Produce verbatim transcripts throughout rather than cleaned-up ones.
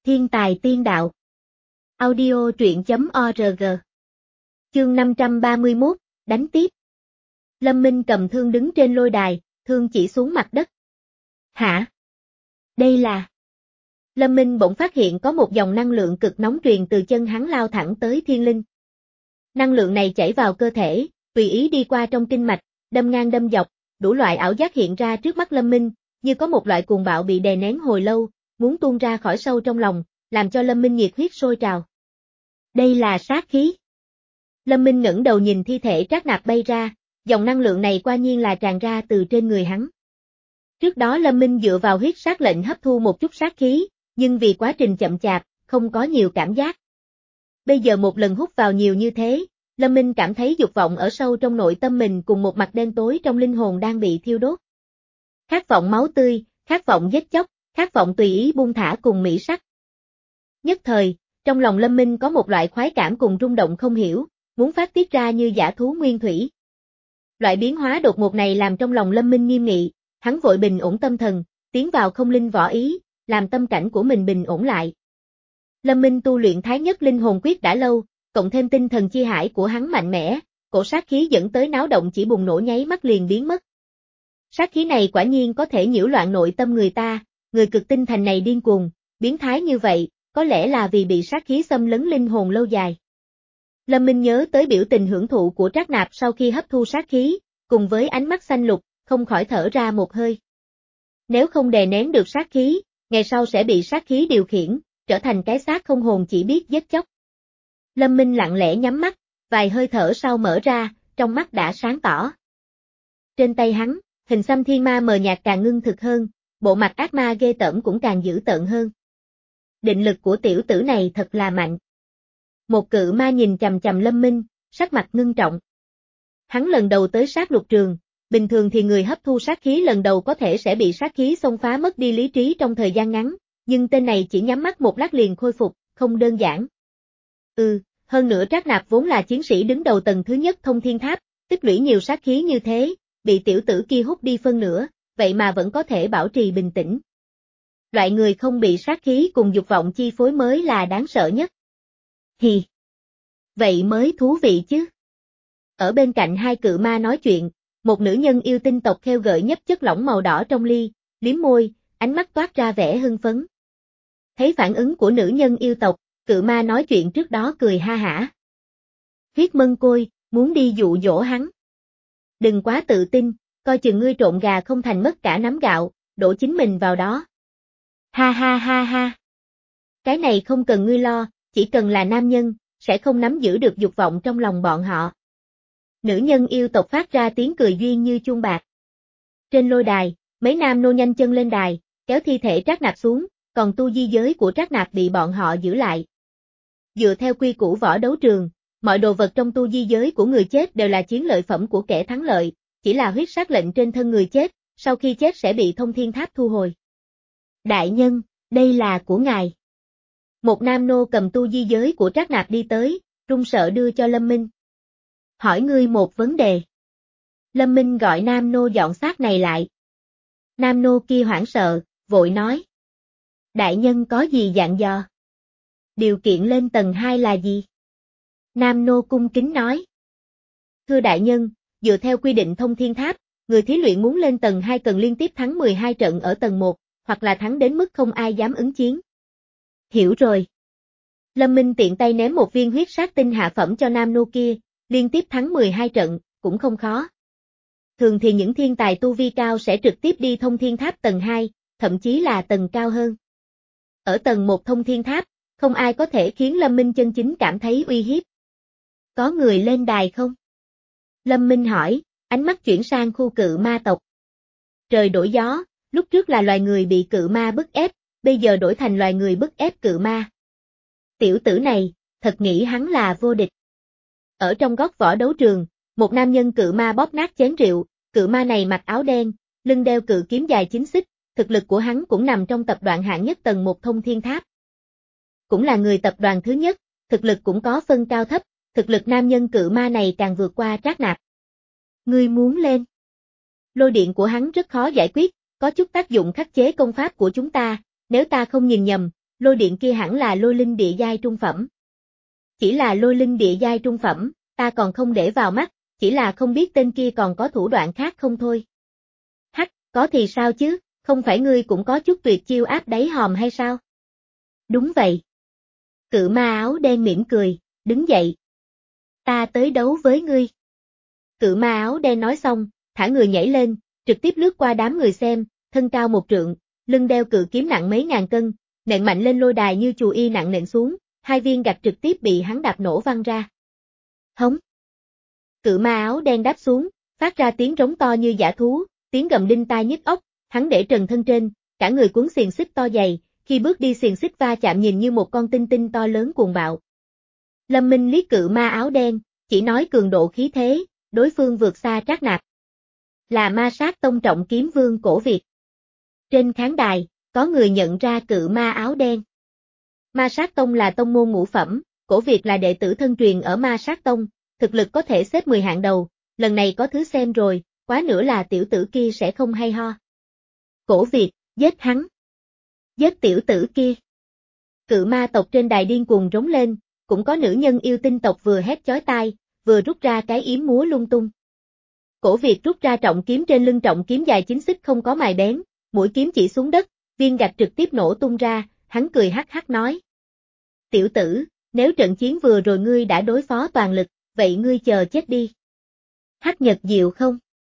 Thiên tài tiên đạo. Audio truyện chấm org. Chương năm trăm ba mươi mốt, đánh tiếp. Lâm Minh cầm thương đứng trên lôi đài, thương chỉ xuống mặt đất. Hả? Đây là... Lâm Minh bỗng phát hiện có một dòng năng lượng cực nóng truyền từ chân hắn lao thẳng tới thiên linh. Năng lượng này chảy vào cơ thể, tùy ý đi qua trong kinh mạch, đâm ngang đâm dọc, đủ loại ảo giác hiện ra trước mắt Lâm Minh, như có một loại cuồng bạo bị đè nén hồi lâu, muốn tuôn ra khỏi sâu trong lòng, làm cho Lâm Minh nhiệt huyết sôi trào. Đây là sát khí. Lâm Minh ngẩng đầu nhìn thi thể Trác Nạp bay ra, dòng năng lượng này quả nhiên là tràn ra từ trên người hắn. Trước đó Lâm Minh dựa vào huyết sát lệnh hấp thu một chút sát khí, nhưng vì quá trình chậm chạp, không có nhiều cảm giác. Bây giờ một lần hút vào nhiều như thế, Lâm Minh cảm thấy dục vọng ở sâu trong nội tâm mình cùng một mặt đen tối trong linh hồn đang bị thiêu đốt. Khát vọng máu tươi, khát vọng giết chóc, khát vọng tùy ý buông thả cùng mỹ sắc. Nhất thời, trong lòng Lâm Minh có một loại khoái cảm cùng rung động không hiểu, muốn phát tiết ra như dã thú nguyên thủy. Loại biến hóa đột ngột này làm trong lòng Lâm Minh nghiêm nghị, hắn vội bình ổn tâm thần, tiến vào không linh võ ý, làm tâm cảnh của mình bình ổn lại. Lâm Minh tu luyện Thái Nhất Linh Hồn Quyết đã lâu, cộng thêm tinh thần chi hải của hắn mạnh mẽ, cổ sát khí dẫn tới náo động chỉ bùng nổ nháy mắt liền biến mất. Sát khí này quả nhiên có thể nhiễu loạn nội tâm người ta, người cực tinh thành này điên cuồng, biến thái như vậy, có lẽ là vì bị sát khí xâm lấn linh hồn lâu dài. Lâm Minh nhớ tới biểu tình hưởng thụ của Trác Nạp sau khi hấp thu sát khí, cùng với ánh mắt xanh lục, không khỏi thở ra một hơi. Nếu không đè nén được sát khí, ngày sau sẽ bị sát khí điều khiển, trở thành cái xác không hồn chỉ biết giết chóc. Lâm Minh lặng lẽ nhắm mắt, vài hơi thở sau mở ra, trong mắt đã sáng tỏ. Trên tay hắn, hình xăm thiên ma mờ nhạt càng ngưng thực hơn, bộ mặt ác ma ghê tởm cũng càng dữ tợn hơn. Định lực của tiểu tử này thật là mạnh. Một cự ma nhìn chằm chằm Lâm Minh, sắc mặt ngưng trọng. Hắn lần đầu tới sát lục trường, bình thường thì người hấp thu sát khí lần đầu có thể sẽ bị sát khí xông phá mất đi lý trí trong thời gian ngắn, nhưng tên này chỉ nhắm mắt một lát liền khôi phục, không đơn giản. Ừ, hơn nữa Trác Nạp vốn là chiến sĩ đứng đầu tầng thứ nhất Thông Thiên Tháp, tích lũy nhiều sát khí như thế, bị tiểu tử kia hút đi phân nửa, vậy mà vẫn có thể bảo trì bình tĩnh. Loại người không bị sát khí cùng dục vọng chi phối mới là đáng sợ nhất. Hì. Vậy mới thú vị chứ. Ở bên cạnh hai cự ma nói chuyện, một nữ nhân yêu tinh tộc khêu gợi nhấp chất lỏng màu đỏ trong ly, liếm môi, ánh mắt toát ra vẻ hưng phấn. Thấy phản ứng của nữ nhân yêu tộc, cự ma nói chuyện trước đó cười ha hả. Huyết mân côi, muốn đi dụ dỗ hắn. Đừng quá tự tin, coi chừng ngươi trộn gà không thành mất cả nắm gạo, đổ chính mình vào đó. Ha ha ha ha. Cái này không cần ngươi lo, chỉ cần là nam nhân, sẽ không nắm giữ được dục vọng trong lòng bọn họ. Nữ nhân yêu tộc phát ra tiếng cười duyên như chuông bạc. Trên lôi đài, mấy nam nô nhanh chân lên đài, kéo thi thể Trác Nạp xuống, còn tu di giới của Trác Nạp bị bọn họ giữ lại. Dựa theo quy củ võ đấu trường, mọi đồ vật trong tu di giới của người chết đều là chiến lợi phẩm của kẻ thắng lợi, chỉ là huyết sát lệnh trên thân người chết, sau khi chết sẽ bị Thông Thiên Tháp thu hồi. Đại nhân, đây là của ngài. Một nam nô cầm tu di giới của Trác Nạp đi tới, run sợ đưa cho Lâm Minh. Hỏi ngươi một vấn đề. Lâm Minh gọi nam nô dọn xác này lại. Nam nô kia hoảng sợ, vội nói. Đại nhân có gì dặn dò? Điều kiện lên tầng hai là gì? Nam nô cung kính nói. Thưa đại nhân, dựa theo quy định Thông Thiên Tháp, người thí luyện muốn lên tầng hai cần liên tiếp thắng mười hai trận ở tầng một, hoặc là thắng đến mức không ai dám ứng chiến. Hiểu rồi. Lâm Minh tiện tay ném một viên huyết sát tinh hạ phẩm cho nam nô kia, liên tiếp thắng mười hai trận, cũng không khó. Thường thì những thiên tài tu vi cao sẽ trực tiếp đi Thông Thiên Tháp tầng hai, thậm chí là tầng cao hơn. Ở tầng một Thông Thiên Tháp, không ai có thể khiến Lâm Minh chân chính cảm thấy uy hiếp. Có người lên đài không? Lâm Minh hỏi, ánh mắt chuyển sang khu cự ma tộc. Trời đổi gió, lúc trước là loài người bị cự ma bức ép, bây giờ đổi thành loài người bức ép cự ma. Tiểu tử này, thật nghĩ hắn là vô địch. Ở trong góc võ đấu trường, một nam nhân cự ma bóp nát chén rượu, cự ma này mặc áo đen, lưng đeo cự kiếm dài chín xích, thực lực của hắn cũng nằm trong tập đoàn hạng nhất tầng một Thông Thiên Tháp. Cũng là người tập đoàn thứ nhất, thực lực cũng có phân cao thấp, thực lực nam nhân cự ma này càng vượt qua Trác Nạp. Ngươi muốn lên? Lôi điện của hắn rất khó giải quyết, có chút tác dụng khắc chế công pháp của chúng ta, nếu ta không nhìn nhầm, lôi điện kia hẳn là lôi linh địa giai trung phẩm. Chỉ là lôi linh địa giai trung phẩm, ta còn không để vào mắt, chỉ là không biết tên kia còn có thủ đoạn khác không thôi. Hắc, có thì sao chứ, không phải ngươi cũng có chút tuyệt chiêu áp đáy hòm hay sao? Đúng vậy. Cự ma áo đen mỉm cười, đứng dậy. Ta tới đấu với ngươi. Cự ma áo đen nói xong, thả người nhảy lên, trực tiếp lướt qua đám người xem, thân cao một trượng, lưng đeo cự kiếm nặng mấy ngàn cân, nện mạnh lên lôi đài như chù y nặng nện xuống, hai viên gạch trực tiếp bị hắn đạp nổ văng ra. Hống. Cự ma áo đen đáp xuống, phát ra tiếng rống to như dã thú, tiếng gầm đinh tai nhức óc, hắn để trần thân trên, cả người cuốn xiềng xích to dày, khi bước đi xiềng xích va chạm nhìn như một con tinh tinh to lớn cuồng bạo. Lâm Minh liếc cự ma áo đen, chỉ nói cường độ khí thế, đối phương vượt xa Trác Nạp. Là ma sát tông trọng kiếm vương cổ Việt. Trên khán đài, có người nhận ra cự ma áo đen. Ma sát tông là tông môn ngũ phẩm, cổ Việt là đệ tử thân truyền ở ma sát tông, thực lực có thể xếp mười hạng đầu, lần này có thứ xem rồi, quá nữa là tiểu tử kia sẽ không hay ho. Cổ Việt, giết hắn. Giết tiểu tử kia. Cự ma tộc trên đài điên cuồng rống lên, cũng có nữ nhân yêu tinh tộc vừa hét chói tai, vừa rút ra cái yếm múa lung tung. Cổ Việt rút ra trọng kiếm trên lưng, trọng kiếm dài chín xích không có mài bén, mũi kiếm chỉ xuống đất, viên gạch trực tiếp nổ tung ra, hắn cười hắc hắc nói. Tiểu tử, nếu trận chiến vừa rồi ngươi đã đối phó toàn lực, vậy ngươi chờ chết đi. Hắc Nhật Diệu không?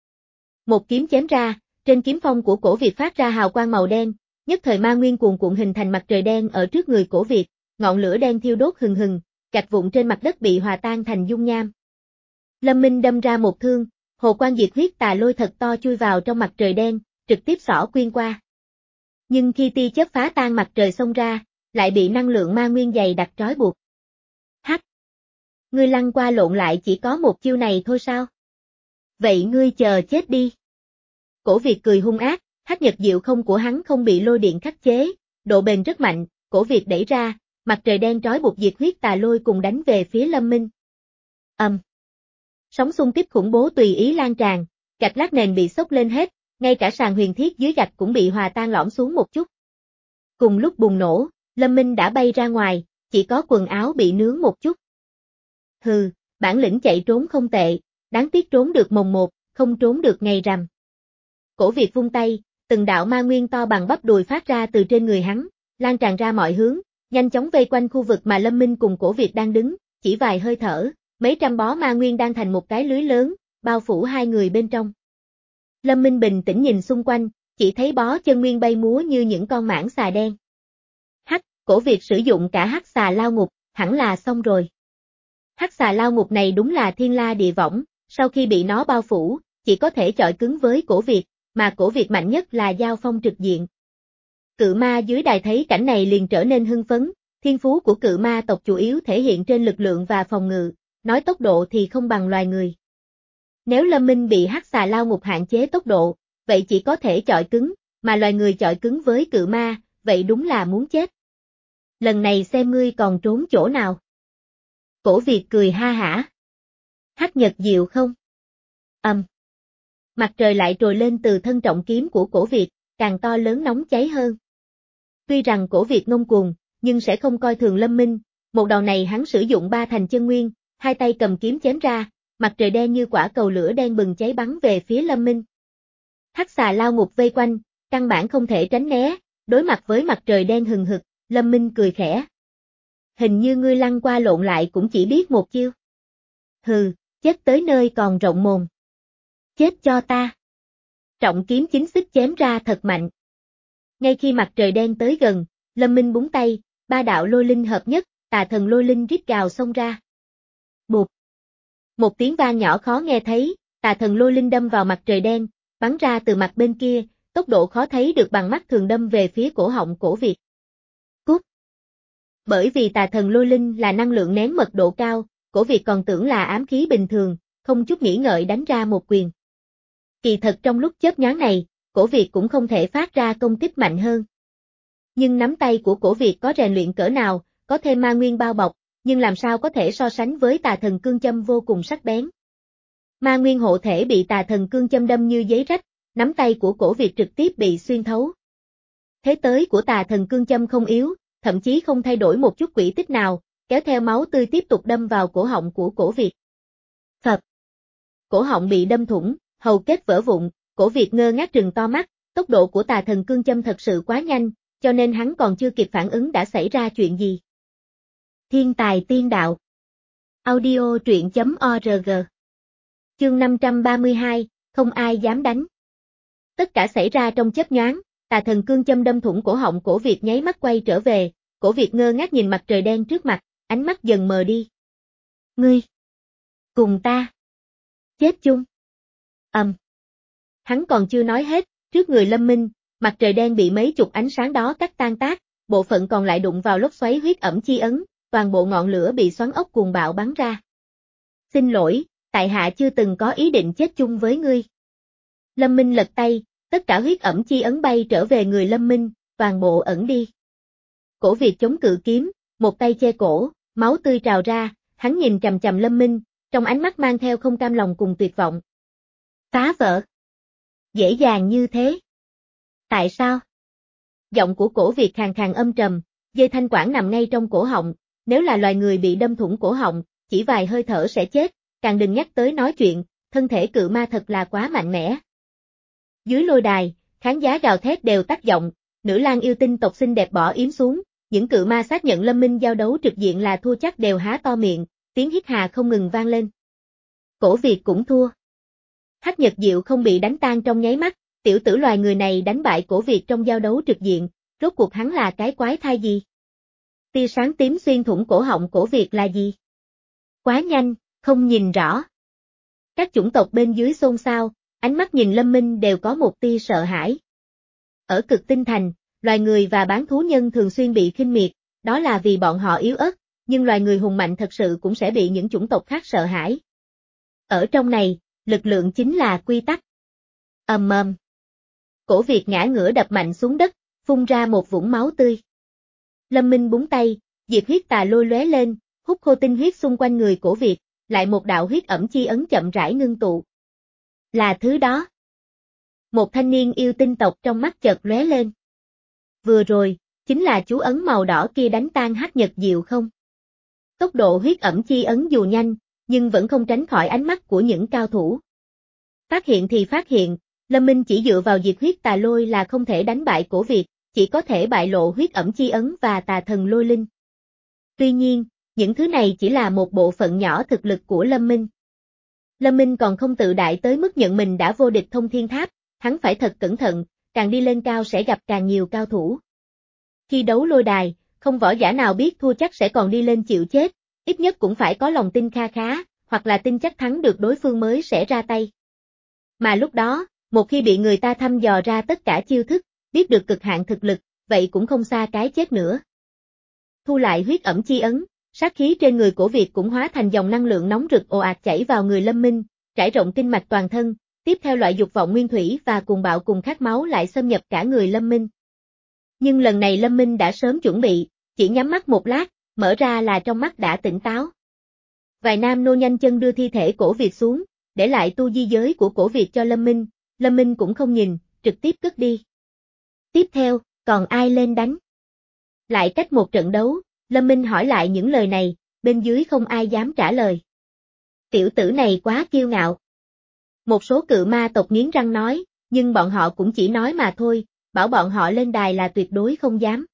Một kiếm chém ra, trên kiếm phong của cổ Việt phát ra hào quang màu đen, nhất thời ma nguyên cuồn cuộn hình thành mặt trời đen ở trước người cổ Việt, ngọn lửa đen thiêu đốt hừng hừng, gạch vụn trên mặt đất bị hòa tan thành dung nham. Lâm Minh đâm ra một thương, hồ quang diệt huyết tà lôi thật to chui vào trong mặt trời đen, trực tiếp xỏ xuyên qua. Nhưng khi tia chớp phá tan mặt trời xông ra, lại bị năng lượng ma nguyên dày đặc trói buộc. Hắc! Ngươi lăn qua lộn lại chỉ có một chiêu này thôi sao? Vậy ngươi chờ chết đi. Cổ Việt cười hung ác, Hắc Nhật Diệu không của hắn không bị lôi điện khắc chế, độ bền rất mạnh, cổ Việt đẩy ra, mặt trời đen trói buộc diệt huyết tà lôi cùng đánh về phía Lâm Minh. Ầm. Um. Sóng xung kích khủng bố tùy ý lan tràn, gạch lát nền bị xốc lên hết, ngay cả sàn huyền thiết dưới gạch cũng bị hòa tan lõm xuống một chút. Cùng lúc bùng nổ, Lâm Minh đã bay ra ngoài, chỉ có quần áo bị nướng một chút. Hừ, bản lĩnh chạy trốn không tệ, đáng tiếc trốn được mồng một, không trốn được ngày rằm. Cổ Việt vung tay, từng đạo ma nguyên to bằng bắp đùi phát ra từ trên người hắn, lan tràn ra mọi hướng, nhanh chóng vây quanh khu vực mà Lâm Minh cùng Cổ Việt đang đứng, chỉ vài hơi thở, mấy trăm bó ma nguyên đang thành một cái lưới lớn, bao phủ hai người bên trong. Lâm Minh bình tĩnh nhìn xung quanh, chỉ thấy bó chân nguyên bay múa như những con mãng xà đen. Hắc, Cổ Việt sử dụng cả hắc xà lao ngục, hẳn là xong rồi. Hắc xà lao ngục này đúng là thiên la địa võng, sau khi bị nó bao phủ, chỉ có thể chọi cứng với Cổ Việt, mà Cổ Việt mạnh nhất là giao phong trực diện. Cự ma dưới đài thấy cảnh này liền trở nên hưng phấn, thiên phú của cự ma tộc chủ yếu thể hiện trên lực lượng và phòng ngự, nói tốc độ thì không bằng loài người. Nếu Lâm Minh bị hắc xà lao ngục hạn chế tốc độ, vậy chỉ có thể chọi cứng, mà loài người chọi cứng với cự ma, vậy đúng là muốn chết. Lần này xem ngươi còn trốn chỗ nào. Cổ Việt cười ha hả. Hắc Nhật Diệu không? Ầm. Um. Mặt trời lại trồi lên từ thân trọng kiếm của Cổ Việt, càng to lớn nóng cháy hơn. Tuy rằng Cổ Việt ngông cuồng, nhưng sẽ không coi thường Lâm Minh, một đầu này hắn sử dụng ba thành chân nguyên, hai tay cầm kiếm chém ra, mặt trời đen như quả cầu lửa đen bừng cháy bắn về phía Lâm Minh. Hắc xà lao ngục vây quanh, căn bản không thể tránh né, đối mặt với mặt trời đen hừng hực, Lâm Minh cười khẽ. Hình như ngươi lăn qua lộn lại cũng chỉ biết một chiêu. Hừ, chết tới nơi còn rộng mồm. Chết cho ta. Trọng kiếm chính xích chém ra thật mạnh. Ngay khi mặt trời đen tới gần, Lâm Minh búng tay, ba đạo lôi linh hợp nhất, tà thần lôi linh rít gào xông ra. Bụp. Một tiếng vang nhỏ khó nghe thấy, tà thần lôi linh đâm vào mặt trời đen, bắn ra từ mặt bên kia, tốc độ khó thấy được bằng mắt thường đâm về phía cổ họng Cổ Việt. Cút. Bởi vì tà thần lôi linh là năng lượng nén mật độ cao, Cổ Việt còn tưởng là ám khí bình thường, không chút nghĩ ngợi đánh ra một quyền. Kỳ thật trong lúc chớp nhoáng này, Cổ Việt cũng không thể phát ra công kích mạnh hơn. Nhưng nắm tay của Cổ Việt có rèn luyện cỡ nào, có thêm ma nguyên bao bọc, nhưng làm sao có thể so sánh với tà thần cương châm vô cùng sắc bén. Ma nguyên hộ thể bị tà thần cương châm đâm như giấy rách, nắm tay của Cổ Việt trực tiếp bị xuyên thấu. Thế tới của tà thần cương châm không yếu, thậm chí không thay đổi một chút quỹ tích nào, kéo theo máu tươi tiếp tục đâm vào cổ họng của Cổ Việt. Phập. Cổ họng bị đâm thủng, hầu kết vỡ vụn, Cổ Việt ngơ ngác trừng to mắt, tốc độ của tà thần cương châm thật sự quá nhanh, cho nên hắn còn chưa kịp phản ứng đã xảy ra chuyện gì. Thiên tài tiên đạo. Audio truyện chấm org. Chương năm trăm ba mươi hai, không ai dám đánh. Tất cả xảy ra trong chớp nhoáng, tà thần cương châm đâm thủng cổ họng Cổ Việt nháy mắt quay trở về, Cổ Việt ngơ ngác nhìn mặt trời đen trước mặt, ánh mắt dần mờ đi. Ngươi! Cùng ta! Chết chung! Ầm! Um. Hắn còn chưa nói hết, trước người Lâm Minh, mặt trời đen bị mấy chục ánh sáng đó cắt tan tác, bộ phận còn lại đụng vào lốc xoáy huyết ẩm chi ấn, toàn bộ ngọn lửa bị xoắn ốc cuồng bạo bắn ra. Xin lỗi, tại hạ chưa từng có ý định chết chung với ngươi. Lâm Minh lật tay, tất cả huyết ẩm chi ấn bay trở về người Lâm Minh, toàn bộ ẩn đi. Cổ Việt chống cự kiếm, một tay che cổ, máu tươi trào ra, hắn nhìn chằm chằm Lâm Minh, trong ánh mắt mang theo không cam lòng cùng tuyệt vọng. Phá vỡ. Dễ dàng như thế. Tại sao? Giọng của Cổ Việt khàn khàn âm trầm, dây thanh quản nằm ngay trong cổ họng, nếu là loài người bị đâm thủng cổ họng, chỉ vài hơi thở sẽ chết, càng đừng nhắc tới nói chuyện, thân thể cự ma thật là quá mạnh mẽ. Dưới lôi đài, khán giả gào thét đều tắt giọng, nữ lang yêu tinh tộc xinh đẹp bỏ yếm xuống, những cự ma xác nhận Lâm Minh giao đấu trực diện là thua chắc đều há to miệng, tiếng hít hà không ngừng vang lên. Cổ Việt cũng thua. Hắc Nhật Diệu không bị đánh tan trong nháy mắt, tiểu tử loài người này đánh bại Cổ Việt trong giao đấu trực diện, rốt cuộc hắn là cái quái thai gì? Tia sáng tím xuyên thủng cổ họng Cổ Việt là gì? Quá nhanh, không nhìn rõ. Các chủng tộc bên dưới xôn xao, ánh mắt nhìn Lâm Minh đều có một tia sợ hãi. Ở Cực Tinh Thành, loài người và bán thú nhân thường xuyên bị khinh miệt, đó là vì bọn họ yếu ớt, nhưng loài người hùng mạnh thật sự cũng sẽ bị những chủng tộc khác sợ hãi. Ở trong này, lực lượng chính là quy tắc. Ầm ầm. Cổ Việt ngã ngửa đập mạnh xuống đất, phun ra một vũng máu tươi. Lâm Minh búng tay, diệt huyết tà lôi lóe lên, hút khô tinh huyết xung quanh người Cổ Việt, lại một đạo huyết ẩm chi ấn chậm rãi ngưng tụ. Là thứ đó. Một thanh niên yêu tinh tộc trong mắt chợt lóe lên. Vừa rồi, chính là chú ấn màu đỏ kia đánh tan Hắc Nhật Diệu không? Tốc độ huyết ẩm chi ấn dù nhanh, nhưng vẫn không tránh khỏi ánh mắt của những cao thủ. Phát hiện thì phát hiện, Lâm Minh chỉ dựa vào diệt huyết tà lôi là không thể đánh bại Cổ Việt, chỉ có thể bại lộ huyết ẩm chi ấn và tà thần lôi linh. Tuy nhiên, những thứ này chỉ là một bộ phận nhỏ thực lực của Lâm Minh. Lâm Minh còn không tự đại tới mức nhận mình đã vô địch thông thiên tháp, hắn phải thật cẩn thận, càng đi lên cao sẽ gặp càng nhiều cao thủ. Khi đấu lôi đài, không võ giả nào biết thua chắc sẽ còn đi lên chịu chết, ít nhất cũng phải có lòng tin kha khá, hoặc là tin chắc thắng được đối phương mới sẽ ra tay. Mà lúc đó, một khi bị người ta thăm dò ra tất cả chiêu thức, biết được cực hạn thực lực, vậy cũng không xa cái chết nữa. Thu lại huyết ẩm chi ấn, sát khí trên người Cổ Việt cũng hóa thành dòng năng lượng nóng rực ồ ạt chảy vào người Lâm Minh, trải rộng kinh mạch toàn thân, tiếp theo loại dục vọng nguyên thủy và cuồng bạo cùng khát máu lại xâm nhập cả người Lâm Minh. Nhưng lần này Lâm Minh đã sớm chuẩn bị, chỉ nhắm mắt một lát, mở ra là trong mắt đã tỉnh táo. Vài nam nô nhanh chân đưa thi thể Cổ Việt xuống, để lại tu di giới của Cổ Việt cho Lâm Minh, Lâm Minh cũng không nhìn, trực tiếp cất đi. Tiếp theo, còn ai lên đánh? Lại cách một trận đấu, Lâm Minh hỏi lại những lời này, bên dưới không ai dám trả lời. Tiểu tử này quá kiêu ngạo. Một số cự ma tộc nghiến răng nói, nhưng bọn họ cũng chỉ nói mà thôi, bảo bọn họ lên đài là tuyệt đối không dám.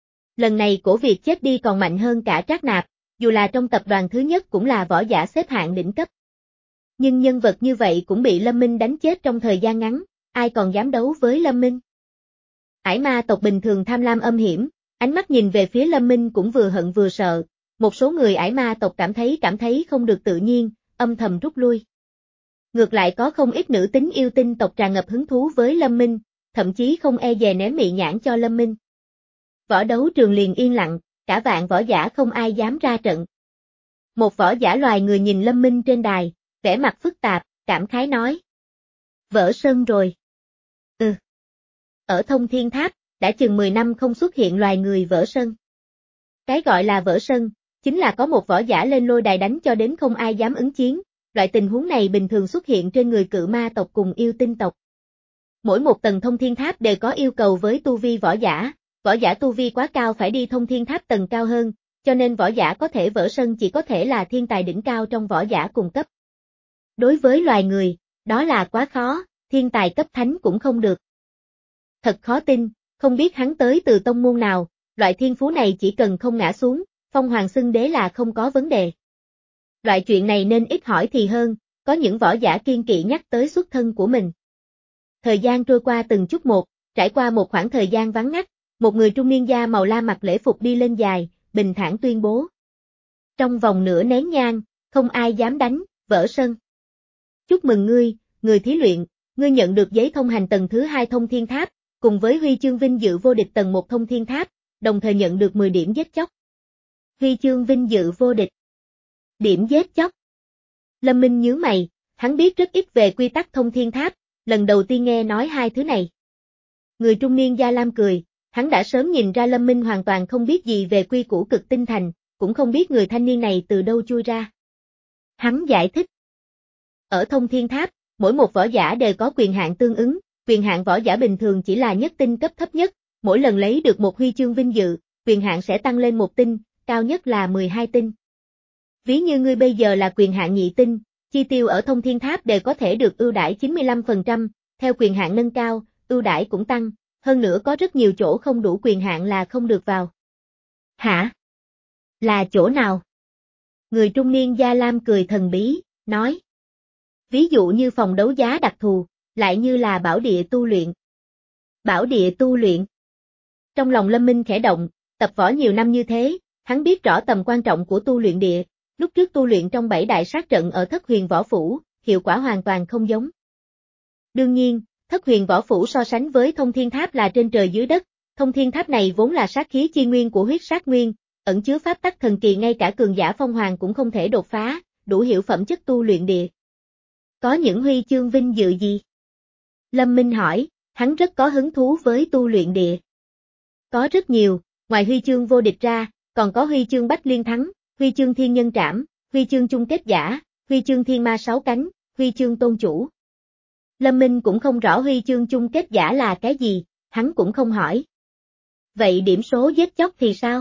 Lần này Cổ Việt chết đi còn mạnh hơn cả Trác Nạp, dù là trong tập đoàn thứ nhất cũng là võ giả xếp hạng đỉnh cấp. Nhưng nhân vật như vậy cũng bị Lâm Minh đánh chết trong thời gian ngắn, ai còn dám đấu với Lâm Minh. Ải ma tộc bình thường tham lam âm hiểm, ánh mắt nhìn về phía Lâm Minh cũng vừa hận vừa sợ, một số người ải ma tộc cảm thấy cảm thấy không được tự nhiên, âm thầm rút lui. Ngược lại có không ít nữ tính yêu tinh tộc tràn ngập hứng thú với Lâm Minh, thậm chí không e dè ném mị nhãn cho Lâm Minh. Võ đấu trường liền yên lặng, cả vạn võ giả không ai dám ra trận. Một võ giả loài người nhìn Lâm Minh trên đài, vẻ mặt phức tạp, cảm khái nói. Vỡ sân rồi. Ừ. Ở Thông Thiên Tháp, đã chừng mười năm không xuất hiện loài người vỡ sân. Cái gọi là vỡ sân, chính là có một võ giả lên lôi đài đánh cho đến không ai dám ứng chiến, loại tình huống này bình thường xuất hiện trên người cự ma tộc cùng yêu tinh tộc. Mỗi một tầng Thông Thiên Tháp đều có yêu cầu với tu vi võ giả, võ giả tu vi quá cao phải đi thông thiên tháp tầng cao hơn, cho nên võ giả có thể vỡ sân chỉ có thể là thiên tài đỉnh cao trong võ giả cùng cấp. Đối với loài người, đó là quá khó, thiên tài cấp thánh cũng không được. Thật khó tin, không biết hắn tới từ tông môn nào, loại thiên phú này chỉ cần không ngã xuống, phong hoàng xưng đế là không có vấn đề. Loại chuyện này nên ít hỏi thì hơn, có những võ giả kiên kỵ nhắc tới xuất thân của mình. Thời gian trôi qua từng chút một, trải qua một khoảng thời gian vắng ngắt, một người trung niên da màu lam mặc lễ phục đi lên dài, bình thản tuyên bố. Trong vòng nửa nén nhang, không ai dám đánh, vỡ sân. Chúc mừng ngươi, người thí luyện, ngươi nhận được giấy thông hành tầng thứ hai thông thiên tháp, cùng với huy chương vinh dự vô địch tầng một thông thiên tháp, đồng thời nhận được mười điểm giết chóc. Huy chương vinh dự vô địch. Điểm giết chóc. Lâm Minh nhướng mày, hắn biết rất ít về quy tắc thông thiên tháp, lần đầu tiên nghe nói hai thứ này. Người trung niên da lam cười, hắn đã sớm nhìn ra Lâm Minh hoàn toàn không biết gì về quy củ cực tinh thành, cũng không biết người thanh niên này từ đâu chui ra. Hắn giải thích. Ở thông thiên tháp, mỗi một võ giả đều có quyền hạn tương ứng, quyền hạn võ giả bình thường chỉ là nhất tinh cấp thấp nhất, mỗi lần lấy được một huy chương vinh dự, quyền hạn sẽ tăng lên một tinh, cao nhất là mười hai tinh. Ví như ngươi bây giờ là quyền hạn nhị tinh, chi tiêu ở thông thiên tháp đều có thể được ưu đãi chín mươi lăm phần trăm, theo quyền hạn nâng cao, ưu đãi cũng tăng, hơn nữa có rất nhiều chỗ không đủ quyền hạn là không được vào. Hả? Là chỗ nào? Người trung niên da lam cười thần bí, nói. Ví dụ như phòng đấu giá đặc thù, lại như là bảo địa tu luyện. Bảo địa tu luyện. Trong lòng Lâm Minh khẽ động, tập võ nhiều năm như thế, hắn biết rõ tầm quan trọng của tu luyện địa, lúc trước tu luyện trong bảy đại sát trận ở Thất Huyền Võ Phủ, hiệu quả hoàn toàn không giống. Đương nhiên, Thất Huyền Võ Phủ so sánh với thông thiên tháp là trên trời dưới đất, thông thiên tháp này vốn là sát khí chi nguyên của huyết sát nguyên, ẩn chứa pháp tắc thần kỳ ngay cả cường giả phong hoàng cũng không thể đột phá, đủ hiểu phẩm chất tu luyện địa. Có những huy chương vinh dự gì? Lâm Minh hỏi, hắn rất có hứng thú với tu luyện địa. Có rất nhiều, ngoài huy chương vô địch ra, còn có huy chương bách liên thắng, huy chương thiên nhân trảm, huy chương chung kết giả, huy chương thiên ma sáu cánh, huy chương tôn chủ. Lâm Minh cũng không rõ huy chương chung kết giả là cái gì, hắn cũng không hỏi. Vậy điểm số giết chóc thì sao?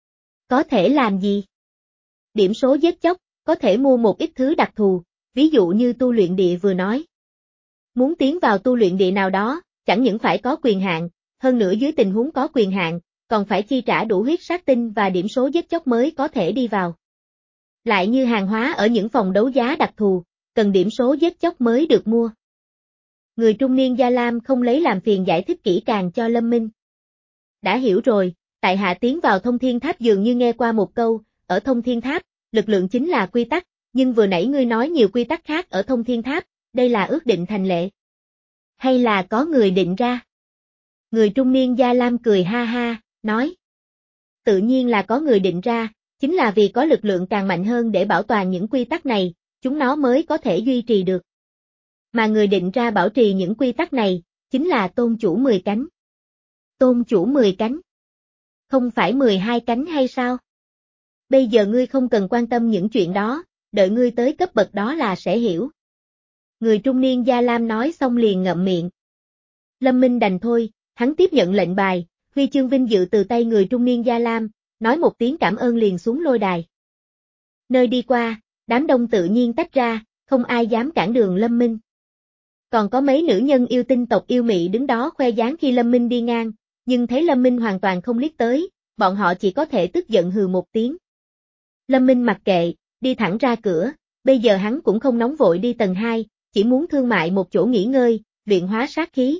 Có thể làm gì? Điểm số giết chóc, có thể mua một ít thứ đặc thù, ví dụ như tu luyện địa vừa nói. Muốn tiến vào tu luyện địa nào đó, chẳng những phải có quyền hạn, hơn nữa dưới tình huống có quyền hạn, còn phải chi trả đủ huyết sát tinh và điểm số giết chóc mới có thể đi vào. Lại như hàng hóa ở những phòng đấu giá đặc thù, cần điểm số giết chóc mới được mua. Người trung niên da lam không lấy làm phiền giải thích kỹ càng cho Lâm Minh. Đã hiểu rồi, tại hạ tiến vào thông thiên tháp dường như nghe qua một câu, ở thông thiên tháp, lực lượng chính là quy tắc, nhưng vừa nãy ngươi nói nhiều quy tắc khác ở thông thiên tháp, đây là ước định thành lệ. Hay là có người định ra? Người trung niên da lam cười ha ha, nói. Tự nhiên là có người định ra, chính là vì có lực lượng càng mạnh hơn để bảo toàn những quy tắc này, chúng nó mới có thể duy trì được. Mà người định ra bảo trì những quy tắc này, chính là tôn chủ mười cánh. Tôn chủ mười cánh? Không phải mười hai cánh hay sao? Bây giờ ngươi không cần quan tâm những chuyện đó, đợi ngươi tới cấp bậc đó là sẽ hiểu. Người trung niên da lam nói xong liền ngậm miệng. Lâm Minh đành thôi, hắn tiếp nhận lệnh bài, huy chương vinh dự từ tay người trung niên da lam, nói một tiếng cảm ơn liền xuống lôi đài. Nơi đi qua, đám đông tự nhiên tách ra, không ai dám cản đường Lâm Minh. Còn có mấy nữ nhân yêu tinh tộc yêu mị đứng đó khoe dáng khi Lâm Minh đi ngang, nhưng thấy Lâm Minh hoàn toàn không liếc tới, bọn họ chỉ có thể tức giận hừ một tiếng. Lâm Minh mặc kệ, đi thẳng ra cửa, bây giờ hắn cũng không nóng vội đi tầng hai, chỉ muốn thương mại một chỗ nghỉ ngơi, luyện hóa sát khí.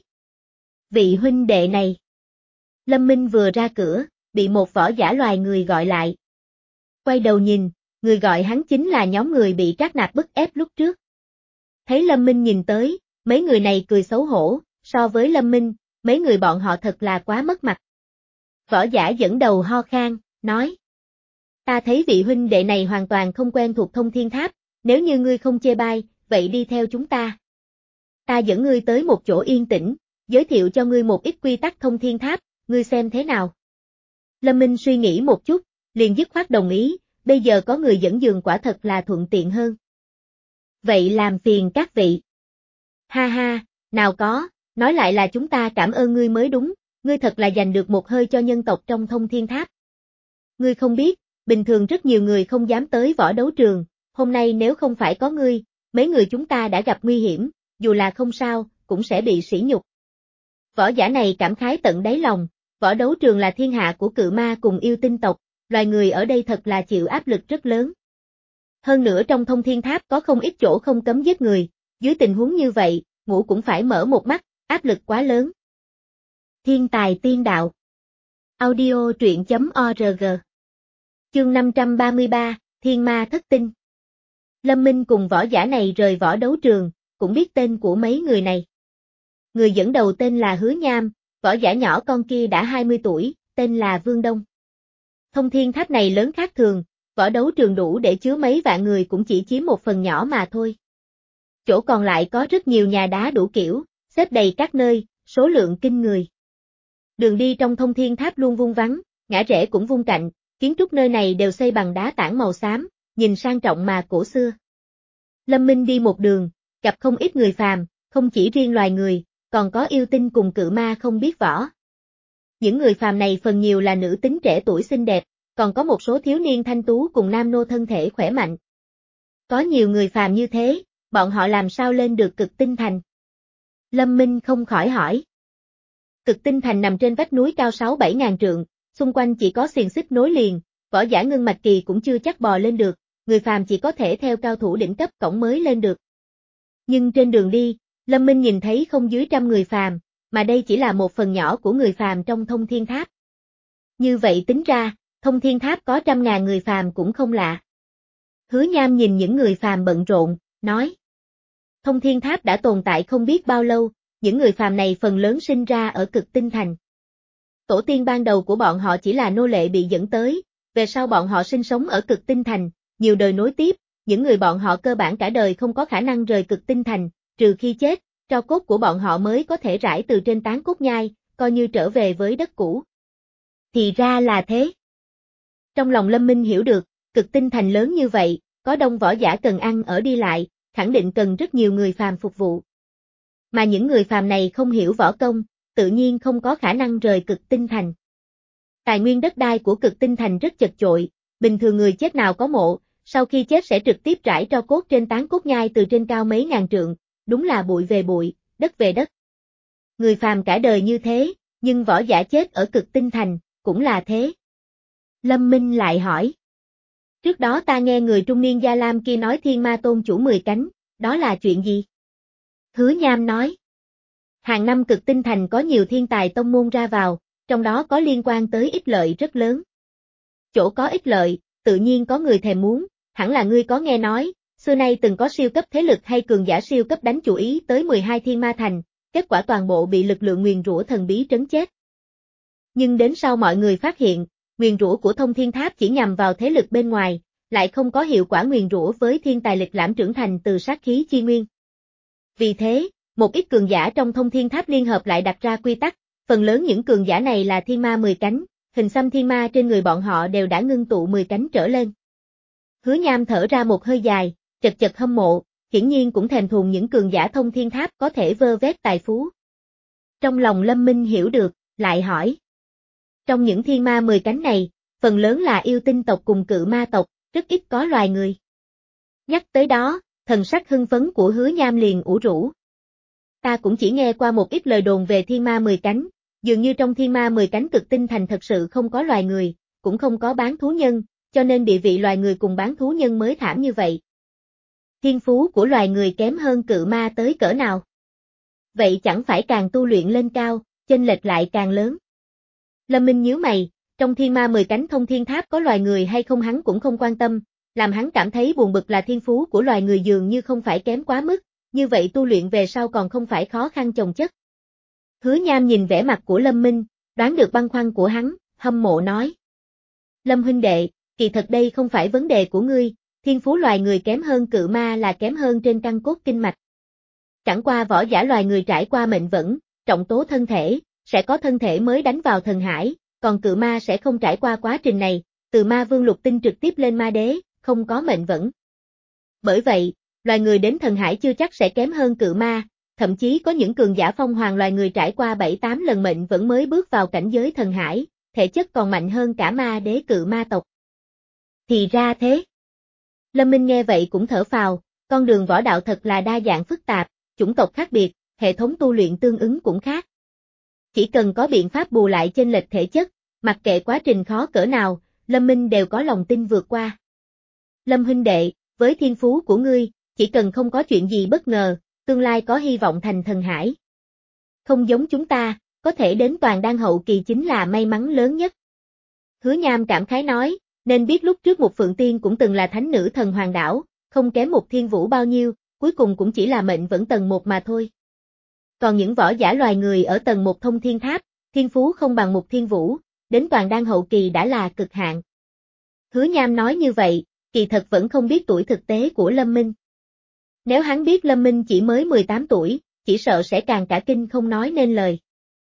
Vị huynh đệ này. Lâm Minh vừa ra cửa, bị một võ giả loài người gọi lại. Quay đầu nhìn, người gọi hắn chính là nhóm người bị Trác Nạp bức ép lúc trước. Thấy Lâm Minh nhìn tới, mấy người này cười xấu hổ, so với Lâm Minh, mấy người bọn họ thật là quá mất mặt. Võ giả dẫn đầu ho khan, nói. Ta thấy vị huynh đệ này hoàn toàn không quen thuộc thông thiên tháp, nếu như ngươi không chê bai, vậy đi theo chúng ta. Ta dẫn ngươi tới một chỗ yên tĩnh, giới thiệu cho ngươi một ít quy tắc thông thiên tháp, ngươi xem thế nào. Lâm Minh suy nghĩ một chút, liền dứt khoát đồng ý, bây giờ có người dẫn đường quả thật là thuận tiện hơn. Vậy làm phiền các vị. Ha ha, nào có, nói lại là chúng ta cảm ơn ngươi mới đúng, ngươi thật là giành được một hơi cho nhân tộc trong Thông Thiên Tháp. Ngươi không biết, bình thường rất nhiều người không dám tới võ đấu trường, hôm nay nếu không phải có ngươi, mấy người chúng ta đã gặp nguy hiểm, dù là không sao, cũng sẽ bị sỉ nhục. Võ giả này cảm khái tận đáy lòng, võ đấu trường là thiên hạ của cự ma cùng yêu tinh tộc, loài người ở đây thật là chịu áp lực rất lớn. Hơn nữa trong Thông Thiên Tháp có không ít chỗ không cấm giết người, dưới tình huống như vậy, ngủ cũng phải mở một mắt, áp lực quá lớn. Thiên tài tiên đạo. Audio truyện chấm org. Chương năm trăm ba mươi ba, Thiên Ma Thất Tinh. Lâm Minh cùng võ giả này rời võ đấu trường, cũng biết tên của mấy người này. Người dẫn đầu tên là Hứa Nham, võ giả nhỏ con kia đã hai mươi tuổi, tên là Vương Đông. Thông Thiên Tháp này lớn khác thường, võ đấu trường đủ để chứa mấy vạn người cũng chỉ chiếm một phần nhỏ mà thôi. Chỗ còn lại có rất nhiều nhà đá đủ kiểu, xếp đầy các nơi, số lượng kinh người. Đường đi trong Thông Thiên Tháp luôn vung vắn, ngã rẽ cũng vung cạnh, kiến trúc nơi này đều xây bằng đá tảng màu xám, nhìn sang trọng mà cổ xưa. Lâm Minh đi một đường, gặp không ít người phàm, không chỉ riêng loài người, còn có yêu tinh cùng cự ma không biết võ. Những người phàm này phần nhiều là nữ tính trẻ tuổi xinh đẹp, còn có một số thiếu niên thanh tú cùng nam nô thân thể khỏe mạnh. Có nhiều người phàm như thế, bọn họ làm sao lên được Cực Tinh Thành? Lâm Minh không khỏi hỏi. Cực Tinh Thành nằm trên vách núi cao sáu bảy ngàn trượng, xung quanh chỉ có xiềng xích nối liền, võ giả ngưng mạch kỳ cũng chưa chắc bò lên được, người phàm chỉ có thể theo cao thủ đỉnh cấp cổng mới lên được. Nhưng trên đường đi, Lâm Minh nhìn thấy không dưới trăm người phàm, mà đây chỉ là một phần nhỏ của người phàm trong Thông Thiên Tháp. Như vậy tính ra, Thông Thiên Tháp có trăm ngàn người phàm cũng không lạ. Hứa Nham nhìn những người phàm bận rộn, nói. Thông Thiên Tháp đã tồn tại không biết bao lâu, những người phàm này phần lớn sinh ra ở Cực Tinh Thành. Tổ tiên ban đầu của bọn họ chỉ là nô lệ bị dẫn tới, về sau bọn họ sinh sống ở Cực Tinh Thành, nhiều đời nối tiếp, những người bọn họ cơ bản cả đời không có khả năng rời Cực Tinh Thành, trừ khi chết, tro cốt của bọn họ mới có thể rải từ trên tán cốt nhai, coi như trở về với đất cũ. Thì ra là thế. Trong lòng Lâm Minh hiểu được, Cực Tinh Thành lớn như vậy, có đông võ giả cần ăn ở đi lại, khẳng định cần rất nhiều người phàm phục vụ. Mà những người phàm này không hiểu võ công, tự nhiên không có khả năng rời Cực Tinh Thành. Tài nguyên đất đai của Cực Tinh Thành rất chật chội, bình thường người chết nào có mộ, sau khi chết sẽ trực tiếp rải tro cốt trên tán cốt nhai từ trên cao mấy ngàn trượng, đúng là bụi về bụi, đất về đất. Người phàm cả đời như thế, nhưng võ giả chết ở Cực Tinh Thành, cũng là thế. Lâm Minh lại hỏi. Trước đó ta nghe người trung niên Gia Lam kia nói Thiên Ma Tôn chủ mười cánh, đó là chuyện gì? Hứa Nham nói. Hàng năm Cực Tinh Thành có nhiều thiên tài tông môn ra vào, trong đó có liên quan tới ích lợi rất lớn. Chỗ có ích lợi, tự nhiên có người thèm muốn, hẳn là ngươi có nghe nói, xưa nay từng có siêu cấp thế lực hay cường giả siêu cấp đánh chủ ý tới mười hai Thiên Ma Thành, kết quả toàn bộ bị lực lượng nguyền rủa thần bí trấn chết. Nhưng đến sau mọi người phát hiện, nguyền rủa của Thông Thiên Tháp chỉ nhằm vào thế lực bên ngoài, lại không có hiệu quả nguyền rủa với thiên tài lịch lãm trưởng thành từ sát khí chi nguyên. Vì thế, một ít cường giả trong Thông Thiên Tháp liên hợp lại đặt ra quy tắc, phần lớn những cường giả này là thiên ma mười cánh, hình xăm thiên ma trên người bọn họ đều đã ngưng tụ mười cánh trở lên. Hứa Nham thở ra một hơi dài, chật chật hâm mộ, hiển nhiên cũng thèm thuồng những cường giả Thông Thiên Tháp có thể vơ vét tài phú. Trong lòng Lâm Minh hiểu được, lại hỏi. Trong những thiên ma mười cánh này, phần lớn là yêu tinh tộc cùng cự ma tộc, rất ít có loài người. Nhắc tới đó, thần sắc hưng phấn của Hứa Nham liền ủ rũ. Ta cũng chỉ nghe qua một ít lời đồn về thiên ma mười cánh, dường như trong thiên ma mười cánh Cực Tinh Thành thật sự không có loài người, cũng không có bán thú nhân, cho nên địa vị loài người cùng bán thú nhân mới thảm như vậy. Thiên phú của loài người kém hơn cự ma tới cỡ nào? Vậy chẳng phải càng tu luyện lên cao, chênh lệch lại càng lớn. Lâm Minh nhíu mày, trong thiên ma mười cánh Thông Thiên Tháp có loài người hay không hắn cũng không quan tâm, làm hắn cảm thấy buồn bực là thiên phú của loài người dường như không phải kém quá mức, như vậy tu luyện về sau còn không phải khó khăn chồng chất. Hứa Nham nhìn vẻ mặt của Lâm Minh, đoán được băn khoăn của hắn, hâm mộ nói. Lâm huynh đệ, kỳ thật đây không phải vấn đề của ngươi, thiên phú loài người kém hơn cự ma là kém hơn trên căn cốt kinh mạch. Chẳng qua võ giả loài người trải qua mệnh vận, trọng tố thân thể, sẽ có thân thể mới đánh vào thần hải, còn cự ma sẽ không trải qua quá trình này, từ ma vương lục tinh trực tiếp lên ma đế, không có mệnh vận. Bởi vậy, loài người đến thần hải chưa chắc sẽ kém hơn cự ma, thậm chí có những cường giả phong hoàng loài người trải qua bảy tám lần mệnh vẫn mới bước vào cảnh giới thần hải, thể chất còn mạnh hơn cả ma đế cự ma tộc. Thì ra thế. Lâm Minh nghe vậy cũng thở phào, con đường võ đạo thật là đa dạng phức tạp, chủng tộc khác biệt, hệ thống tu luyện tương ứng cũng khác. Chỉ cần có biện pháp bù lại chênh lệch thể chất, mặc kệ quá trình khó cỡ nào, Lâm Minh đều có lòng tin vượt qua. Lâm huynh đệ, với thiên phú của ngươi, chỉ cần không có chuyện gì bất ngờ, tương lai có hy vọng thành thần hải. Không giống chúng ta, có thể đến toàn đan hậu kỳ chính là may mắn lớn nhất. Hứa Nham cảm khái nói, nên biết lúc trước một Phượng Tiên cũng từng là thánh nữ thần hoàng đảo, không kém một Thiên Vũ bao nhiêu, cuối cùng cũng chỉ là mệnh vẫn tầng một mà thôi. Còn những võ giả loài người ở tầng một thông thiên tháp, thiên phú không bằng một Thiên Vũ, đến toàn đan hậu kỳ đã là cực hạn. Hứa Nham nói như vậy, kỳ thật vẫn không biết tuổi thực tế của Lâm Minh. Nếu hắn biết Lâm Minh chỉ mới mười tám tuổi, chỉ sợ sẽ càng cả kinh không nói nên lời.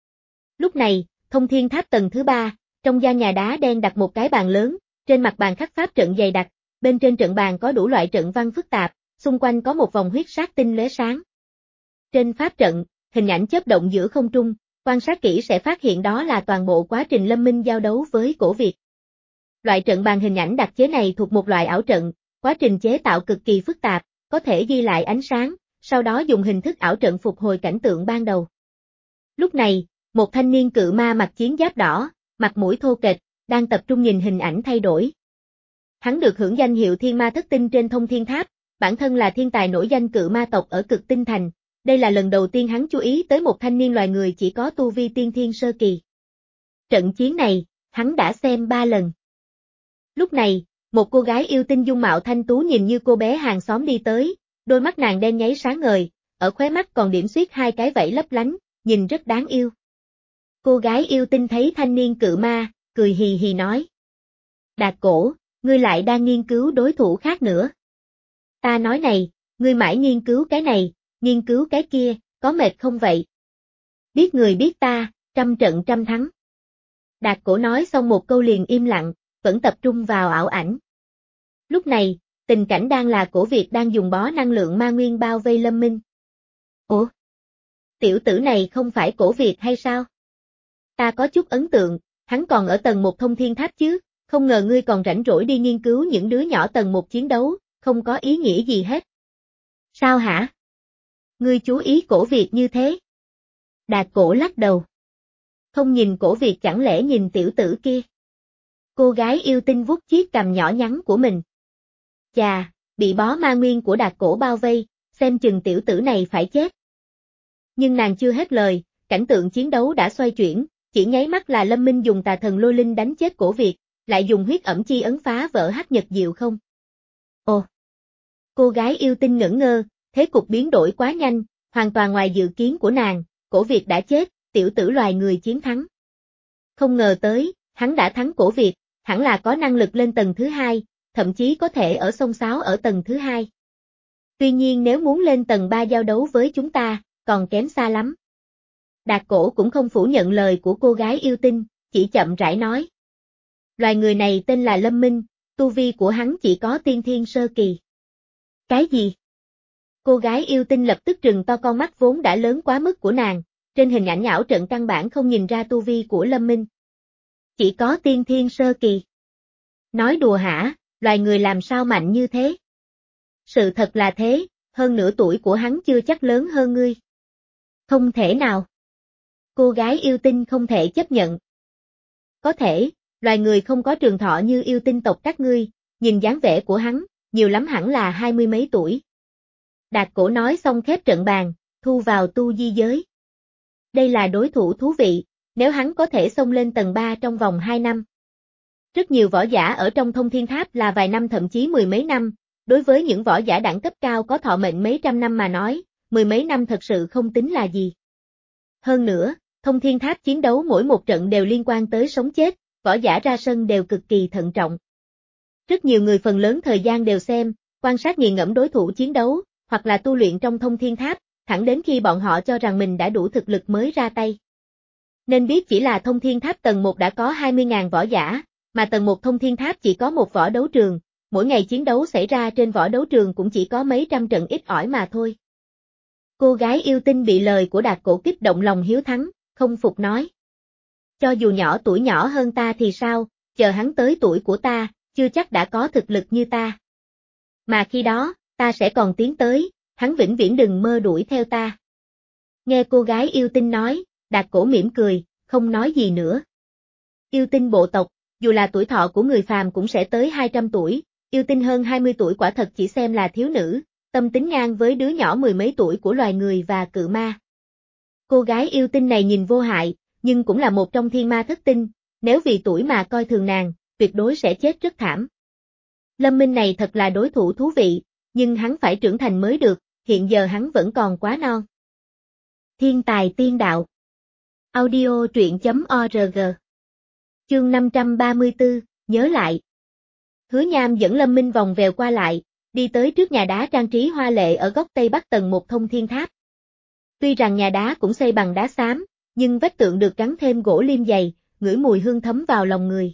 Lúc này, thông thiên tháp tầng thứ ba, trong gian nhà đá đen đặt một cái bàn lớn, trên mặt bàn khắc pháp trận dày đặc, bên trên trận bàn có đủ loại trận văn phức tạp, xung quanh có một vòng huyết sát tinh lóe sáng. Trên pháp trận, hình ảnh chớp động giữa không trung, quan sát kỹ sẽ phát hiện đó là toàn bộ quá trình Lâm Minh giao đấu với cổ Việt. Loại trận bàn hình ảnh đặc chế này thuộc một loại ảo trận, quá trình chế tạo cực kỳ phức tạp, có thể ghi lại ánh sáng, sau đó dùng hình thức ảo trận phục hồi cảnh tượng ban đầu. Lúc này, một thanh niên cự ma mặc chiến giáp đỏ, mặt mũi thô kệch, đang tập trung nhìn hình ảnh thay đổi. Hắn được hưởng danh hiệu Thiên Ma Thất Tinh trên thông thiên tháp, bản thân là thiên tài nổi danh cự ma tộc ở Cực Tinh Thành, đây là lần đầu tiên hắn chú ý tới một thanh niên loài người chỉ có tu vi tiên thiên sơ kỳ. Trận chiến này, hắn đã xem ba lần. Lúc này, một cô gái yêu tinh dung mạo thanh tú nhìn như cô bé hàng xóm đi tới, đôi mắt nàng đen nháy sáng ngời, ở khóe mắt còn điểm xuyết hai cái vảy lấp lánh, nhìn rất đáng yêu. Cô gái yêu tinh thấy thanh niên cự ma, cười hì hì nói. Đạt Cổ, ngươi lại đang nghiên cứu đối thủ khác nữa. Ta nói này, ngươi mãi nghiên cứu cái này, nghiên cứu cái kia, có mệt không vậy? Biết người biết ta, trăm trận trăm thắng. Đạt Cổ nói xong một câu liền im lặng, vẫn tập trung vào ảo ảnh. Lúc này, tình cảnh đang là cổ Việt đang dùng bó năng lượng ma nguyên bao vây Lâm Minh. Ủa? Tiểu tử này không phải cổ Việt hay sao? Ta có chút ấn tượng, hắn còn ở tầng một thông thiên tháp chứ, không ngờ ngươi còn rảnh rỗi đi nghiên cứu những đứa nhỏ tầng một chiến đấu, không có ý nghĩa gì hết. Sao hả? Ngươi chú ý cổ Việt như thế? Đạt Cổ lắc đầu. Không nhìn cổ Việt chẳng lẽ nhìn tiểu tử kia? Cô gái yêu tinh vuốt chiếc cằm nhỏ nhắn của mình. Chà, bị bó ma nguyên của Đạt Cổ bao vây, xem chừng tiểu tử này phải chết. Nhưng nàng chưa hết lời, cảnh tượng chiến đấu đã xoay chuyển, chỉ nháy mắt là Lâm Minh dùng tà thần lôi linh đánh chết cổ Việt, lại dùng huyết ẩm chi ấn phá vỡ hắc nhật diệu không. Ồ! Cô gái yêu tinh ngẩn ngơ, thế cục biến đổi quá nhanh, hoàn toàn ngoài dự kiến của nàng, cổ Việt đã chết, tiểu tử loài người chiến thắng. Không ngờ tới, hắn đã thắng cổ Việt, hẳn là có năng lực lên tầng thứ hai, thậm chí có thể ở xông xáo ở tầng thứ hai. Tuy nhiên nếu muốn lên tầng ba giao đấu với chúng ta, còn kém xa lắm. Đạt Cổ cũng không phủ nhận lời của cô gái yêu tinh, chỉ chậm rãi nói. Loài người này tên là Lâm Minh, tu vi của hắn chỉ có tiên thiên sơ kỳ. Cái gì? Cô gái yêu tinh lập tức trừng to con mắt vốn đã lớn quá mức của nàng, trên hình ảnh ảo trận căn bản không nhìn ra tu vi của Lâm Minh. Chỉ có tiên thiên sơ kỳ. Nói đùa hả, loài người làm sao mạnh như thế? Sự thật là thế, hơn nửa tuổi của hắn chưa chắc lớn hơn ngươi. Không thể nào. Cô gái yêu tinh không thể chấp nhận. Có thể, loài người không có trường thọ như yêu tinh tộc các ngươi, nhìn dáng vẻ của hắn, nhiều lắm hẳn là hai mươi mấy tuổi. Đạt Cổ nói xong khép trận bàn, thu vào tu di giới. Đây là đối thủ thú vị, nếu hắn có thể xông lên tầng ba trong vòng hai năm. Rất nhiều võ giả ở trong thông thiên tháp là vài năm thậm chí mười mấy năm, đối với những võ giả đẳng cấp cao có thọ mệnh mấy trăm năm mà nói, mười mấy năm thật sự không tính là gì. Hơn nữa, thông thiên tháp chiến đấu mỗi một trận đều liên quan tới sống chết, võ giả ra sân đều cực kỳ thận trọng. Rất nhiều người phần lớn thời gian đều xem, quan sát nghiền ngẫm đối thủ chiến đấu, hoặc là tu luyện trong thông thiên tháp, thẳng đến khi bọn họ cho rằng mình đã đủ thực lực mới ra tay. Nên biết chỉ là thông thiên tháp tầng một đã có hai mươi nghìn võ giả, mà tầng một thông thiên tháp chỉ có một võ đấu trường, mỗi ngày chiến đấu xảy ra trên võ đấu trường cũng chỉ có mấy trăm trận ít ỏi mà thôi. Cô gái yêu tinh bị lời của Đạt Cổ kích động lòng hiếu thắng, không phục nói. Cho dù nhỏ tuổi nhỏ hơn ta thì sao, chờ hắn tới tuổi của ta, chưa chắc đã có thực lực như ta. Mà khi đó, ta sẽ còn tiến tới, hắn vĩnh viễn đừng mơ đuổi theo ta. Nghe cô gái yêu tinh nói, Đạt Cổ mỉm cười, không nói gì nữa. Yêu tinh bộ tộc, dù là tuổi thọ của người phàm cũng sẽ tới hai trăm tuổi, yêu tinh hơn hai mươi tuổi quả thật chỉ xem là thiếu nữ, tâm tính ngang với đứa nhỏ mười mấy tuổi của loài người và cự ma. Cô gái yêu tinh này nhìn vô hại, nhưng cũng là một trong thiên ma thất tinh, nếu vì tuổi mà coi thường nàng, tuyệt đối sẽ chết rất thảm. Lâm Minh này thật là đối thủ thú vị, nhưng hắn phải trưởng thành mới được, hiện giờ hắn vẫn còn quá non. Thiên tài tiên đạo. Audio truyện chấm org. Chương năm trăm ba mươi tư, nhớ lại. Hứa Nham dẫn Lâm Minh vòng vèo qua lại, đi tới trước nhà đá trang trí hoa lệ ở góc tây bắc tầng một thông thiên tháp. Tuy rằng nhà đá cũng xây bằng đá xám, nhưng vách tượng được gắn thêm gỗ liêm dày, ngửi mùi hương thấm vào lòng người.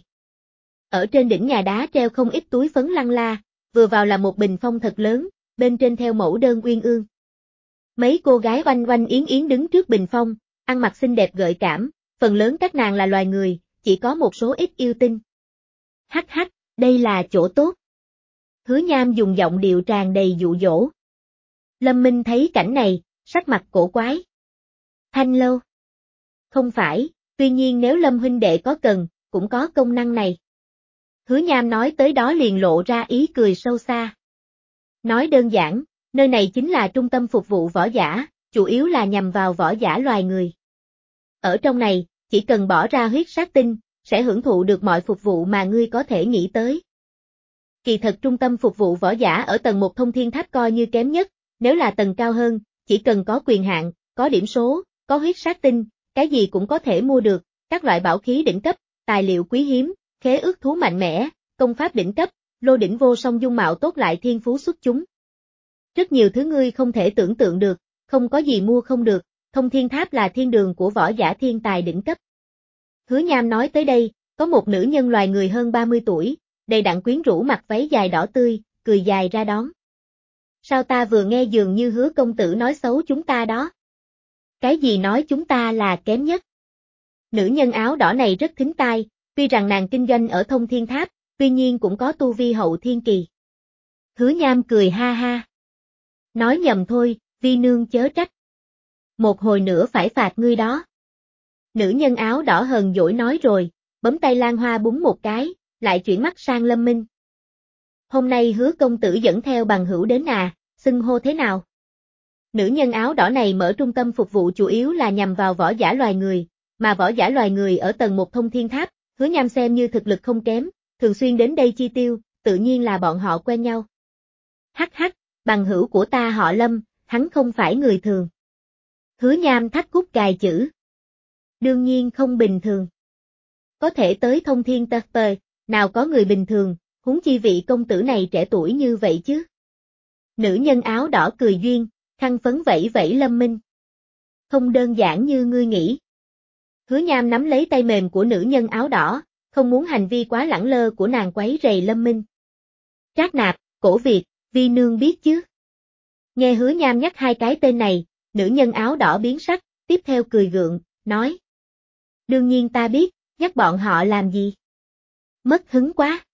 Ở trên đỉnh nhà đá treo không ít túi phấn lăng la, vừa vào là một bình phong thật lớn, bên trên theo mẫu đơn uyên ương. Mấy cô gái oanh oanh yến yến đứng trước bình phong, ăn mặc xinh đẹp gợi cảm, phần lớn các nàng là loài người, chỉ có một số ít yêu tinh. Hắc hắc, đây là chỗ tốt. Hứa Nham dùng giọng điệu tràn đầy dụ dỗ. Lâm Minh thấy cảnh này, sắc mặt cổ quái. Thanh lâu. Không phải, tuy nhiên nếu Lâm huynh đệ có cần, cũng có công năng này. Hứa Nham nói tới đó liền lộ ra ý cười sâu xa. Nói đơn giản, nơi này chính là trung tâm phục vụ võ giả, chủ yếu là nhằm vào võ giả loài người. Ở trong này, chỉ cần bỏ ra huyết sát tinh, sẽ hưởng thụ được mọi phục vụ mà ngươi có thể nghĩ tới. Kỳ thật trung tâm phục vụ võ giả ở tầng một thông thiên tháp coi như kém nhất, nếu là tầng cao hơn, chỉ cần có quyền hạn, có điểm số, có huyết sát tinh, cái gì cũng có thể mua được, các loại bảo khí đỉnh cấp, tài liệu quý hiếm, khế ước thú mạnh mẽ, công pháp đỉnh cấp, lô đỉnh vô song dung mạo tốt lại thiên phú xuất chúng. Rất nhiều thứ ngươi không thể tưởng tượng được, không có gì mua không được, thông thiên tháp là thiên đường của võ giả thiên tài đỉnh cấp. Hứa Nham nói tới đây, có một nữ nhân loài người hơn ba mươi tuổi, đầy đặn quyến rũ mặc váy dài đỏ tươi, cười dài ra đón. Sao ta vừa nghe dường như Hứa công tử nói xấu chúng ta đó? Cái gì nói chúng ta là kém nhất? Nữ nhân áo đỏ này rất thính tai, tuy rằng nàng kinh doanh ở thông thiên tháp, tuy nhiên cũng có tu vi hậu thiên kỳ. Hứa Nham cười ha ha. Nói nhầm thôi, vi nương chớ trách. Một hồi nữa phải phạt ngươi đó. Nữ nhân áo đỏ hờn dỗi nói rồi, bấm tay Lan Hoa búng một cái, lại chuyển mắt sang Lâm Minh. Hôm nay Hứa công tử dẫn theo bằng hữu đến à, xưng hô thế nào? Nữ nhân áo đỏ này mở trung tâm phục vụ chủ yếu là nhằm vào võ giả loài người, mà võ giả loài người ở tầng một thông thiên tháp, Hứa Nham xem như thực lực không kém, thường xuyên đến đây chi tiêu, tự nhiên là bọn họ quen nhau. Hắc hắc, bằng hữu của ta họ Lâm, hắn không phải người thường. Hứa Nham thắt cút cài chữ. Đương nhiên không bình thường. Có thể tới thông thiên tật tờ, nào có người bình thường, huống chi vị công tử này trẻ tuổi như vậy chứ. Nữ nhân áo đỏ cười duyên, khăn phấn vẫy vẫy Lâm Minh. Không đơn giản như ngươi nghĩ. Hứa Nham nắm lấy tay mềm của nữ nhân áo đỏ, không muốn hành vi quá lẳng lơ của nàng quấy rầy Lâm Minh. Trác Nạp, Cổ Việt, vi nương biết chứ. Nghe Hứa Nham nhắc hai cái tên này, nữ nhân áo đỏ biến sắc, tiếp theo cười gượng, nói. Đương nhiên ta biết, nhắc bọn họ làm gì? Mất hứng quá.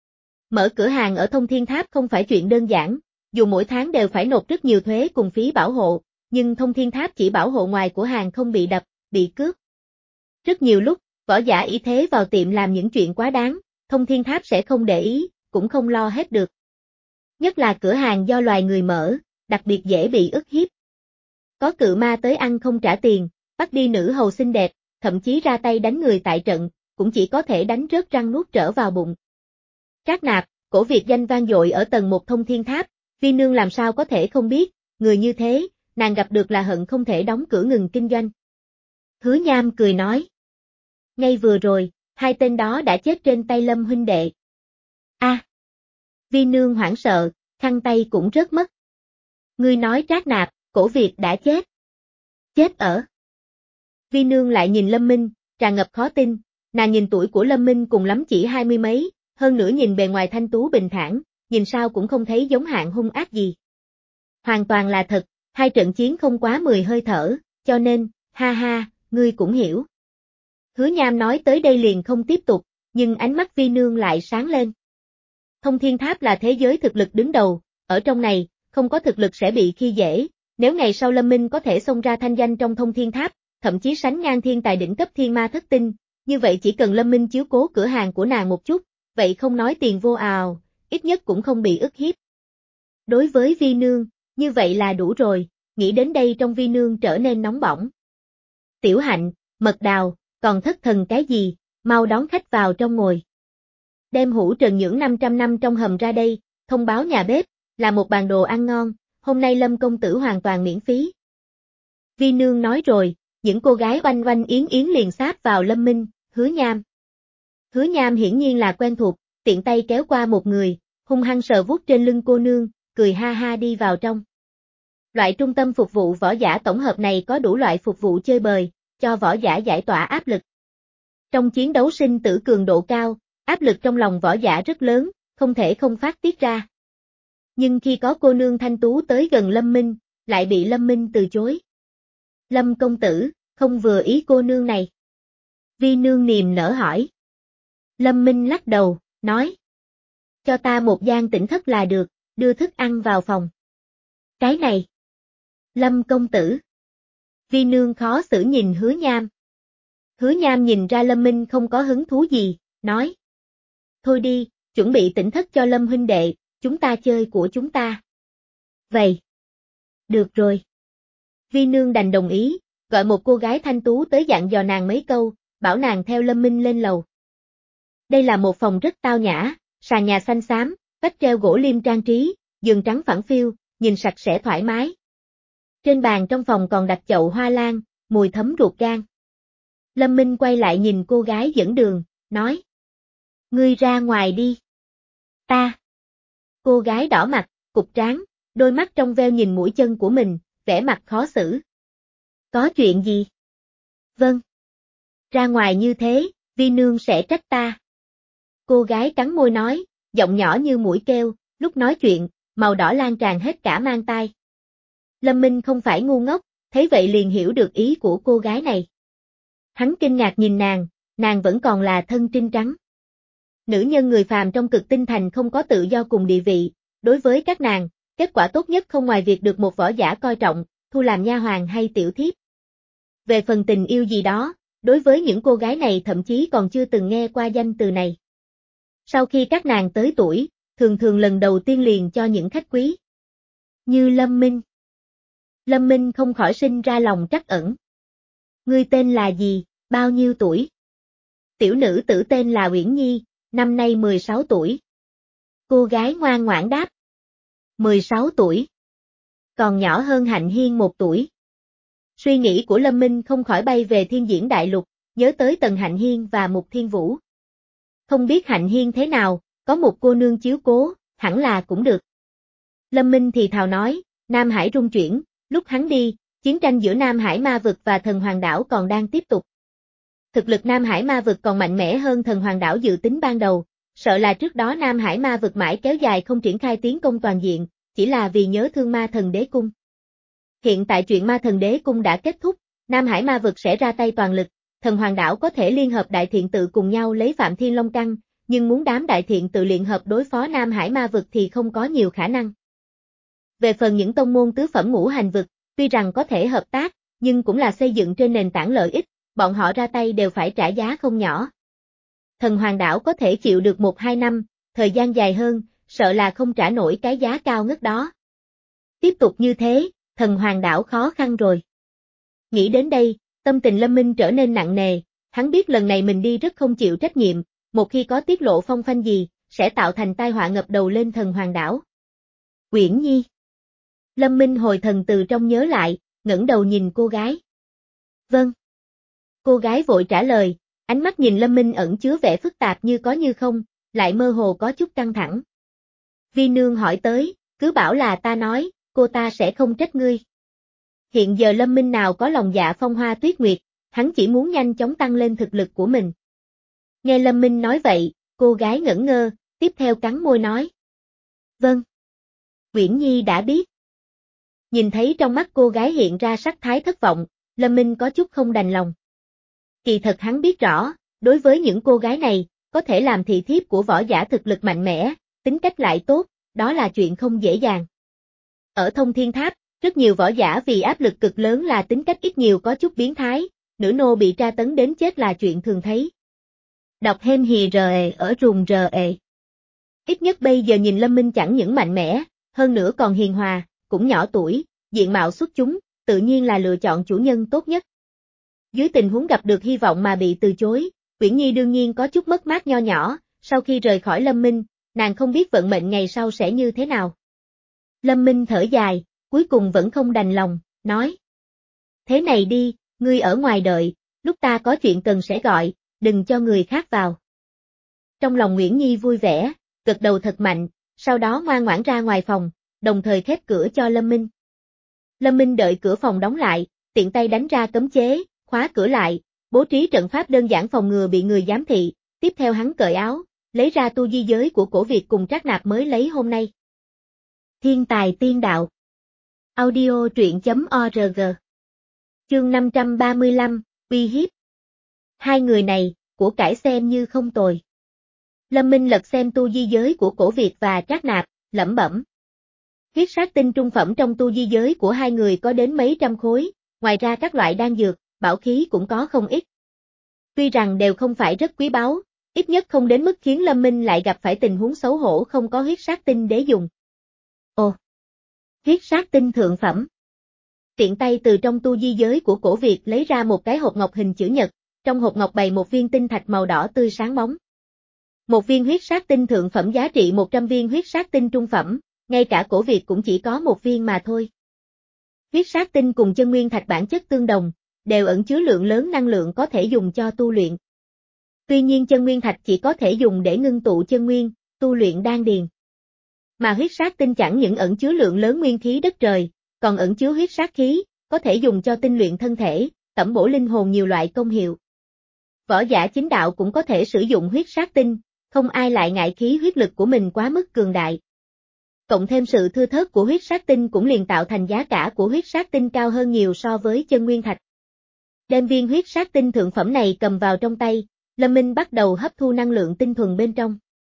Mở cửa hàng ở thông thiên tháp không phải chuyện đơn giản, dù mỗi tháng đều phải nộp rất nhiều thuế cùng phí bảo hộ, nhưng thông thiên tháp chỉ bảo hộ ngoài của hàng không bị đập, bị cướp. Rất nhiều lúc, võ giả ý thế vào tiệm làm những chuyện quá đáng, thông thiên tháp sẽ không để ý, cũng không lo hết được. Nhất là cửa hàng do loài người mở, đặc biệt dễ bị ức hiếp. Có cự ma tới ăn không trả tiền, bắt đi nữ hầu xinh đẹp, thậm chí ra tay đánh người tại trận, cũng chỉ có thể đánh rớt răng nuốt trở vào bụng. Trác Nạp, Cổ Việt danh vang dội ở tầng một thông thiên tháp, vi nương làm sao có thể không biết, người như thế, nàng gặp được là hận không thể đóng cửa ngừng kinh doanh. Hứa Nham cười nói. Ngay vừa rồi, hai tên đó đã chết trên tay Lâm huynh đệ. A, à, vi nương hoảng sợ, khăn tay cũng rớt mất. Ngươi nói Trác Nạp, Cổ Việt đã chết. Chết ở. Vi nương lại nhìn Lâm Minh, tràn ngập khó tin, nàng nhìn tuổi của Lâm Minh cùng lắm chỉ hai mươi mấy, hơn nữa nhìn bề ngoài thanh tú bình thản, nhìn sao cũng không thấy giống hạng hung ác gì. Hoàn toàn là thật, Hai trận chiến không quá mười hơi thở, cho nên, ha ha, ngươi cũng hiểu. Hứa Nham nói tới đây liền không tiếp tục, nhưng ánh mắt Vi Nương lại sáng lên. Thông Thiên Tháp là thế giới thực lực đứng đầu, ở trong này, không có thực lực sẽ bị khi dễ, nếu ngày sau Lâm Minh có thể xông ra thanh danh trong Thông Thiên Tháp, thậm chí sánh ngang thiên tài đỉnh cấp thiên ma thất tinh, như vậy chỉ cần Lâm Minh chiếu cố cửa hàng của nàng một chút, vậy không nói tiền vô ào, ít nhất cũng không bị ức hiếp. Đối với Vi Nương, như vậy là đủ rồi, nghĩ đến đây trong Vi Nương trở nên nóng bỏng. Tiểu Hạnh, Mật Đào, còn thất thần cái gì, mau đón khách vào trong ngồi. Đem hũ trần nhưỡng năm trăm năm trong hầm ra đây, thông báo nhà bếp, là một bàn đồ ăn ngon, hôm nay Lâm công tử hoàn toàn miễn phí. Vi Nương nói rồi, những cô gái oanh oanh yến yến liền sáp vào Lâm Minh, Hứa Nham. Hứa Nham hiển nhiên là quen thuộc, tiện tay kéo qua một người, hung hăng sờ vuốt trên lưng cô nương, cười ha ha đi vào trong. Loại trung tâm phục vụ võ giả tổng hợp này có đủ loại phục vụ chơi bời, cho võ giả giải tỏa áp lực. Trong chiến đấu sinh tử cường độ cao, áp lực trong lòng võ giả rất lớn, không thể không phát tiết ra. Nhưng khi có cô nương thanh tú tới gần Lâm Minh, lại bị Lâm Minh từ chối. Lâm công tử, không vừa ý cô nương này. Vi Nương niềm nở hỏi. Lâm Minh lắc đầu, nói. Cho ta một gian tĩnh thất là được, đưa thức ăn vào phòng. Cái này. Lâm công tử. Vi Nương khó xử nhìn Hứa Nham. Hứa Nham nhìn ra Lâm Minh không có hứng thú gì, nói. Thôi đi, chuẩn bị tĩnh thất cho Lâm huynh đệ, chúng ta chơi của chúng ta. Vậy. Được rồi. Vi Nương đành đồng ý, gọi một cô gái thanh tú tới dặn dò nàng mấy câu, bảo nàng theo Lâm Minh lên lầu. Đây là một phòng rất tao nhã, sàn nhà xanh xám, vách treo gỗ liêm trang trí, giường trắng phẳng phiu, nhìn sạch sẽ thoải mái. Trên bàn trong phòng còn đặt chậu hoa lan, mùi thấm ruột gan. Lâm Minh quay lại nhìn cô gái dẫn đường, nói. Ngươi ra ngoài đi. Ta. Cô gái đỏ mặt, cục trán, đôi mắt trong veo nhìn mũi chân của mình, vẻ mặt khó xử. Có chuyện gì? Vâng. Ra ngoài như thế, Vi Nương sẽ trách ta. Cô gái cắn môi nói, giọng nhỏ như mũi kêu, lúc nói chuyện, màu đỏ lan tràn hết cả mang tai. Lâm Minh không phải ngu ngốc, thấy vậy liền hiểu được ý của cô gái này. Hắn kinh ngạc nhìn nàng, nàng vẫn còn là thân trinh trắng. Nữ nhân người phàm trong cực tinh thành không có tự do cùng địa vị, đối với các nàng, kết quả tốt nhất không ngoài việc được một võ giả coi trọng, thu làm nha hoàn hay tiểu thiếp. Về phần tình yêu gì đó, đối với những cô gái này thậm chí còn chưa từng nghe qua danh từ này. Sau khi các nàng tới tuổi, thường thường lần đầu tiên liền cho những khách quý. Như Lâm Minh. Lâm Minh không khỏi sinh ra lòng trắc ẩn. Ngươi tên là gì, bao nhiêu tuổi? Tiểu nữ tử tên là Uyển Nhi, năm nay mười sáu tuổi. Cô gái ngoan ngoãn đáp. mười sáu tuổi. Còn nhỏ hơn Hạnh Hiên một tuổi. Suy nghĩ của Lâm Minh không khỏi bay về thiên diễn đại lục, nhớ tới Tần Hạnh Hiên và Mục Thiên Vũ. Không biết Hạnh Hiên thế nào, có một cô nương chiếu cố, hẳn là cũng được. Lâm Minh thì thào nói, Nam Hải rung chuyển, lúc hắn đi, chiến tranh giữa Nam Hải ma vực và Thần Hoàng đảo còn đang tiếp tục. Thực lực Nam Hải ma vực còn mạnh mẽ hơn Thần Hoàng đảo dự tính ban đầu, sợ là trước đó Nam Hải ma vực mãi kéo dài không triển khai tiến công toàn diện, chỉ là vì nhớ thương ma thần đế cung. Hiện tại chuyện ma thần đế cung đã kết thúc, Nam Hải ma vực sẽ ra tay toàn lực, Thần Hoàng đảo có thể liên hợp đại thiện tự cùng nhau lấy Phạm Thiên Long Căn, nhưng muốn đám đại thiện tự liên hợp đối phó Nam Hải ma vực thì không có nhiều khả năng. Về phần những tông môn tứ phẩm ngũ hành vực, tuy rằng có thể hợp tác, nhưng cũng là xây dựng trên nền tảng lợi ích, bọn họ ra tay đều phải trả giá không nhỏ. Thần Hoàng đảo có thể chịu được một hai năm, thời gian dài hơn, sợ là không trả nổi cái giá cao ngất đó. Tiếp tục như thế, Thần Hoàng đảo khó khăn rồi. Nghĩ đến đây, tâm tình Lâm Minh trở nên nặng nề, hắn biết lần này mình đi rất không chịu trách nhiệm, một khi có tiết lộ phong phanh gì, sẽ tạo thành tai họa ngập đầu lên Thần Hoàng đảo. Uyển Nhi. Lâm Minh hồi thần từ trong nhớ lại, ngẩng đầu nhìn cô gái. Vâng. Cô gái vội trả lời, ánh mắt nhìn Lâm Minh ẩn chứa vẻ phức tạp như có như không, lại mơ hồ có chút căng thẳng. Vi Nương hỏi tới, cứ bảo là ta nói, cô ta sẽ không trách ngươi. Hiện giờ Lâm Minh nào có lòng dạ phong hoa tuyết nguyệt, hắn chỉ muốn nhanh chóng tăng lên thực lực của mình. Nghe Lâm Minh nói vậy, cô gái ngẩn ngơ, tiếp theo cắn môi nói. Vâng. Uyển Nhi đã biết. Nhìn thấy trong mắt cô gái hiện ra sắc thái thất vọng, Lâm Minh có chút không đành lòng. Kỳ thật hắn biết rõ, đối với những cô gái này, có thể làm thị thiếp của võ giả thực lực mạnh mẽ, tính cách lại tốt, đó là chuyện không dễ dàng. Ở Thông Thiên Tháp, rất nhiều võ giả vì áp lực cực lớn là tính cách ít nhiều có chút biến thái, nữ nô bị tra tấn đến chết là chuyện thường thấy. Đọc thêm hì rờ ở rùng rờ. Ít nhất bây giờ nhìn Lâm Minh chẳng những mạnh mẽ, hơn nữa còn hiền hòa, cũng nhỏ tuổi, diện mạo xuất chúng, tự nhiên là lựa chọn chủ nhân tốt nhất. Dưới tình huống gặp được hy vọng mà bị từ chối, Uyển Nhi đương nhiên có chút mất mát nho nhỏ, sau khi rời khỏi Lâm Minh, nàng không biết vận mệnh ngày sau sẽ như thế nào. Lâm Minh thở dài, cuối cùng vẫn không đành lòng, nói. Thế này đi, ngươi ở ngoài đợi, lúc ta có chuyện cần sẽ gọi, đừng cho người khác vào. Trong lòng Uyển Nhi vui vẻ, gật đầu thật mạnh, sau đó ngoan ngoãn ra ngoài phòng, đồng thời khép cửa cho Lâm Minh. Lâm Minh đợi cửa phòng đóng lại, tiện tay đánh ra cấm chế, khóa cửa lại, bố trí trận pháp đơn giản phòng ngừa bị người giám thị, tiếp theo hắn cởi áo, lấy ra tu di giới của cổ Việt cùng Trác Nạp mới lấy hôm nay. Thiên tài tiên đạo. Audio truyện chấm org. Chương năm trăm ba mươi lăm, uy hiếp. Hai người này, của cải xem như không tồi. Lâm Minh lật xem tu di giới của cổ Việt và Trác Nạp, lẩm bẩm. Huyết sát tinh trung phẩm trong tu di giới của hai người có đến mấy trăm khối, ngoài ra các loại đan dược, bảo khí cũng có không ít. Tuy rằng đều không phải rất quý báu, ít nhất không đến mức khiến Lâm Minh lại gặp phải tình huống xấu hổ không có huyết sát tinh để dùng. Ồ! Huyết sát tinh thượng phẩm. Tiện tay từ trong tu di giới của cổ Việt lấy ra một cái hộp ngọc hình chữ nhật, trong hộp ngọc bày một viên tinh thạch màu đỏ tươi sáng bóng. Một viên huyết sát tinh thượng phẩm giá trị một trăm viên huyết sát tinh trung phẩm, ngay cả cổ Việt cũng chỉ có một viên mà thôi. Huyết sát tinh cùng chân nguyên thạch bản chất tương đồng, đều ẩn chứa lượng lớn năng lượng có thể dùng cho tu luyện. Tuy nhiên chân nguyên thạch chỉ có thể dùng để ngưng tụ chân nguyên, tu luyện đan điền. Mà huyết sát tinh chẳng những ẩn chứa lượng lớn nguyên khí đất trời, còn ẩn chứa huyết sát khí, có thể dùng cho tinh luyện thân thể, tẩm bổ linh hồn nhiều loại công hiệu. Võ giả chính đạo cũng có thể sử dụng huyết sát tinh, không ai lại ngại khí huyết lực của mình quá mức cường đại. Cộng thêm sự thưa thớt của huyết sát tinh cũng liền tạo thành giá cả của huyết sát tinh cao hơn nhiều so với chân nguyên thạch. Đem viên huyết sát tinh thượng phẩm này cầm vào trong tay, Lâm Minh bắt đầu hấp thu năng lượng tinh thuần bên trong.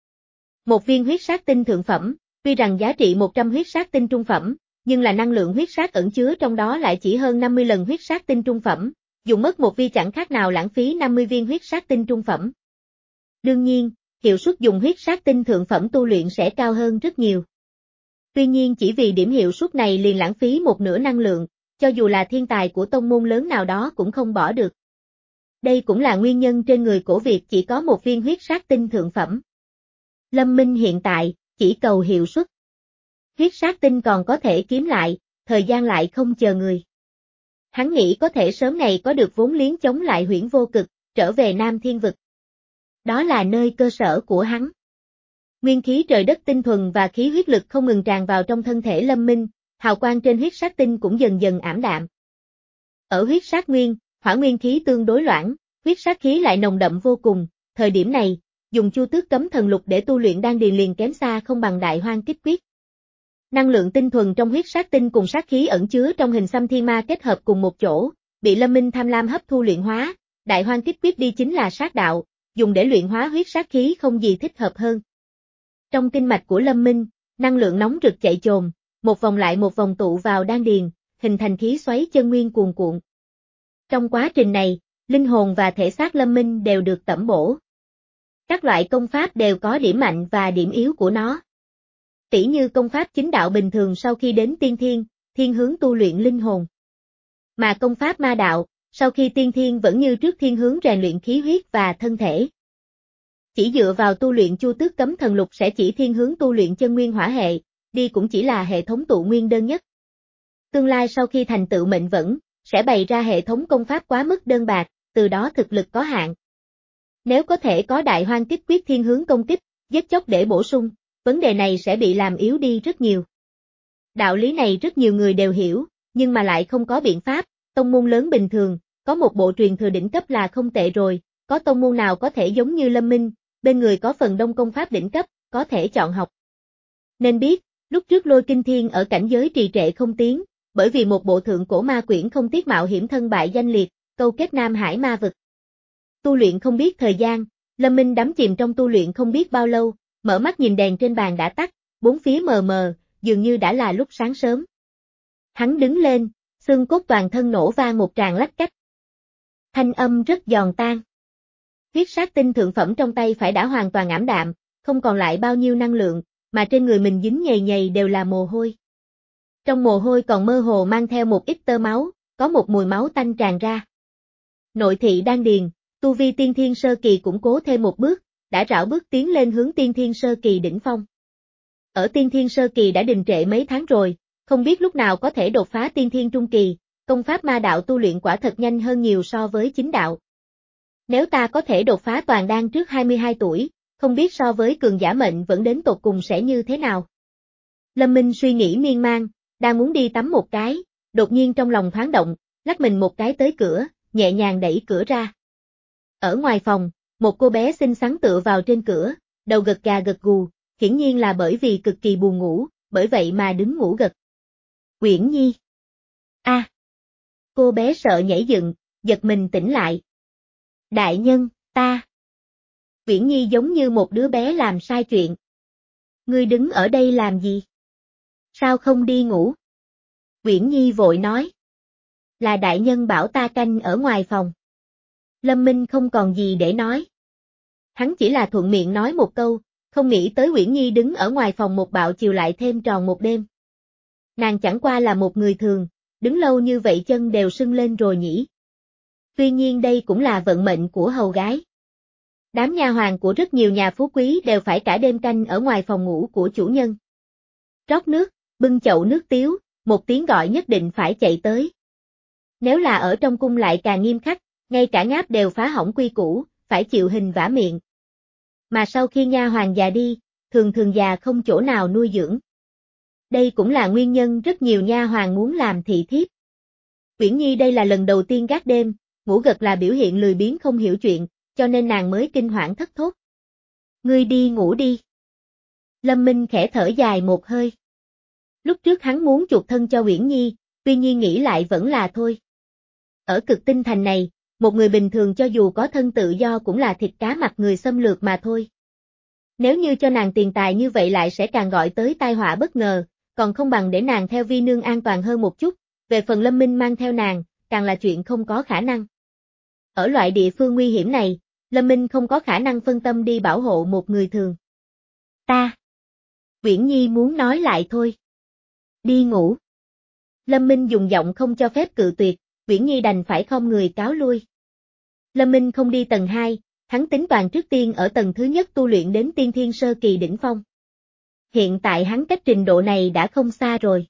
Một viên huyết sát tinh thượng phẩm, tuy rằng giá trị một trăm huyết sát tinh trung phẩm, nhưng là năng lượng huyết sát ẩn chứa trong đó lại chỉ hơn năm mươi lần huyết sát tinh trung phẩm, dùng mất một vi chẳng khác nào lãng phí năm mươi viên huyết sát tinh trung phẩm. Đương nhiên, hiệu suất dùng huyết sát tinh thượng phẩm tu luyện sẽ cao hơn rất nhiều. Tuy nhiên chỉ vì điểm hiệu suất này liền lãng phí một nửa năng lượng, cho dù là thiên tài của tông môn lớn nào đó cũng không bỏ được. Đây cũng là nguyên nhân trên người cổ Việt chỉ có một viên huyết sát tinh thượng phẩm. Lâm Minh hiện tại, chỉ cầu hiệu suất. Huyết sát tinh còn có thể kiếm lại, thời gian lại không chờ người. Hắn nghĩ có thể sớm ngày có được vốn liếng chống lại Huyễn Vô Cực, trở về Nam Thiên Vực. Đó là nơi cơ sở của hắn. Nguyên khí trời đất tinh thuần và khí huyết lực không ngừng tràn vào trong thân thể Lâm Minh, hào quang trên huyết sát tinh cũng dần dần ảm đạm. Ở huyết sát nguyên, hỏa nguyên khí tương đối loãng, huyết sát khí lại nồng đậm vô cùng, thời điểm này, dùng Chu Tước Cấm Thần Lục để tu luyện đan điền liền kém xa không bằng Đại Hoang Kích Quyết. Năng lượng tinh thuần trong huyết sát tinh cùng sát khí ẩn chứa trong hình xăm thiên ma kết hợp cùng một chỗ, bị Lâm Minh tham lam hấp thu luyện hóa, Đại Hoang Kích Quyết đi chính là sát đạo, dùng để luyện hóa huyết sát khí không gì thích hợp hơn. Trong kinh mạch của Lâm Minh, năng lượng nóng rực chạy chồn, một vòng lại một vòng tụ vào đan điền, hình thành khí xoáy chân nguyên cuồn cuộn. Trong quá trình này, linh hồn và thể xác Lâm Minh đều được tẩm bổ. Các loại công pháp đều có điểm mạnh và điểm yếu của nó. Tỉ như công pháp chính đạo bình thường sau khi đến tiên thiên, thiên hướng tu luyện linh hồn. Mà công pháp ma đạo, sau khi tiên thiên vẫn như trước thiên hướng rèn luyện khí huyết và thân thể. Chỉ dựa vào tu luyện Chu Tước Cấm Thần Lục sẽ chỉ thiên hướng tu luyện chân nguyên hỏa hệ, đi cũng chỉ là hệ thống tụ nguyên đơn nhất. Tương lai sau khi thành tựu mệnh vẫn, sẽ bày ra hệ thống công pháp quá mức đơn bạc, từ đó thực lực có hạn. Nếu có thể có Đại Hoang Kích Quyết thiên hướng công kích, giết chóc để bổ sung, vấn đề này sẽ bị làm yếu đi rất nhiều. Đạo lý này rất nhiều người đều hiểu, nhưng mà lại không có biện pháp, tông môn lớn bình thường, có một bộ truyền thừa đỉnh cấp là không tệ rồi, có tông môn nào có thể giống như Lâm Minh, bên người có phần đông công pháp đỉnh cấp, có thể chọn học. Nên biết, lúc trước Lôi Kinh Thiên ở cảnh giới trì trệ không tiến, bởi vì một bộ thượng cổ ma quyển không tiếc mạo hiểm thân bại danh liệt, câu kết Nam Hải ma vực. Tu luyện không biết thời gian, Lâm Minh đắm chìm trong tu luyện không biết bao lâu, mở mắt nhìn đèn trên bàn đã tắt, bốn phía mờ mờ, dường như đã là lúc sáng sớm. Hắn đứng lên, xương cốt toàn thân nổ vang một tràng lách cách. Thanh âm rất giòn tan. Huyết sát tinh thượng phẩm trong tay phải đã hoàn toàn ảm đạm, không còn lại bao nhiêu năng lượng, mà trên người mình dính nhầy nhầy đều là mồ hôi. Trong mồ hôi còn mơ hồ mang theo một ít tơ máu, có một mùi máu tanh tràn ra. Nội thị đan điền, tu vi tiên thiên sơ kỳ củng cố thêm một bước, đã rảo bước tiến lên hướng tiên thiên sơ kỳ đỉnh phong. Ở tiên thiên sơ kỳ đã đình trệ mấy tháng rồi, không biết lúc nào có thể đột phá tiên thiên trung kỳ, công pháp ma đạo tu luyện quả thật nhanh hơn nhiều so với chính đạo. Nếu ta có thể đột phá toàn đan trước hai mươi hai tuổi, không biết so với cường giả mệnh vẫn đến tột cùng sẽ như thế nào. Lâm Minh suy nghĩ miên man, đang muốn đi tắm một cái, đột nhiên trong lòng thoáng động, lắc mình một cái tới cửa, nhẹ nhàng đẩy cửa ra. Ở ngoài phòng, một cô bé xinh xắn tựa vào trên cửa, đầu gật gà gật gù, hiển nhiên là bởi vì cực kỳ buồn ngủ, bởi vậy mà đứng ngủ gật. Uyển Nhi. A. À. Cô bé sợ nhảy dựng, giật mình tỉnh lại. Đại nhân, ta. Uyển Nhi giống như một đứa bé làm sai chuyện. Ngươi đứng ở đây làm gì? Sao không đi ngủ? Uyển Nhi vội nói. Là đại nhân bảo ta canh ở ngoài phòng. Lâm Minh không còn gì để nói. Hắn chỉ là thuận miệng nói một câu, không nghĩ tới Uyển Nhi đứng ở ngoài phòng một bạo chiều lại thêm tròn một đêm. Nàng chẳng qua là một người thường, đứng lâu như vậy chân đều sưng lên rồi nhỉ. Tuy nhiên đây cũng là vận mệnh của hầu gái. Đám nha hoàn của rất nhiều nhà phú quý đều phải cả đêm canh ở ngoài phòng ngủ của chủ nhân. Rót nước, bưng chậu nước tiếu, một tiếng gọi nhất định phải chạy tới. Nếu là ở trong cung lại càng nghiêm khắc, ngay cả ngáp đều phá hỏng quy củ, phải chịu hình vả miệng. Mà sau khi nha hoàn già đi, thường thường già không chỗ nào nuôi dưỡng. Đây cũng là nguyên nhân rất nhiều nha hoàn muốn làm thị thiếp. Uyển Nhi đây là lần đầu tiên gác đêm, ngủ gật là biểu hiện lười biếng không hiểu chuyện, cho nên nàng mới kinh hoảng thất thốt. Ngươi đi ngủ đi. Lâm Minh khẽ thở dài một hơi. Lúc trước hắn muốn chuộc thân cho Uyển Nhi, tuy nhiên nghĩ lại vẫn là thôi. Ở cực tinh thành này, một người bình thường cho dù có thân tự do cũng là thịt cá mặt người xâm lược mà thôi. Nếu như cho nàng tiền tài như vậy lại sẽ càng gọi tới tai họa bất ngờ, còn không bằng để nàng theo vi nương an toàn hơn một chút, về phần Lâm Minh mang theo nàng, càng là chuyện không có khả năng. Ở loại địa phương nguy hiểm này, Lâm Minh không có khả năng phân tâm đi bảo hộ một người thường. Ta. Uyển Nhi muốn nói lại thôi. Đi ngủ. Lâm Minh dùng giọng không cho phép cự tuyệt, Uyển Nhi đành phải khom người cáo lui. Lâm Minh không đi tầng hai, hắn tính toàn trước tiên ở tầng thứ nhất tu luyện đến tiên thiên sơ kỳ đỉnh phong. Hiện tại hắn cách trình độ này đã không xa rồi.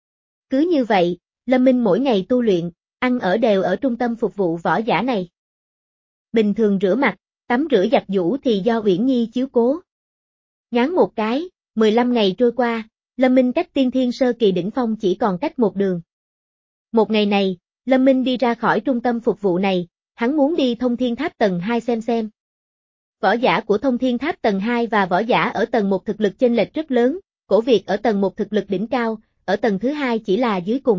Cứ như vậy, Lâm Minh mỗi ngày tu luyện, ăn ở đều ở trung tâm phục vụ võ giả này. Bình thường rửa mặt, tắm rửa giặt giũ thì do Uyển Nhi chiếu cố. Nhoáng một cái, mười lăm ngày trôi qua, Lâm Minh cách tiên thiên sơ kỳ đỉnh phong chỉ còn cách một đường. Một ngày này, Lâm Minh đi ra khỏi trung tâm phục vụ này, hắn muốn đi thông thiên tháp tầng hai xem xem. Võ giả của thông thiên tháp tầng hai và võ giả ở tầng một thực lực chênh lệch rất lớn, cổ Việt ở tầng một thực lực đỉnh cao, ở tầng thứ hai chỉ là dưới cùng.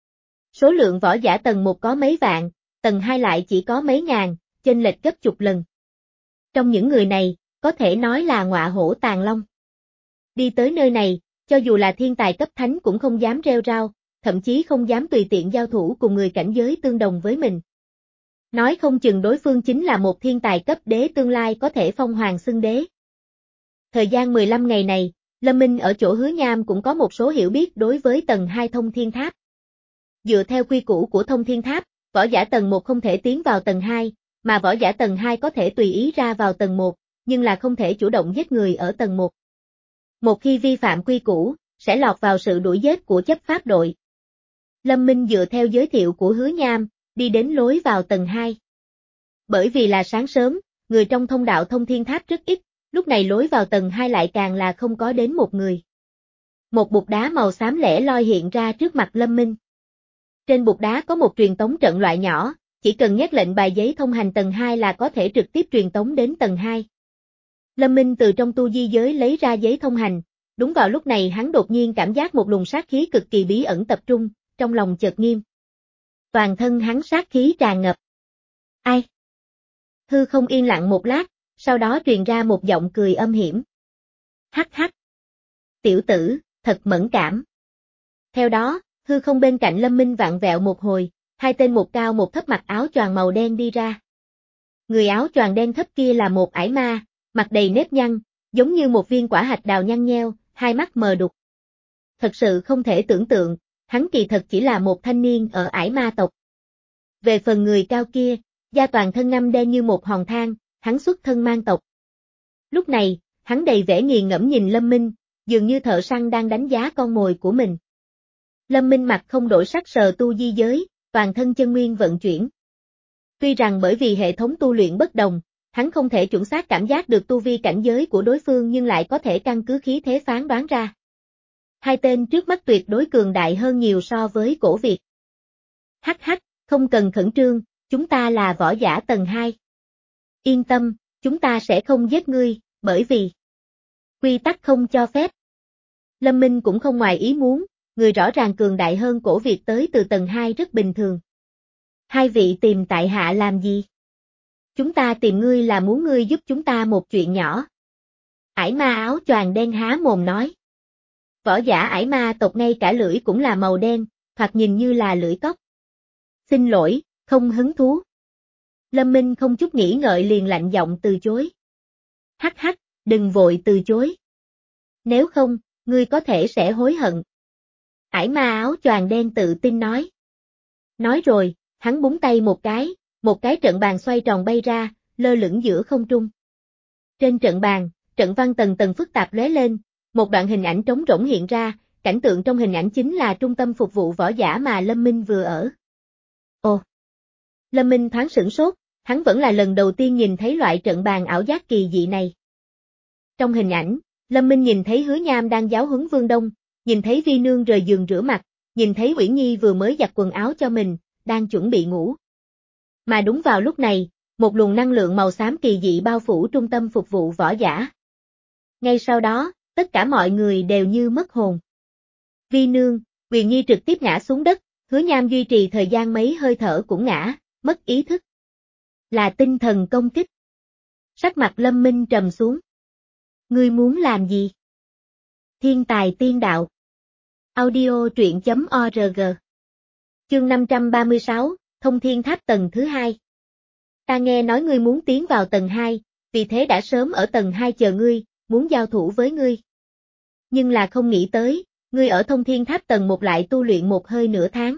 Số lượng võ giả tầng một có mấy vạn, tầng hai lại chỉ có mấy ngàn, chênh lệch gấp chục lần. Trong những người này, có thể nói là ngọa hổ tàng long. Đi tới nơi này, cho dù là thiên tài cấp thánh cũng không dám rêu rao, thậm chí không dám tùy tiện giao thủ cùng người cảnh giới tương đồng với mình. Nói không chừng đối phương chính là một thiên tài cấp đế tương lai có thể phong hoàng xưng đế. Thời gian mười lăm ngày này, Lâm Minh ở chỗ Hứa Nham cũng có một số hiểu biết đối với tầng hai thông thiên tháp. Dựa theo quy củ của thông thiên tháp, võ giả tầng một không thể tiến vào tầng hai, mà võ giả tầng hai có thể tùy ý ra vào tầng một, nhưng là không thể chủ động giết người ở tầng một. Một khi vi phạm quy củ, sẽ lọt vào sự đuổi giết của chấp pháp đội. Lâm Minh dựa theo giới thiệu của Hứa Nham, đi đến lối vào tầng hai. Bởi vì là sáng sớm, người trong thông đạo thông thiên tháp rất ít, lúc này lối vào tầng hai lại càng là không có đến một người. Một bục đá màu xám lẻ loi hiện ra trước mặt Lâm Minh. Trên bục đá có một truyền tống trận loại nhỏ, chỉ cần nhắc lệnh bài giấy thông hành tầng hai là có thể trực tiếp truyền tống đến tầng hai. Lâm Minh từ trong tu di giới lấy ra giấy thông hành, đúng vào lúc này hắn đột nhiên cảm giác một luồng sát khí cực kỳ bí ẩn tập trung, trong lòng chợt nghiêm. Toàn thân hắn sát khí tràn ngập. Ai? Hư không yên lặng một lát, sau đó truyền ra một giọng cười âm hiểm. Hắc hắc. Tiểu tử, thật mẫn cảm. Theo đó, hư không bên cạnh Lâm Minh vặn vẹo một hồi, hai tên một cao một thấp mặc áo choàng màu đen đi ra. Người áo choàng đen thấp kia là một ải ma, mặt đầy nếp nhăn, giống như một viên quả hạch đào nhăn nheo, hai mắt mờ đục. Thật sự không thể tưởng tượng, hắn kỳ thật chỉ là một thanh niên ở ải ma tộc. Về phần người cao kia, da toàn thân ngăm đen như một hòn than, hắn xuất thân mang tộc. Lúc này, hắn đầy vẻ nghiền ngẫm nhìn Lâm Minh, dường như thợ săn đang đánh giá con mồi của mình. Lâm Minh mặt không đổi sắc sờ tu di giới, toàn thân chân nguyên vận chuyển. Tuy rằng bởi vì hệ thống tu luyện bất đồng, hắn không thể chuẩn xác cảm giác được tu vi cảnh giới của đối phương nhưng lại có thể căn cứ khí thế phán đoán ra. Hai tên trước mắt tuyệt đối cường đại hơn nhiều so với Cổ Việt. Hắc hắc, không cần khẩn trương, chúng ta là võ giả tầng hai. Yên tâm, chúng ta sẽ không giết ngươi, bởi vì quy tắc không cho phép. Lâm Minh cũng không ngoài ý muốn, người rõ ràng cường đại hơn Cổ Việt tới từ tầng hai rất bình thường. Hai vị tìm tại hạ làm gì? Chúng ta tìm ngươi là muốn ngươi giúp chúng ta một chuyện nhỏ. Ải ma áo choàng đen há mồm nói. Võ giả ải ma tộc ngay cả lưỡi cũng là màu đen, thoạt nhìn như là lưỡi cóc. Xin lỗi, không hứng thú. Lâm Minh không chút nghĩ ngợi liền lạnh giọng từ chối. Hắc hắc, đừng vội từ chối. Nếu không, ngươi có thể sẽ hối hận. Ải ma áo choàng đen tự tin nói. Nói rồi, hắn búng tay một cái, một cái trận bàn xoay tròn bay ra, lơ lửng giữa không trung. Trên trận bàn, trận văn tầng tầng phức tạp lóe lên, một đoạn hình ảnh trống rỗng hiện ra, cảnh tượng trong hình ảnh chính là trung tâm phục vụ võ giả mà Lâm Minh vừa ở. Ồ! Lâm Minh thoáng sửng sốt, hắn vẫn là lần đầu tiên nhìn thấy loại trận bàn ảo giác kỳ dị này. Trong hình ảnh, Lâm Minh nhìn thấy Hứa Nham đang giáo huấn Vương Đông, nhìn thấy Vi Nương rời giường rửa mặt, nhìn thấy Uyển Nhi vừa mới giặt quần áo cho mình, đang chuẩn bị ngủ. Mà đúng vào lúc này, một luồng năng lượng màu xám kỳ dị bao phủ trung tâm phục vụ võ giả. Ngay sau đó, tất cả mọi người đều như mất hồn. Vi Nương, Uyển Nhi trực tiếp ngã xuống đất, Hứa Nham duy trì thời gian mấy hơi thở cũng ngã, mất ý thức. Là tinh thần công kích. Sắc mặt Lâm Minh trầm xuống. Ngươi muốn làm gì? Thiên tài tiên đạo. Audio truyện chấm org. Chương năm trăm ba mươi sáu, Thông Thiên Tháp tầng thứ hai. Ta nghe nói ngươi muốn tiến vào tầng hai, vì thế đã sớm ở tầng hai chờ ngươi, muốn giao thủ với ngươi. Nhưng là không nghĩ tới, ngươi ở Thông Thiên Tháp tầng một lại tu luyện một hơi nửa tháng.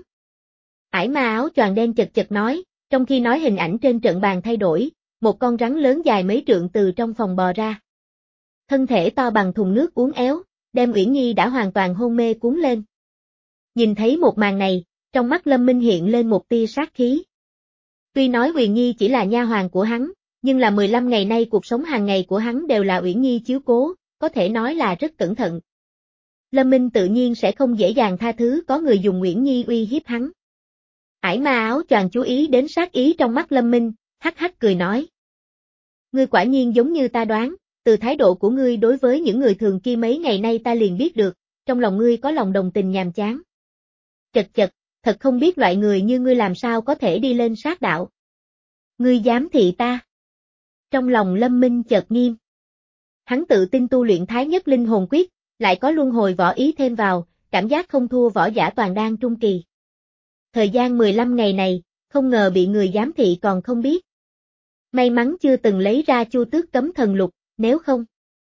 Ải ma áo choàng đen chật chật nói, trong khi nói hình ảnh trên trận bàn thay đổi, một con rắn lớn dài mấy trượng từ trong phòng bò ra. Thân thể to bằng thùng nước uốn éo, đem Uyển Nhi đã hoàn toàn hôn mê cuốn lên. Nhìn thấy một màn này, trong mắt Lâm Minh hiện lên một tia sát khí. Tuy nói Uyển Nhi chỉ là nha hoàn của hắn, nhưng là mười lăm ngày nay cuộc sống hàng ngày của hắn đều là Uyển Nhi chiếu cố, có thể nói là rất cẩn thận. Lâm Minh tự nhiên sẽ không dễ dàng tha thứ có người dùng Uyển Nhi uy hiếp hắn. Ải ma áo choàng chú ý đến sát ý trong mắt Lâm Minh, hắc hắc cười nói. Ngươi quả nhiên giống như ta đoán, từ thái độ của ngươi đối với những người thường kia mấy ngày nay ta liền biết được, trong lòng ngươi có lòng đồng tình nhàm chán. Chật chật, thật không biết loại người như ngươi làm sao có thể đi lên sát đạo. Ngươi dám thị ta. Trong lòng Lâm Minh chợt nghiêm. Hắn tự tin tu luyện thái nhất linh hồn quyết, lại có luân hồi võ ý thêm vào, cảm giác không thua võ giả toàn đan trung kỳ. Thời gian mười lăm ngày này, không ngờ bị người giám thị còn không biết. May mắn chưa từng lấy ra Chu Tước cấm thần lục, nếu không,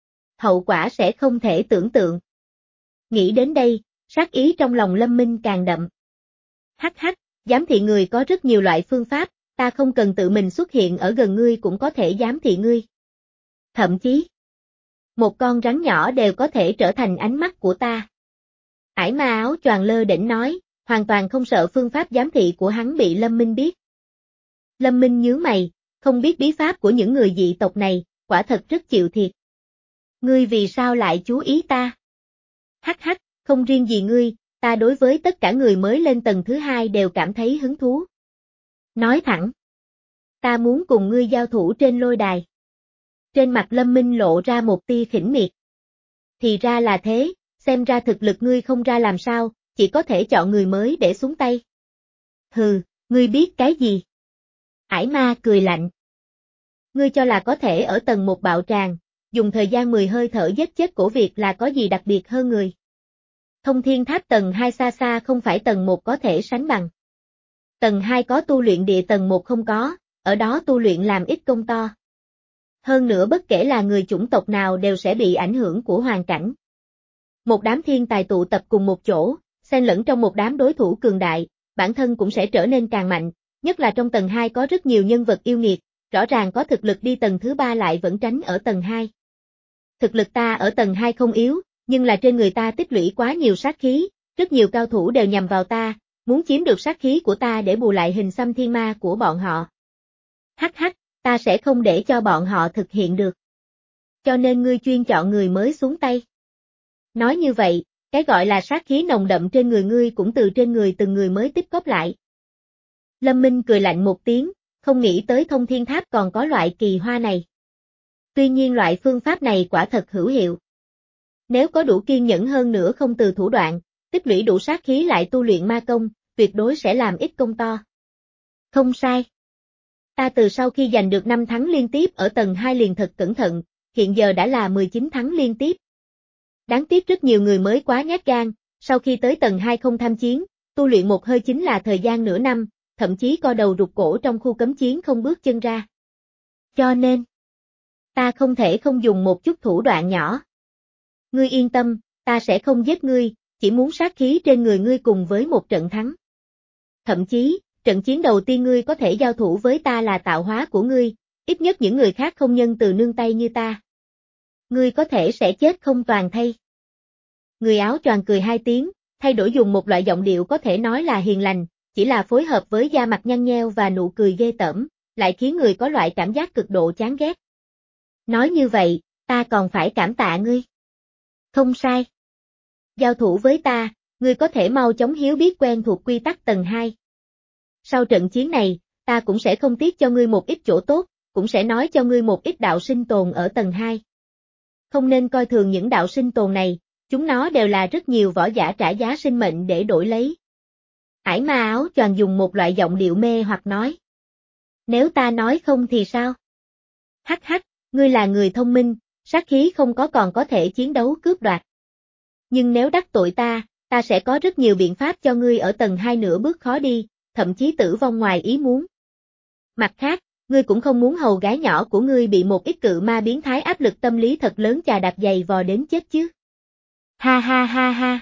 hậu quả sẽ không thể tưởng tượng. Nghĩ đến đây, sát ý trong lòng Lâm Minh càng đậm. Hắc hắc, giám thị người có rất nhiều loại phương pháp, ta không cần tự mình xuất hiện ở gần ngươi cũng có thể giám thị ngươi. Thậm chí, một con rắn nhỏ đều có thể trở thành ánh mắt của ta. Ải ma áo choàng lơ đễnh nói, hoàn toàn không sợ phương pháp giám thị của hắn bị Lâm Minh biết. Lâm Minh nhướng mày, không biết bí pháp của những người dị tộc này, quả thật rất chịu thiệt. Ngươi vì sao lại chú ý ta? Hắc hắc, không riêng gì ngươi, ta đối với tất cả người mới lên tầng thứ hai đều cảm thấy hứng thú. Nói thẳng, ta muốn cùng ngươi giao thủ trên lôi đài. Trên mặt Lâm Minh lộ ra một tia khỉnh miệt. Thì ra là thế, xem ra thực lực ngươi không ra làm sao, chỉ có thể chọn người mới để xuống tay. Hừ, ngươi biết cái gì? Ải ma cười lạnh. Ngươi cho là có thể ở tầng một bạo tràng, dùng thời gian mười hơi thở giết chết cổ Việt là có gì đặc biệt hơn người. Thông thiên tháp tầng hai xa xa không phải tầng một có thể sánh bằng. Tầng hai có tu luyện địa tầng một không có, ở đó tu luyện làm ít công to. Hơn nữa bất kể là người chủng tộc nào đều sẽ bị ảnh hưởng của hoàn cảnh. Một đám thiên tài tụ tập cùng một chỗ, xen lẫn trong một đám đối thủ cường đại, bản thân cũng sẽ trở nên càng mạnh, nhất là trong tầng hai có rất nhiều nhân vật yêu nghiệt, rõ ràng có thực lực đi tầng thứ ba lại vẫn tránh ở tầng hai. Thực lực ta ở tầng hai không yếu, nhưng là trên người ta tích lũy quá nhiều sát khí, rất nhiều cao thủ đều nhằm vào ta, muốn chiếm được sát khí của ta để bù lại hình xăm thiên ma của bọn họ. Hắc hắc, ta sẽ không để cho bọn họ thực hiện được. Cho nên ngươi chuyên chọn người mới xuống tay. Nói như vậy, cái gọi là sát khí nồng đậm trên người ngươi cũng từ trên người từng người mới tích góp lại. Lâm Minh cười lạnh một tiếng, không nghĩ tới thông thiên tháp còn có loại kỳ hoa này. Tuy nhiên loại phương pháp này quả thật hữu hiệu. Nếu có đủ kiên nhẫn hơn nữa không từ thủ đoạn, tích lũy đủ sát khí lại tu luyện ma công, tuyệt đối sẽ làm ít công to. Không sai. Ta từ sau khi giành được năm thắng liên tiếp ở tầng hai liền thật cẩn thận, hiện giờ đã là mười chín thắng liên tiếp. Đáng tiếc rất nhiều người mới quá nhát gan, sau khi tới tầng hai không tham chiến, tu luyện một hơi chính là thời gian nửa năm, thậm chí co đầu rụt cổ trong khu cấm chiến không bước chân ra. Cho nên, ta không thể không dùng một chút thủ đoạn nhỏ. Ngươi yên tâm, ta sẽ không giết ngươi, chỉ muốn sát khí trên người ngươi cùng với một trận thắng. Thậm chí, trận chiến đầu tiên ngươi có thể giao thủ với ta là tạo hóa của ngươi, ít nhất những người khác không nhân từ nương tay như ta. Ngươi có thể sẽ chết không toàn thây. Người áo choàng cười hai tiếng, thay đổi dùng một loại giọng điệu có thể nói là hiền lành, chỉ là phối hợp với da mặt nhăn nheo và nụ cười ghê tởm, lại khiến người có loại cảm giác cực độ chán ghét. Nói như vậy, ta còn phải cảm tạ ngươi. Không sai. Giao thủ với ta, ngươi có thể mau chóng hiếu biết quen thuộc quy tắc tầng hai. Sau trận chiến này, ta cũng sẽ không tiếc cho ngươi một ít chỗ tốt, cũng sẽ nói cho ngươi một ít đạo sinh tồn ở tầng hai. Không nên coi thường những đạo sinh tồn này, chúng nó đều là rất nhiều võ giả trả giá sinh mệnh để đổi lấy. Ải ma áo choàng dùng một loại giọng điệu mê hoặc nói. Nếu ta nói không thì sao? Hắc hắc, ngươi là người thông minh, sát khí không có còn có thể chiến đấu cướp đoạt. Nhưng nếu đắc tội ta, ta sẽ có rất nhiều biện pháp cho ngươi ở tầng hai nửa bước khó đi, thậm chí tử vong ngoài ý muốn. Mặt khác, ngươi cũng không muốn hầu gái nhỏ của ngươi bị một ít cự ma biến thái áp lực tâm lý thật lớn chà đạp giày vò đến chết chứ. Ha ha ha ha.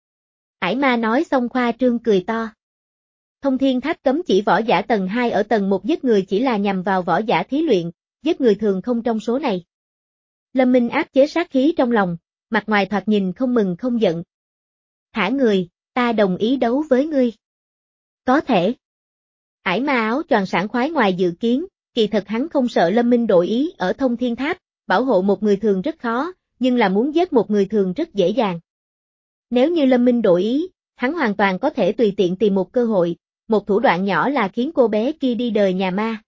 Ải ma nói xong khoa trương cười to. Thông thiên tháp cấm chỉ võ giả tầng hai ở tầng một giết người chỉ là nhằm vào võ giả thí luyện, giết người thường không trong số này. Lâm Minh áp chế sát khí trong lòng, mặt ngoài thoạt nhìn không mừng không giận. Thả người, ta đồng ý đấu với ngươi. Có thể. Ải ma áo choàng sảng khoái ngoài dự kiến, kỳ thật hắn không sợ Lâm Minh đổi ý ở thông thiên tháp, bảo hộ một người thường rất khó, nhưng là muốn giết một người thường rất dễ dàng. Nếu như Lâm Minh đổi ý, hắn hoàn toàn có thể tùy tiện tìm một cơ hội, một thủ đoạn nhỏ là khiến cô bé kia đi đời nhà ma.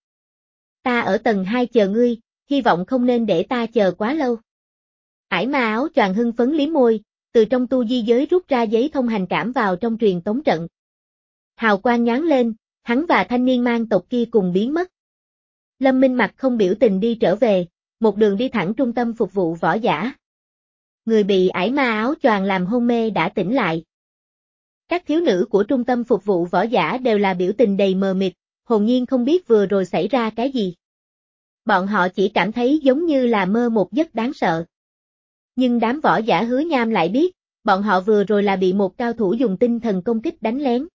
Ta ở tầng hai chờ ngươi, hy vọng không nên để ta chờ quá lâu. Ải ma áo choàng hưng phấn liếm môi, từ trong tu di giới rút ra giấy thông hành cảm vào trong truyền tống trận. Hào quang nhoáng lên, hắn và thanh niên mang tộc kia cùng biến mất. Lâm Minh mặt không biểu tình đi trở về, một đường đi thẳng trung tâm phục vụ võ giả. Người bị ải ma áo choàng làm hôn mê đã tỉnh lại. Các thiếu nữ của trung tâm phục vụ võ giả đều là biểu tình đầy mờ mịt, hồn nhiên không biết vừa rồi xảy ra cái gì. Bọn họ chỉ cảm thấy giống như là mơ một giấc đáng sợ. Nhưng đám võ giả Hứa Nham lại biết, bọn họ vừa rồi là bị một cao thủ dùng tinh thần công kích đánh lén.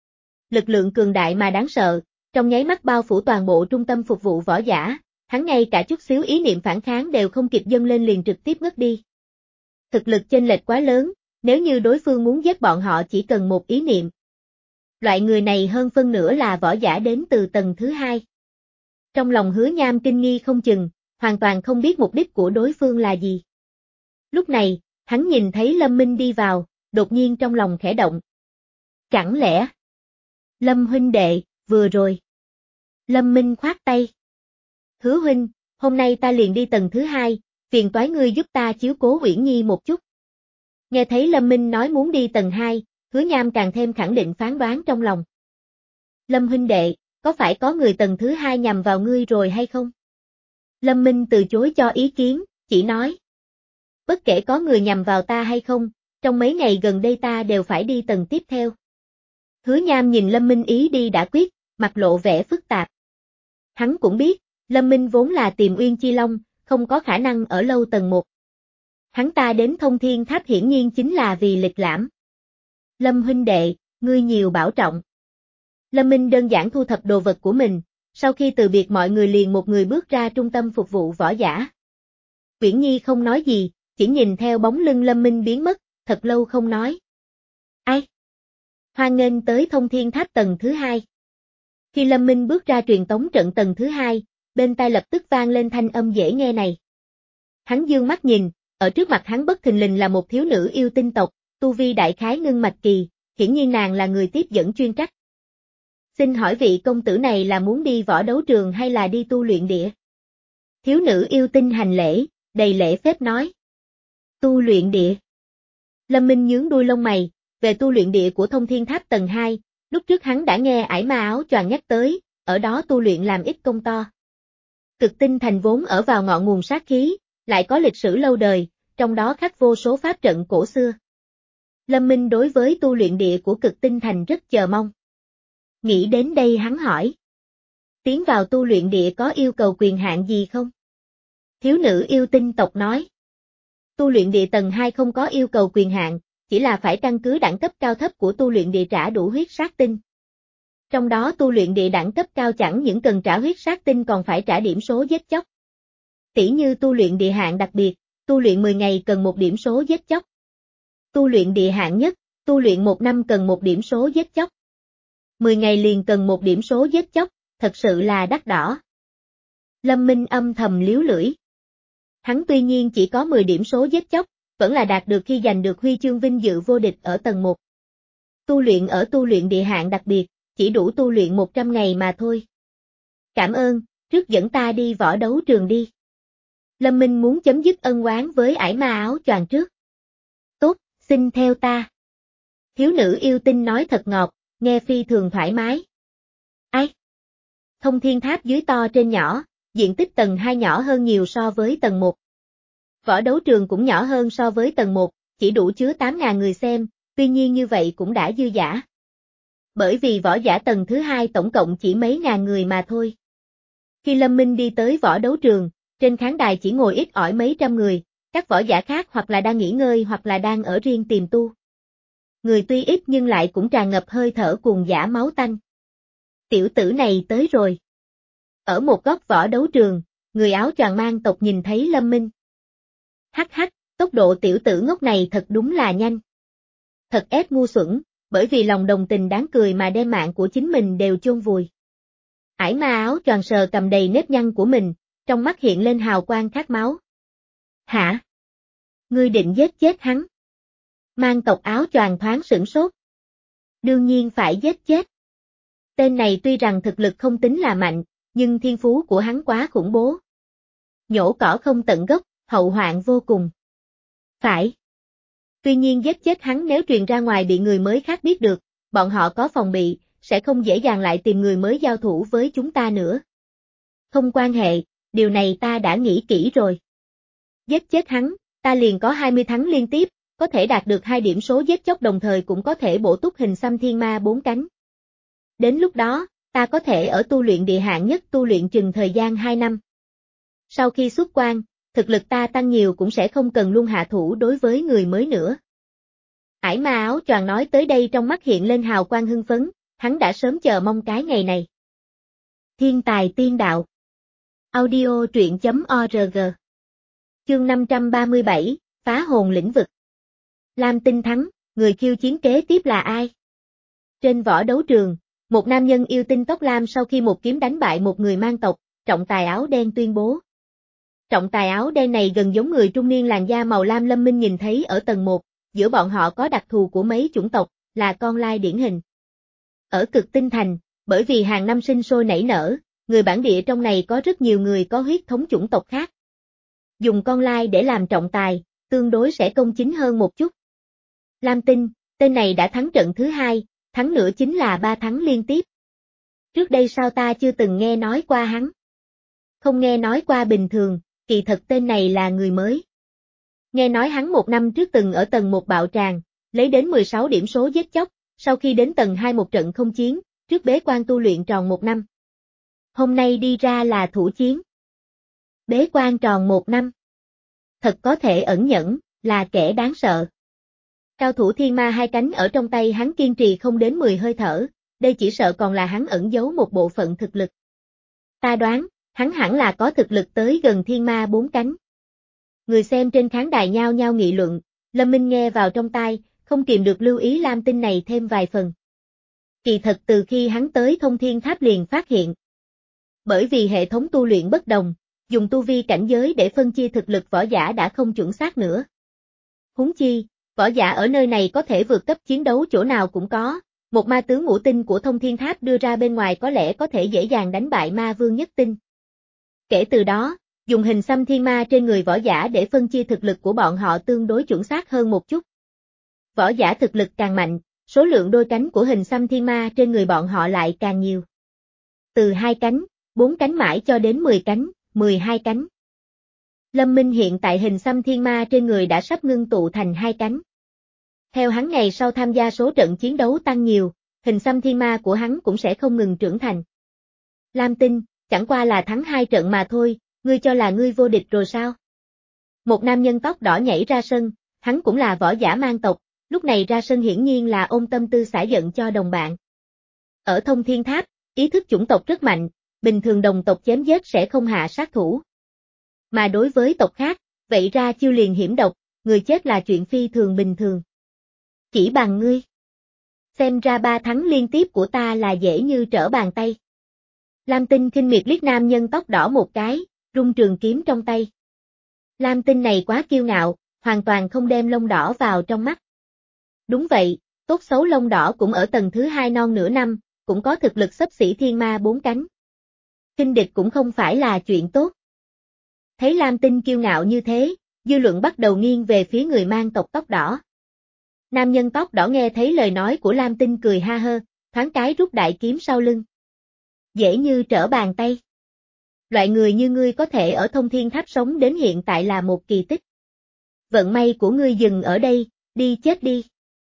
Lực lượng cường đại mà đáng sợ, trong nháy mắt bao phủ toàn bộ trung tâm phục vụ võ giả, hắn ngay cả chút xíu ý niệm phản kháng đều không kịp dâng lên liền trực tiếp ngất đi. Thực lực chênh lệch quá lớn, nếu như đối phương muốn giết bọn họ chỉ cần một ý niệm. Loại người này hơn phân nửa là võ giả đến từ tầng thứ hai. Trong lòng Hứa Nham kinh nghi không chừng, hoàn toàn không biết mục đích của đối phương là gì. Lúc này, hắn nhìn thấy Lâm Minh đi vào, đột nhiên trong lòng khẽ động. Chẳng lẽ? Lâm huynh đệ, vừa rồi. Lâm Minh khoát tay. Hứa huynh, hôm nay ta liền đi tầng thứ hai, phiền toái ngươi giúp ta chiếu cố Uyển Nhi một chút. Nghe thấy Lâm Minh nói muốn đi tầng hai, Hứa Nham càng thêm khẳng định phán đoán trong lòng. Lâm huynh đệ, có phải có người tầng thứ hai nhằm vào ngươi rồi hay không? Lâm Minh từ chối cho ý kiến, chỉ nói. Bất kể có người nhằm vào ta hay không, trong mấy ngày gần đây ta đều phải đi tầng tiếp theo. Hứa Nham nhìn Lâm Minh ý đi đã quyết, mặt lộ vẻ phức tạp. Hắn cũng biết, Lâm Minh vốn là Tiềm Uyên Chi Long, không có khả năng ở lâu tầng một. Hắn ta đến Thông Thiên Tháp hiển nhiên chính là vì lịch lãm. Lâm huynh đệ, ngươi nhiều bảo trọng. Lâm Minh đơn giản thu thập đồ vật của mình, sau khi từ biệt mọi người liền một người bước ra trung tâm phục vụ võ giả. Uyển Nhi không nói gì, chỉ nhìn theo bóng lưng Lâm Minh biến mất, thật lâu không nói. Ai? Hoan nghênh tới Thông Thiên Tháp tầng thứ hai. Khi Lâm Minh bước ra truyền tống trận tầng thứ hai, bên tai lập tức vang lên thanh âm dễ nghe này. Hắn dương mắt nhìn, ở trước mặt hắn bất thình lình là một thiếu nữ yêu tinh tộc, tu vi đại khái ngưng mạch kỳ, hiển nhiên nàng là người tiếp dẫn chuyên trách. Xin hỏi vị công tử này là muốn đi võ đấu trường hay là đi tu luyện địa? Thiếu nữ yêu tinh hành lễ, đầy lễ phép nói. Tu luyện địa. Lâm Minh nhướng đuôi lông mày, về tu luyện địa của Thông Thiên Tháp tầng hai, lúc trước hắn đã nghe ải ma áo choàng nhắc tới, ở đó tu luyện làm ít công to. Cực Tinh Thành vốn ở vào ngọn nguồn sát khí, lại có lịch sử lâu đời, trong đó khắc vô số pháp trận cổ xưa. Lâm Minh đối với tu luyện địa của Cực Tinh Thành rất chờ mong. Nghĩ đến đây hắn hỏi. Tiến vào tu luyện địa có yêu cầu quyền hạn gì không? Thiếu nữ yêu tinh tộc nói. Tu luyện địa tầng hai không có yêu cầu quyền hạn, chỉ là phải căn cứ đẳng cấp cao thấp của tu luyện địa trả đủ huyết sát tinh. Trong đó tu luyện địa đẳng cấp cao chẳng những cần trả huyết sát tinh còn phải trả điểm số giết chóc. Tỉ như tu luyện địa hạng đặc biệt, tu luyện mười ngày cần một điểm số giết chóc. Tu luyện địa hạng nhất, tu luyện một năm cần một điểm số giết chóc. mười ngày liền cần một điểm số giết chóc, thật sự là đắt đỏ. Lâm Minh âm thầm liếu lưỡi. Hắn tuy nhiên chỉ có mười điểm số giết chóc, vẫn là đạt được khi giành được huy chương vinh dự vô địch ở tầng một. Tu luyện ở tu luyện địa hạng đặc biệt, chỉ đủ tu luyện một trăm ngày mà thôi. Cảm ơn, trước dẫn ta đi võ đấu trường đi. Lâm Minh muốn chấm dứt ân oán với ải ma áo choàng trước. Tốt, xin theo ta. Thiếu nữ yêu tinh nói thật ngọt, nghe phi thường thoải mái. Ai? Thông Thiên Tháp dưới to trên nhỏ, diện tích tầng hai nhỏ hơn nhiều so với tầng một. Võ đấu trường cũng nhỏ hơn so với tầng một, chỉ đủ chứa tám nghìn người xem, tuy nhiên như vậy cũng đã dư dả. Bởi vì võ giả tầng thứ hai tổng cộng chỉ mấy ngàn người mà thôi. Khi Lâm Minh đi tới võ đấu trường, trên khán đài chỉ ngồi ít ỏi mấy trăm người, các võ giả khác hoặc là đang nghỉ ngơi hoặc là đang ở riêng tìm tu. Người tuy ít nhưng lại cũng tràn ngập hơi thở cuồng dã máu tanh. Tiểu tử này tới rồi. Ở một góc võ đấu trường, người áo choàng mang tộc nhìn thấy Lâm Minh. Hắc hắc, tốc độ tiểu tử ngốc này thật đúng là nhanh. Thật ép ngu xuẩn, bởi vì lòng đồng tình đáng cười mà đem mạng của chính mình đều chôn vùi. Ải ma áo choàng sờ cầm đầy nếp nhăn của mình, trong mắt hiện lên hào quang khát máu. Hả? Ngươi định giết chết hắn? Mang tộc áo choàng thoáng sửng sốt. Đương nhiên phải giết chết. Tên này tuy rằng thực lực không tính là mạnh, nhưng thiên phú của hắn quá khủng bố. Nhổ cỏ không tận gốc, hậu hoạn vô cùng. Phải. Tuy nhiên giết chết hắn nếu truyền ra ngoài bị người mới khác biết được, bọn họ có phòng bị, sẽ không dễ dàng lại tìm người mới giao thủ với chúng ta nữa. Không quan hệ, điều này ta đã nghĩ kỹ rồi. Giết chết hắn, ta liền có hai mươi thắng liên tiếp, có thể đạt được hai điểm số giết chóc đồng thời cũng có thể bổ túc hình xăm thiên ma bốn cánh. Đến lúc đó, ta có thể ở tu luyện địa hạng nhất tu luyện chừng thời gian hai năm. Sau khi xuất quan, thực lực ta tăng nhiều cũng sẽ không cần luôn hạ thủ đối với người mới nữa. Ải ma áo choàng nói tới đây trong mắt hiện lên hào quang hưng phấn, hắn đã sớm chờ mong cái ngày này. Thiên tài tiên đạo. Audio truyện chấm org. Chương năm trăm ba mươi bảy, phá hồn lĩnh vực. Lam Tinh thắng, người khiêu chiến kế tiếp là ai? Trên võ đấu trường, một nam nhân yêu tinh tóc lam sau khi một kiếm đánh bại một người mang tộc, trọng tài áo đen tuyên bố. Trọng tài áo đen này gần giống người trung niên làn da màu lam Lâm Minh nhìn thấy ở tầng một, giữa bọn họ có đặc thù của mấy chủng tộc, là con lai điển hình. Ở Cực Tinh Thành, bởi vì hàng năm sinh sôi nảy nở, người bản địa trong này có rất nhiều người có huyết thống chủng tộc khác. Dùng con lai để làm trọng tài, tương đối sẽ công chính hơn một chút. Lam Tinh, Tên này đã thắng trận thứ hai, thắng nữa chính là ba thắng liên tiếp. Trước đây sao ta chưa từng nghe nói qua hắn? Không nghe nói qua bình thường, kỳ thật tên này là người mới. Nghe nói hắn một năm trước từng ở tầng một bạo tràng, lấy đến mười sáu điểm số giết chóc, sau khi đến tầng hai một trận không chiến, trước bế quan tu luyện tròn một năm. Hôm nay đi ra là thủ chiến. Bế quan tròn một năm. Thật có thể ẩn nhẫn, là kẻ đáng sợ. Cao thủ thiên ma hai cánh ở trong tay hắn kiên trì không đến mười hơi thở, đây chỉ sợ còn là hắn ẩn giấu một bộ phận thực lực. Ta đoán, hắn hẳn là có thực lực tới gần thiên ma bốn cánh. Người xem trên khán đài nhao nhao nghị luận, Lâm Minh nghe vào trong tai, không kìm được lưu ý Lam Tinh này thêm vài phần. Kỳ thật từ khi hắn tới Thông Thiên Tháp liền phát hiện. Bởi vì hệ thống tu luyện bất đồng, dùng tu vi cảnh giới để phân chia thực lực võ giả đã không chuẩn xác nữa. Huống chi, võ giả ở nơi này có thể vượt cấp chiến đấu chỗ nào cũng có, một ma tướng ngũ tinh của Thông Thiên Tháp đưa ra bên ngoài có lẽ có thể dễ dàng đánh bại ma vương nhất tinh. Kể từ đó, dùng hình xăm thiên ma trên người võ giả để phân chia thực lực của bọn họ tương đối chuẩn xác hơn một chút. Võ giả thực lực càng mạnh, số lượng đôi cánh của hình xăm thiên ma trên người bọn họ lại càng nhiều. Từ hai cánh, bốn cánh mãi cho đến mười cánh, mười hai cánh. Lâm Minh hiện tại hình xăm thiên ma trên người đã sắp ngưng tụ thành hai cánh. Theo hắn ngày sau tham gia số trận chiến đấu tăng nhiều, hình xăm thiên ma của hắn cũng sẽ không ngừng trưởng thành. Lam Tinh, chẳng qua là thắng hai trận mà thôi, ngươi cho là ngươi vô địch rồi sao? Một nam nhân tóc đỏ nhảy ra sân, hắn cũng là võ giả mang tộc, lúc này ra sân hiển nhiên là ôm tâm tư xả giận cho đồng bạn. Ở Thông Thiên Tháp, ý thức chủng tộc rất mạnh, bình thường đồng tộc chém giết sẽ không hạ sát thủ. Mà đối với tộc khác, vậy ra chiêu liền hiểm độc, người chết là chuyện phi thường bình thường. Chỉ bằng ngươi. Xem ra ba thắng liên tiếp của ta là dễ như trở bàn tay. Lam Tinh khinh miệt liếc nam nhân tóc đỏ một cái, rung trường kiếm trong tay. Lam Tinh này quá kiêu ngạo, hoàn toàn không đem lông đỏ vào trong mắt. Đúng vậy, tốt xấu lông đỏ cũng ở tầng thứ hai non nửa năm, cũng có thực lực xấp xỉ thiên ma bốn cánh. Khinh địch cũng không phải là chuyện tốt. Thấy Lam Tinh kiêu ngạo như thế, dư luận bắt đầu nghiêng về phía người mang tộc tóc đỏ. Nam nhân tóc đỏ nghe thấy lời nói của Lam Tinh cười ha hơ, thoáng cái rút đại kiếm sau lưng. Dễ như trở bàn tay. Loại người như ngươi có thể ở Thông Thiên Tháp sống đến hiện tại là một kỳ tích. Vận may của ngươi dừng ở đây, đi chết đi.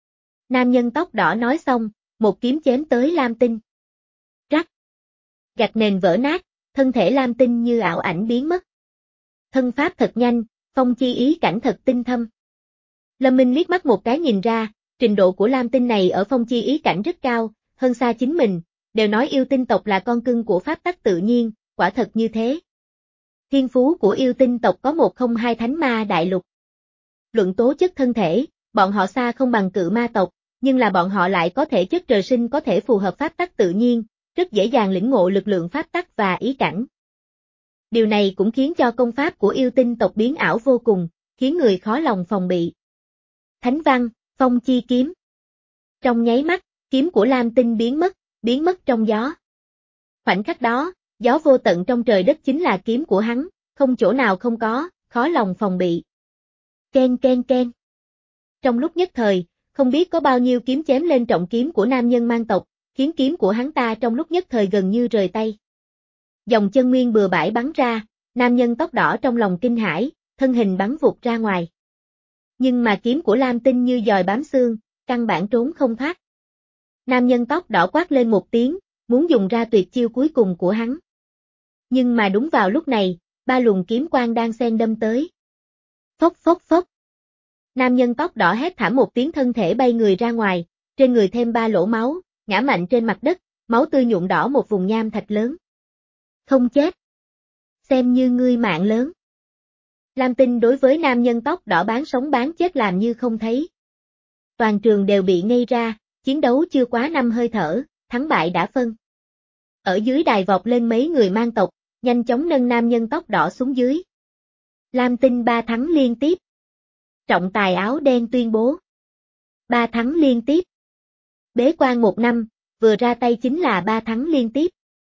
Nam nhân tóc đỏ nói xong, một kiếm chém tới Lam Tinh. Rắc. Gạch nền vỡ nát, thân thể Lam Tinh như ảo ảnh biến mất. Thân pháp thật nhanh, phong chi ý cảnh thật tinh thâm. Lâm Minh liếc mắt một cái nhìn ra, trình độ của Lam Tinh này ở phong chi ý cảnh rất cao, hơn xa chính mình, đều nói yêu tinh tộc là con cưng của pháp tắc tự nhiên, quả thật như thế. Thiên phú của yêu tinh tộc có một không hai thánh ma đại lục. Luận tố chất thân thể, bọn họ xa không bằng cự ma tộc, nhưng là bọn họ lại có thể chất trời sinh có thể phù hợp pháp tắc tự nhiên, rất dễ dàng lĩnh ngộ lực lượng pháp tắc và ý cảnh. Điều này cũng khiến cho công pháp của yêu tinh tộc biến ảo vô cùng, khiến người khó lòng phòng bị. Thánh văn, phong chi kiếm. Trong nháy mắt, kiếm của Lam Tinh biến mất, biến mất trong gió. Khoảnh khắc đó, gió vô tận trong trời đất chính là kiếm của hắn, không chỗ nào không có, khó lòng phòng bị. Ken ken ken. Trong lúc nhất thời, không biết có bao nhiêu kiếm chém lên trọng kiếm của nam nhân mang tộc, khiến kiếm của hắn ta trong lúc nhất thời gần như rời tay. Dòng chân nguyên bừa bãi bắn ra, nam nhân tóc đỏ trong lòng kinh hãi, thân hình bắn vụt ra ngoài. Nhưng mà kiếm của Lam Tinh như dòi bám xương, căn bản trốn không thoát. Nam nhân tóc đỏ quát lên một tiếng, muốn dùng ra tuyệt chiêu cuối cùng của hắn. Nhưng mà đúng vào lúc này, ba luồng kiếm quang đang xen đâm tới. Phốc phốc phốc. Nam nhân tóc đỏ hét thảm một tiếng thân thể bay người ra ngoài, trên người thêm ba lỗ máu, ngã mạnh trên mặt đất, máu tươi nhuộm đỏ một vùng nham thạch lớn. Không chết. Xem như ngươi mạng lớn. Lam Tinh đối với nam nhân tóc đỏ bán sống bán chết làm như không thấy. Toàn trường đều bị ngây ra, chiến đấu chưa quá năm hơi thở, thắng bại đã phân. Ở dưới đài vọt lên mấy người mang tộc, nhanh chóng nâng nam nhân tóc đỏ xuống dưới. Lam Tinh ba thắng liên tiếp. Trọng tài áo đen tuyên bố. Ba thắng liên tiếp. Bế quan một năm, vừa ra tay chính là ba thắng liên tiếp.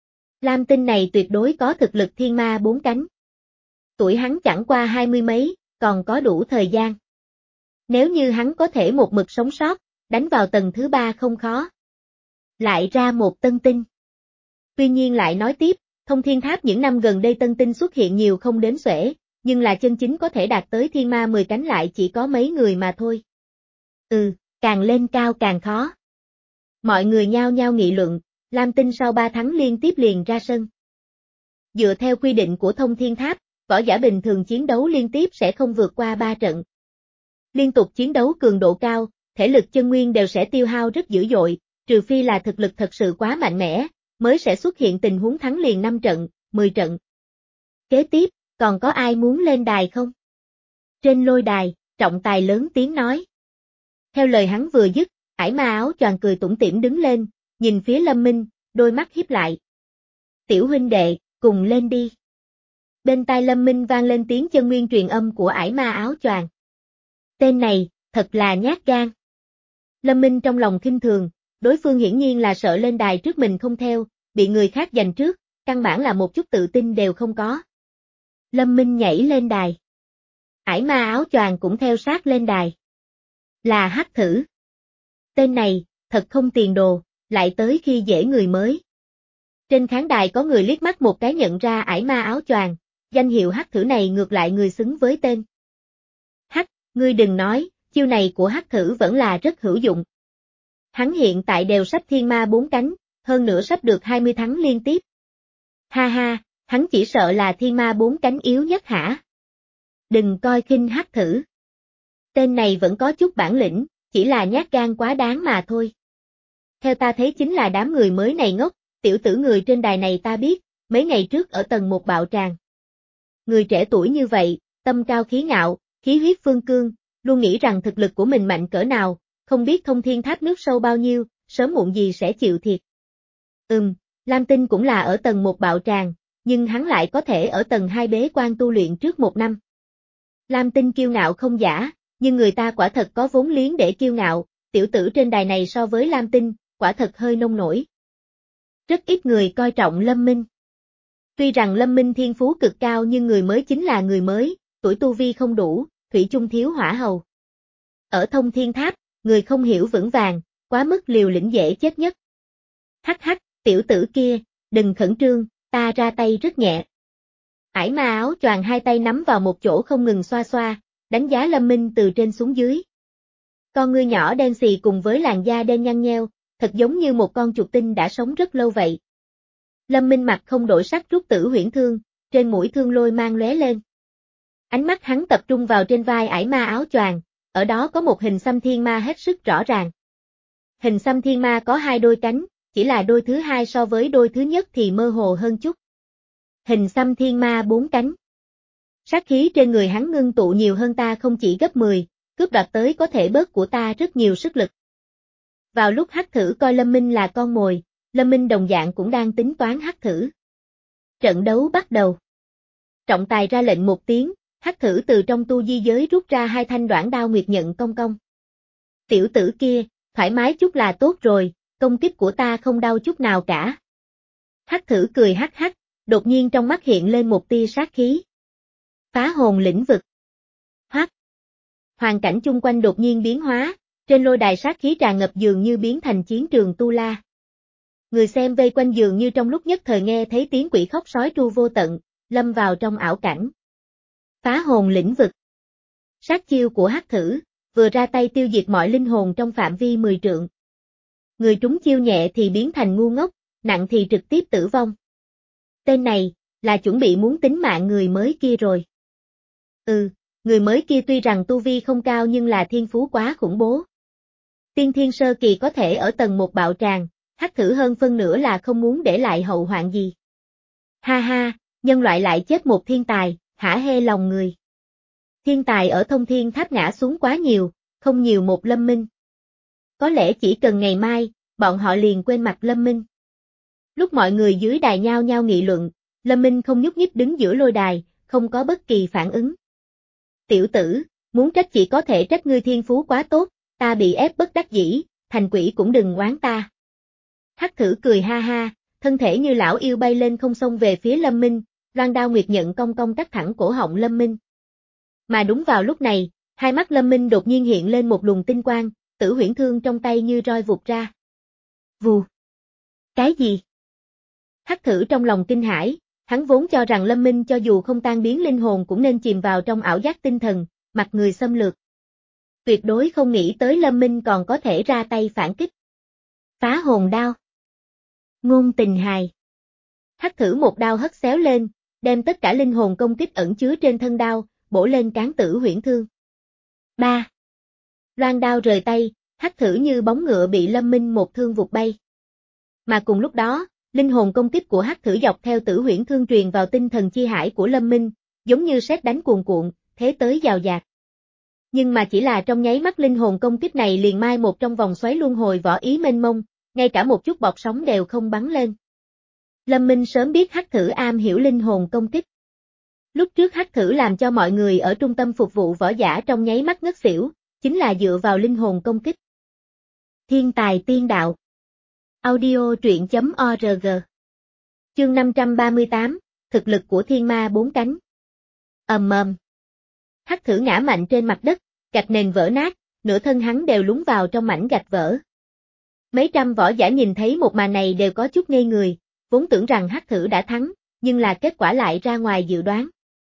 Lam Tinh này tuyệt đối có thực lực thiên ma bốn cánh. Tuổi hắn chẳng qua hai mươi mấy, còn có đủ thời gian. Nếu như hắn có thể một mực sống sót, đánh vào tầng thứ ba không khó. Lại ra một tân tinh. Tuy nhiên lại nói tiếp, Thông Thiên Tháp những năm gần đây tân tinh xuất hiện nhiều không đếm xuể, nhưng là chân chính có thể đạt tới thiên ma mười cánh lại chỉ có mấy người mà thôi. Ừ, càng lên cao càng khó. Mọi người nhao nhao nghị luận, Lam Tinh sau ba tháng liên tiếp liền ra sân. Dựa theo quy định của Thông Thiên Tháp, võ giả bình thường chiến đấu liên tiếp sẽ không vượt qua ba trận. Liên tục chiến đấu cường độ cao, thể lực chân nguyên đều sẽ tiêu hao rất dữ dội, trừ phi là thực lực thật sự quá mạnh mẽ, mới sẽ xuất hiện tình huống thắng liền năm trận, mười trận. Kế tiếp, còn có ai muốn lên đài không? Trên lôi đài, trọng tài lớn tiếng nói. Theo lời hắn vừa dứt, ải ma áo choàng cười tủm tỉm đứng lên, nhìn phía Lâm Minh, đôi mắt híp lại. Tiểu huynh đệ, cùng lên đi. Bên tai Lâm Minh vang lên tiếng chân nguyên truyền âm của ải ma áo choàng. Tên này, thật là nhát gan. Lâm Minh trong lòng khinh thường, đối phương hiển nhiên là sợ lên đài trước mình không theo, bị người khác giành trước, căn bản là một chút tự tin đều không có. Lâm Minh nhảy lên đài. Ải ma áo choàng cũng theo sát lên đài. Là Hắc Thử. Tên này, thật không tiền đồ, lại tới khi dễ người mới. Trên khán đài có người liếc mắt một cái nhận ra ải ma áo choàng, danh hiệu Hắc Thử này ngược lại người xứng với tên. Hắc, ngươi đừng nói, chiêu này của Hắc Thử vẫn là rất hữu dụng. Hắn hiện tại đều sắp thiên ma bốn cánh, hơn nữa sắp được hai mươi thắng liên tiếp. Ha ha, hắn chỉ sợ là thiên ma bốn cánh yếu nhất hả? Đừng coi khinh Hắc Thử. Tên này vẫn có chút bản lĩnh, chỉ là nhát gan quá đáng mà thôi. Theo ta thấy chính là đám người mới này ngốc, tiểu tử người trên đài này ta biết, mấy ngày trước ở tầng một bạo tràng. Người trẻ tuổi như vậy, tâm cao khí ngạo, khí huyết phương cương, luôn nghĩ rằng thực lực của mình mạnh cỡ nào, không biết Thông Thiên Tháp nước sâu bao nhiêu, sớm muộn gì sẽ chịu thiệt. Ừm, Lam Tinh cũng là ở tầng một bạo tràng, nhưng hắn lại có thể ở tầng hai bế quan tu luyện trước một năm. Lam Tinh kiêu ngạo không giả, nhưng người ta quả thật có vốn liếng để kiêu ngạo, tiểu tử trên đài này so với Lam Tinh, quả thật hơi nông nổi. Rất ít người coi trọng Lâm Minh. Tuy rằng Lâm Minh thiên phú cực cao nhưng người mới chính là người mới, tuổi tu vi không đủ, thủy chung thiếu hỏa hầu. Ở Thông Thiên Tháp, người không hiểu vững vàng, quá mức liều lĩnh dễ chết nhất. Hắc hắc, tiểu tử kia, đừng khẩn trương, ta ra tay rất nhẹ. Ải ma áo choàng hai tay nắm vào một chỗ không ngừng xoa xoa, đánh giá Lâm Minh từ trên xuống dưới. Con ngươi nhỏ đen xì cùng với làn da đen nhăn nheo, thật giống như một con chuột tinh đã sống rất lâu vậy. Lâm Minh mặt không đổi sắc rút tử huyễn thương, trên mũi thương lôi mang lóe lên. Ánh mắt hắn tập trung vào trên vai ải ma áo choàng, ở đó có một hình xăm thiên ma hết sức rõ ràng. Hình xăm thiên ma có hai đôi cánh, chỉ là đôi thứ hai so với đôi thứ nhất thì mơ hồ hơn chút. Hình xăm thiên ma bốn cánh. Sát khí trên người hắn ngưng tụ nhiều hơn ta không chỉ gấp mười, cướp đoạt tới có thể bớt của ta rất nhiều sức lực. Vào lúc Hắc Thử coi Lâm Minh là con mồi, Lâm Minh đồng dạng cũng đang tính toán Hắc Thử. Trận đấu bắt đầu. Trọng tài ra lệnh một tiếng, Hắc Thử từ trong tu di giới rút ra hai thanh đoản đao nguyệt nhận công công. Tiểu tử kia, thoải mái chút là tốt rồi, công kích của ta không đau chút nào cả. Hắc Thử cười hắc hắc, đột nhiên trong mắt hiện lên một tia sát khí. Phá hồn lĩnh vực. Hoắc. Hoàn cảnh chung quanh đột nhiên biến hóa, trên lôi đài sát khí tràn ngập dường như biến thành chiến trường tu la. Người xem vây quanh dường như trong lúc nhất thời nghe thấy tiếng quỷ khóc sói tru vô tận, lâm vào trong ảo cảnh. Phá hồn lĩnh vực. Sát chiêu của Hắc Thử, vừa ra tay tiêu diệt mọi linh hồn trong phạm vi mười trượng. Người trúng chiêu nhẹ thì biến thành ngu ngốc, nặng thì trực tiếp tử vong. Tên này, là chuẩn bị muốn tính mạng người mới kia rồi. Ừ, người mới kia tuy rằng tu vi không cao nhưng là thiên phú quá khủng bố. Tiên thiên sơ kỳ có thể ở tầng một bạo tràng, Hắc Thử hơn phân nửa là không muốn để lại hậu hoạn gì. Ha ha, nhân loại lại chết một thiên tài, hả hê lòng người. Thiên tài ở Thông Thiên Tháp ngã xuống quá nhiều, không nhiều một Lâm Minh. Có lẽ chỉ cần ngày mai, bọn họ liền quên mặt Lâm Minh. Lúc mọi người dưới đài nhao nhao nghị luận, Lâm Minh không nhúc nhích đứng giữa lôi đài, không có bất kỳ phản ứng. Tiểu tử, muốn trách chỉ có thể trách ngươi thiên phú quá tốt, ta bị ép bất đắc dĩ, thành quỷ cũng đừng oán ta. Hắc Thử cười ha ha, thân thể như lão yêu bay lên không xông về phía Lâm Minh, loan đao nguyệt nhận cong cong cắt thẳng cổ họng Lâm Minh. Mà đúng vào lúc này, hai mắt Lâm Minh đột nhiên hiện lên một luồng tinh quang, Tử huyễn thương trong tay như roi vụt ra. Vù. Cái gì? Hắc thử trong lòng kinh hãi, hắn vốn cho rằng Lâm Minh cho dù không tan biến linh hồn cũng nên chìm vào trong ảo giác tinh thần, mặt người xâm lược. Tuyệt đối không nghĩ tới Lâm Minh còn có thể ra tay phản kích. Phá hồn đao. Ngôn tình hài. Hắc thử một đao hất xéo lên, đem tất cả linh hồn công kích ẩn chứa trên thân đao, bổ lên cán Tử huyễn thương. Ba. Loan đao rời tay, hắc thử như bóng ngựa bị Lâm Minh một thương vụt bay. Mà cùng lúc đó, linh hồn công kích của hắc thử dọc theo Tử huyễn thương truyền vào tinh thần chi hải của Lâm Minh, giống như sét đánh cuồn cuộn, thế tới dào dạt. Nhưng mà chỉ là trong nháy mắt linh hồn công kích này liền mai một trong vòng xoáy luân hồi võ ý mênh mông, ngay cả một chút bọt sóng đều không bắn lên. Lâm Minh sớm biết hắc thử am hiểu linh hồn công kích. Lúc trước hắc thử làm cho mọi người ở trung tâm phục vụ võ giả trong nháy mắt ngất xỉu, chính là dựa vào linh hồn công kích. Thiên tài tiên đạo. Audio truyện chấm org. Chương năm trăm ba mươi tám, thực lực của thiên ma bốn cánh. Ầm ầm. Hắc thử ngã mạnh trên mặt đất, gạch nền vỡ nát, nửa thân hắn đều lún vào trong mảnh gạch vỡ. Mấy trăm võ giả nhìn thấy một màn này đều có chút ngây người, vốn tưởng rằng hắc thử đã thắng, nhưng là kết quả lại ra ngoài dự đoán.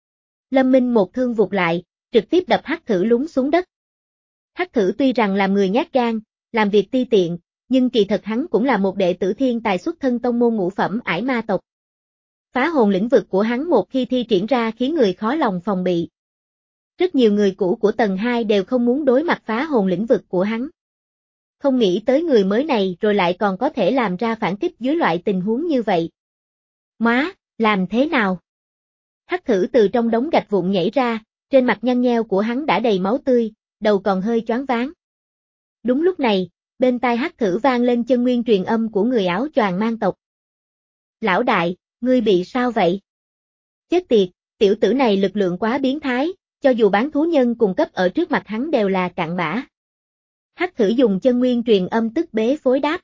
Lâm Minh một thương vụt lại, trực tiếp đập hắc thử lún xuống đất. Hắc thử tuy rằng làm người nhát gan, làm việc ti tiện, nhưng kỳ thật hắn cũng là một đệ tử thiên tài xuất thân tông môn ngũ phẩm ải ma tộc. Phá hồn lĩnh vực của hắn một khi thi triển ra khiến người khó lòng phòng bị. Rất nhiều người cũ của tầng hai đều không muốn đối mặt phá hồn lĩnh vực của hắn. Không nghĩ tới người mới này rồi lại còn có thể làm ra phản kích dưới loại tình huống như vậy. Má, làm thế nào? Hắc thử từ trong đống gạch vụn nhảy ra, trên mặt nhăn nheo của hắn đã đầy máu tươi, đầu còn hơi choáng váng. Đúng lúc này, bên tai hắc thử vang lên chân nguyên truyền âm của người áo choàng mang tộc. Lão đại, ngươi bị sao vậy? Chết tiệt, tiểu tử này lực lượng quá biến thái, cho dù bán thú nhân cùng cấp ở trước mặt hắn đều là cặn bã. Hắc thử dùng chân nguyên truyền âm tức bế phối đáp.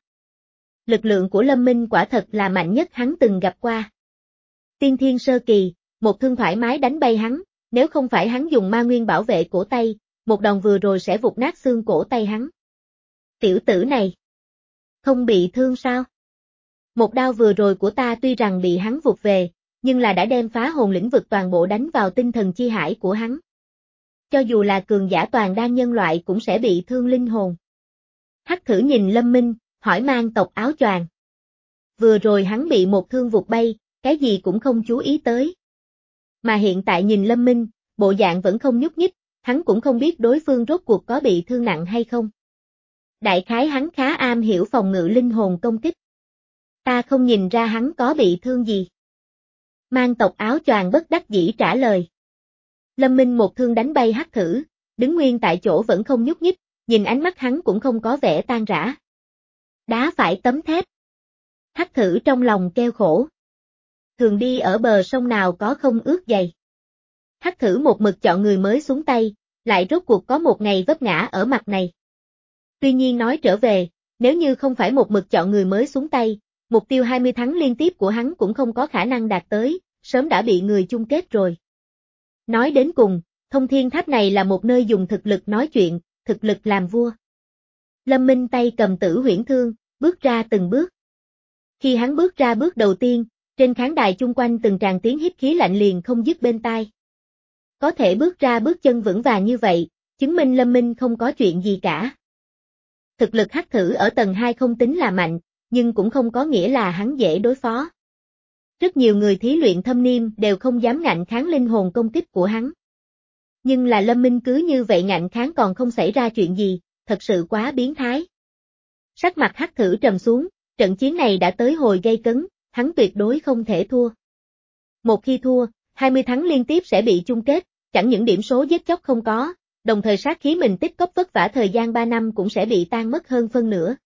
Lực lượng của Lâm Minh quả thật là mạnh nhất hắn từng gặp qua. Tiên thiên sơ kỳ, một thương thoải mái đánh bay hắn, nếu không phải hắn dùng ma nguyên bảo vệ cổ tay, một đòn vừa rồi sẽ vụt nát xương cổ tay hắn. Tiểu tử này, không bị thương sao? Một đao vừa rồi của ta tuy rằng bị hắn vụt về, nhưng là đã đem phá hồn lĩnh vực toàn bộ đánh vào tinh thần chi hải của hắn. Cho dù là cường giả toàn đan nhân loại cũng sẽ bị thương linh hồn. Hắc thử nhìn Lâm Minh, hỏi mang tộc áo choàng. Vừa rồi hắn bị một thương vụt bay, cái gì cũng không chú ý tới. Mà hiện tại nhìn Lâm Minh, bộ dạng vẫn không nhúc nhích, hắn cũng không biết đối phương rốt cuộc có bị thương nặng hay không. Đại khái hắn khá am hiểu phòng ngự linh hồn công kích. Ta không nhìn ra hắn có bị thương gì. Mang tộc áo choàng bất đắc dĩ trả lời. Lâm Minh một thương đánh bay hắc thử, đứng nguyên tại chỗ vẫn không nhúc nhích, nhìn ánh mắt hắn cũng không có vẻ tan rã. Đá phải tấm thép. Hắc thử trong lòng kêu khổ. Thường đi ở bờ sông nào có không ướt giày. Hắc thử một mực chọn người mới xuống tay, lại rốt cuộc có một ngày vấp ngã ở mặt này. Tuy nhiên nói trở về, nếu như không phải một mực chọn người mới xuống tay, mục tiêu hai mươi thắng liên tiếp của hắn cũng không có khả năng đạt tới, sớm đã bị người chung kết rồi. Nói đến cùng, thông thiên tháp này là một nơi dùng thực lực nói chuyện, thực lực làm vua. Lâm Minh tay cầm Tử huyễn thương, bước ra từng bước. Khi hắn bước ra bước đầu tiên, trên khán đài chung quanh từng tràng tiếng hít khí lạnh liền không dứt bên tai. Có thể bước ra bước chân vững vàng như vậy, chứng minh Lâm Minh không có chuyện gì cả. Thực lực hắc thử ở tầng hai không tính là mạnh, nhưng cũng không có nghĩa là hắn dễ đối phó. Rất nhiều người thí luyện thâm niên đều không dám ngạnh kháng linh hồn công kích của hắn. Nhưng là Lâm Minh cứ như vậy ngạnh kháng còn không xảy ra chuyện gì, thật sự quá biến thái. Sắc mặt hắc thử trầm xuống, trận chiến này đã tới hồi gây cấn, hắn tuyệt đối không thể thua. Một khi thua, hai mươi thắng liên tiếp sẽ bị chung kết, chẳng những điểm số giết chóc không có, đồng thời sát khí mình tích cóp vất vả thời gian ba năm cũng sẽ bị tan mất hơn phân nửa.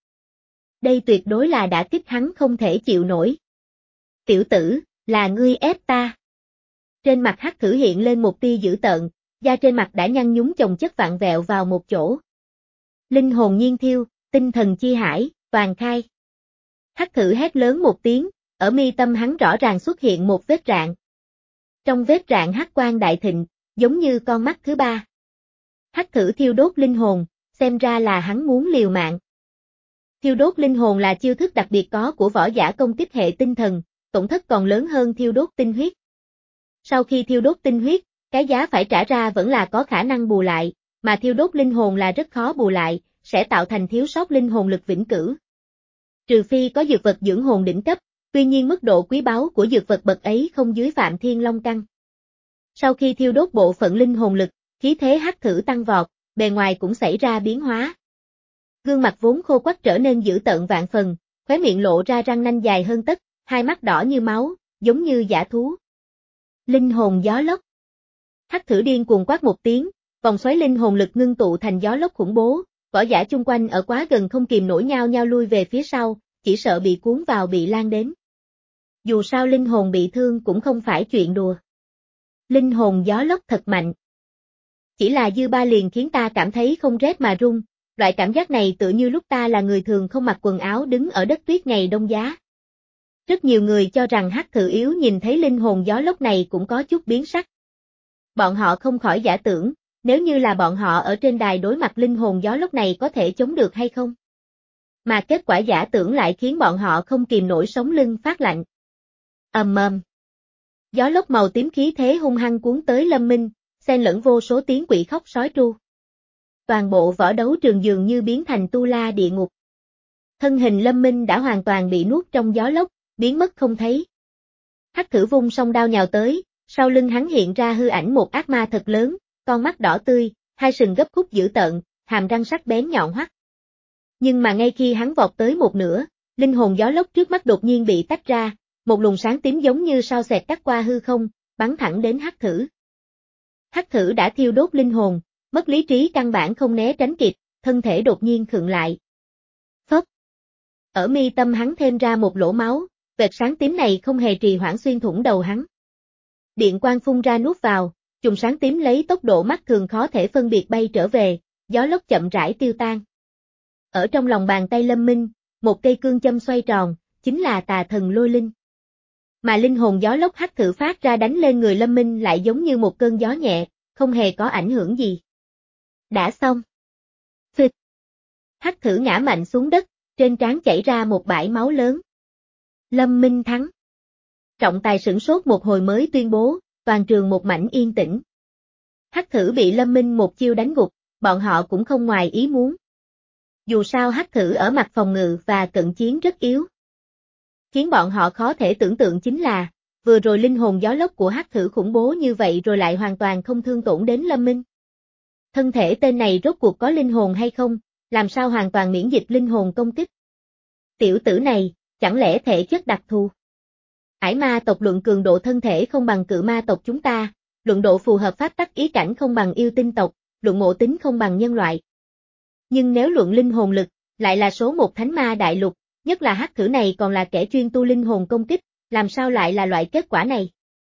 Đây tuyệt đối là đả kích hắn không thể chịu nổi. Tiểu tử, là ngươi ép ta. Trên mặt hắc thử hiện lên một tia dữ tợn, da trên mặt đã nhăn nhúm chồng chất vặn vẹo vào một chỗ. Linh hồn nhiên thiêu, tinh thần chi hải, toàn khai. Hắc thử hét lớn một tiếng, ở mi tâm hắn rõ ràng xuất hiện một vết rạn. Trong vết rạn hắc quang đại thịnh, giống như con mắt thứ ba. Hắc thử thiêu đốt linh hồn, xem ra là hắn muốn liều mạng. Thiêu đốt linh hồn là chiêu thức đặc biệt có của võ giả công kích hệ tinh thần, tổn thất còn lớn hơn thiêu đốt tinh huyết. Sau khi thiêu đốt tinh huyết, cái giá phải trả ra vẫn là có khả năng bù lại, mà thiêu đốt linh hồn là rất khó bù lại, sẽ tạo thành thiếu sót linh hồn lực vĩnh cửu. Trừ phi có dược vật dưỡng hồn đỉnh cấp, tuy nhiên mức độ quý báu của dược vật bậc ấy không dưới Phạm Thiên Long Căn. Sau khi thiêu đốt bộ phận linh hồn lực, khí thế hắc thử tăng vọt, bề ngoài cũng xảy ra biến hóa. Gương mặt vốn khô quắt trở nên dữ tợn vạn phần, khóe miệng lộ ra răng nanh dài hơn tất, hai mắt đỏ như máu, giống như dã thú. Linh hồn gió lốc. Hắc thử điên cuồng quát một tiếng, vòng xoáy linh hồn lực ngưng tụ thành gió lốc khủng bố, võ giả chung quanh ở quá gần không kìm nổi nhao nhao lui về phía sau, chỉ sợ bị cuốn vào bị lan đến. Dù sao linh hồn bị thương cũng không phải chuyện đùa. Linh hồn gió lốc thật mạnh. Chỉ là dư ba liền khiến ta cảm thấy không rét mà run, loại cảm giác này tựa như lúc ta là người thường không mặc quần áo đứng ở đất tuyết ngày đông giá. Rất nhiều người cho rằng hắc thử yếu nhìn thấy linh hồn gió lốc này cũng có chút biến sắc. Bọn họ không khỏi giả tưởng, nếu như là bọn họ ở trên đài đối mặt linh hồn gió lốc này có thể chống được hay không? Mà kết quả giả tưởng lại khiến bọn họ không kìm nổi sống lưng phát lạnh. Ầm ầm. Gió lốc màu tím khí thế hung hăng cuốn tới Lâm Minh, xen lẫn vô số tiếng quỷ khóc sói tru. Toàn bộ võ đấu trường dường như biến thành tu la địa ngục. Thân hình Lâm Minh đã hoàn toàn bị nuốt trong gió lốc, biến mất không thấy. Hắc thử vung song đao nhào tới, sau lưng hắn hiện ra hư ảnh một ác ma thật lớn, con mắt đỏ tươi, hai sừng gấp khúc dữ tợn, hàm răng sắc bén nhọn hoắt. Nhưng mà ngay khi hắn vọt tới một nửa, linh hồn gió lốc trước mắt đột nhiên bị tách ra, một luồng sáng tím giống như sao xẹt cắt qua hư không, bắn thẳng đến hắc thử. Hắc thử đã thiêu đốt linh hồn, mất lý trí căn bản không né tránh kịp, thân thể đột nhiên khựng lại. Phốc. Ở mi tâm hắn thêm ra một lỗ máu, vệt sáng tím này không hề trì hoãn xuyên thủng đầu hắn. Điện quang phun ra nuốt vào, chùm sáng tím lấy tốc độ mắt thường khó thể phân biệt bay trở về, gió lốc chậm rãi tiêu tan. Ở trong lòng bàn tay Lâm Minh, một cây cương châm xoay tròn, chính là tà thần lôi linh. Mà linh hồn gió lốc hắc thử phát ra đánh lên người Lâm Minh lại giống như một cơn gió nhẹ, không hề có ảnh hưởng gì. Đã xong. Phịch. Hắc thử ngã mạnh xuống đất, trên trán chảy ra một bãi máu lớn. Lâm Minh thắng. Trọng tài sửng sốt một hồi mới tuyên bố, toàn trường một mảnh yên tĩnh. Hắc thử bị Lâm Minh một chiêu đánh gục, bọn họ cũng không ngoài ý muốn. Dù sao hắc thử ở mặt phòng ngự và cận chiến rất yếu. Khiến bọn họ khó thể tưởng tượng chính là, vừa rồi linh hồn gió lốc của hắc thử khủng bố như vậy rồi lại hoàn toàn không thương tổn đến Lâm Minh. Thân thể tên này rốt cuộc có linh hồn hay không, làm sao hoàn toàn miễn dịch linh hồn công kích. Tiểu tử này, chẳng lẽ thể chất đặc thù? Ải ma tộc luận cường độ thân thể không bằng cự ma tộc chúng ta, luận độ phù hợp pháp tắc ý cảnh không bằng yêu tinh tộc, luận ngộ tính không bằng nhân loại. Nhưng nếu luận linh hồn lực, lại là số một thánh ma đại lục, nhất là hắc thử này còn là kẻ chuyên tu linh hồn công kích, làm sao lại là loại kết quả này?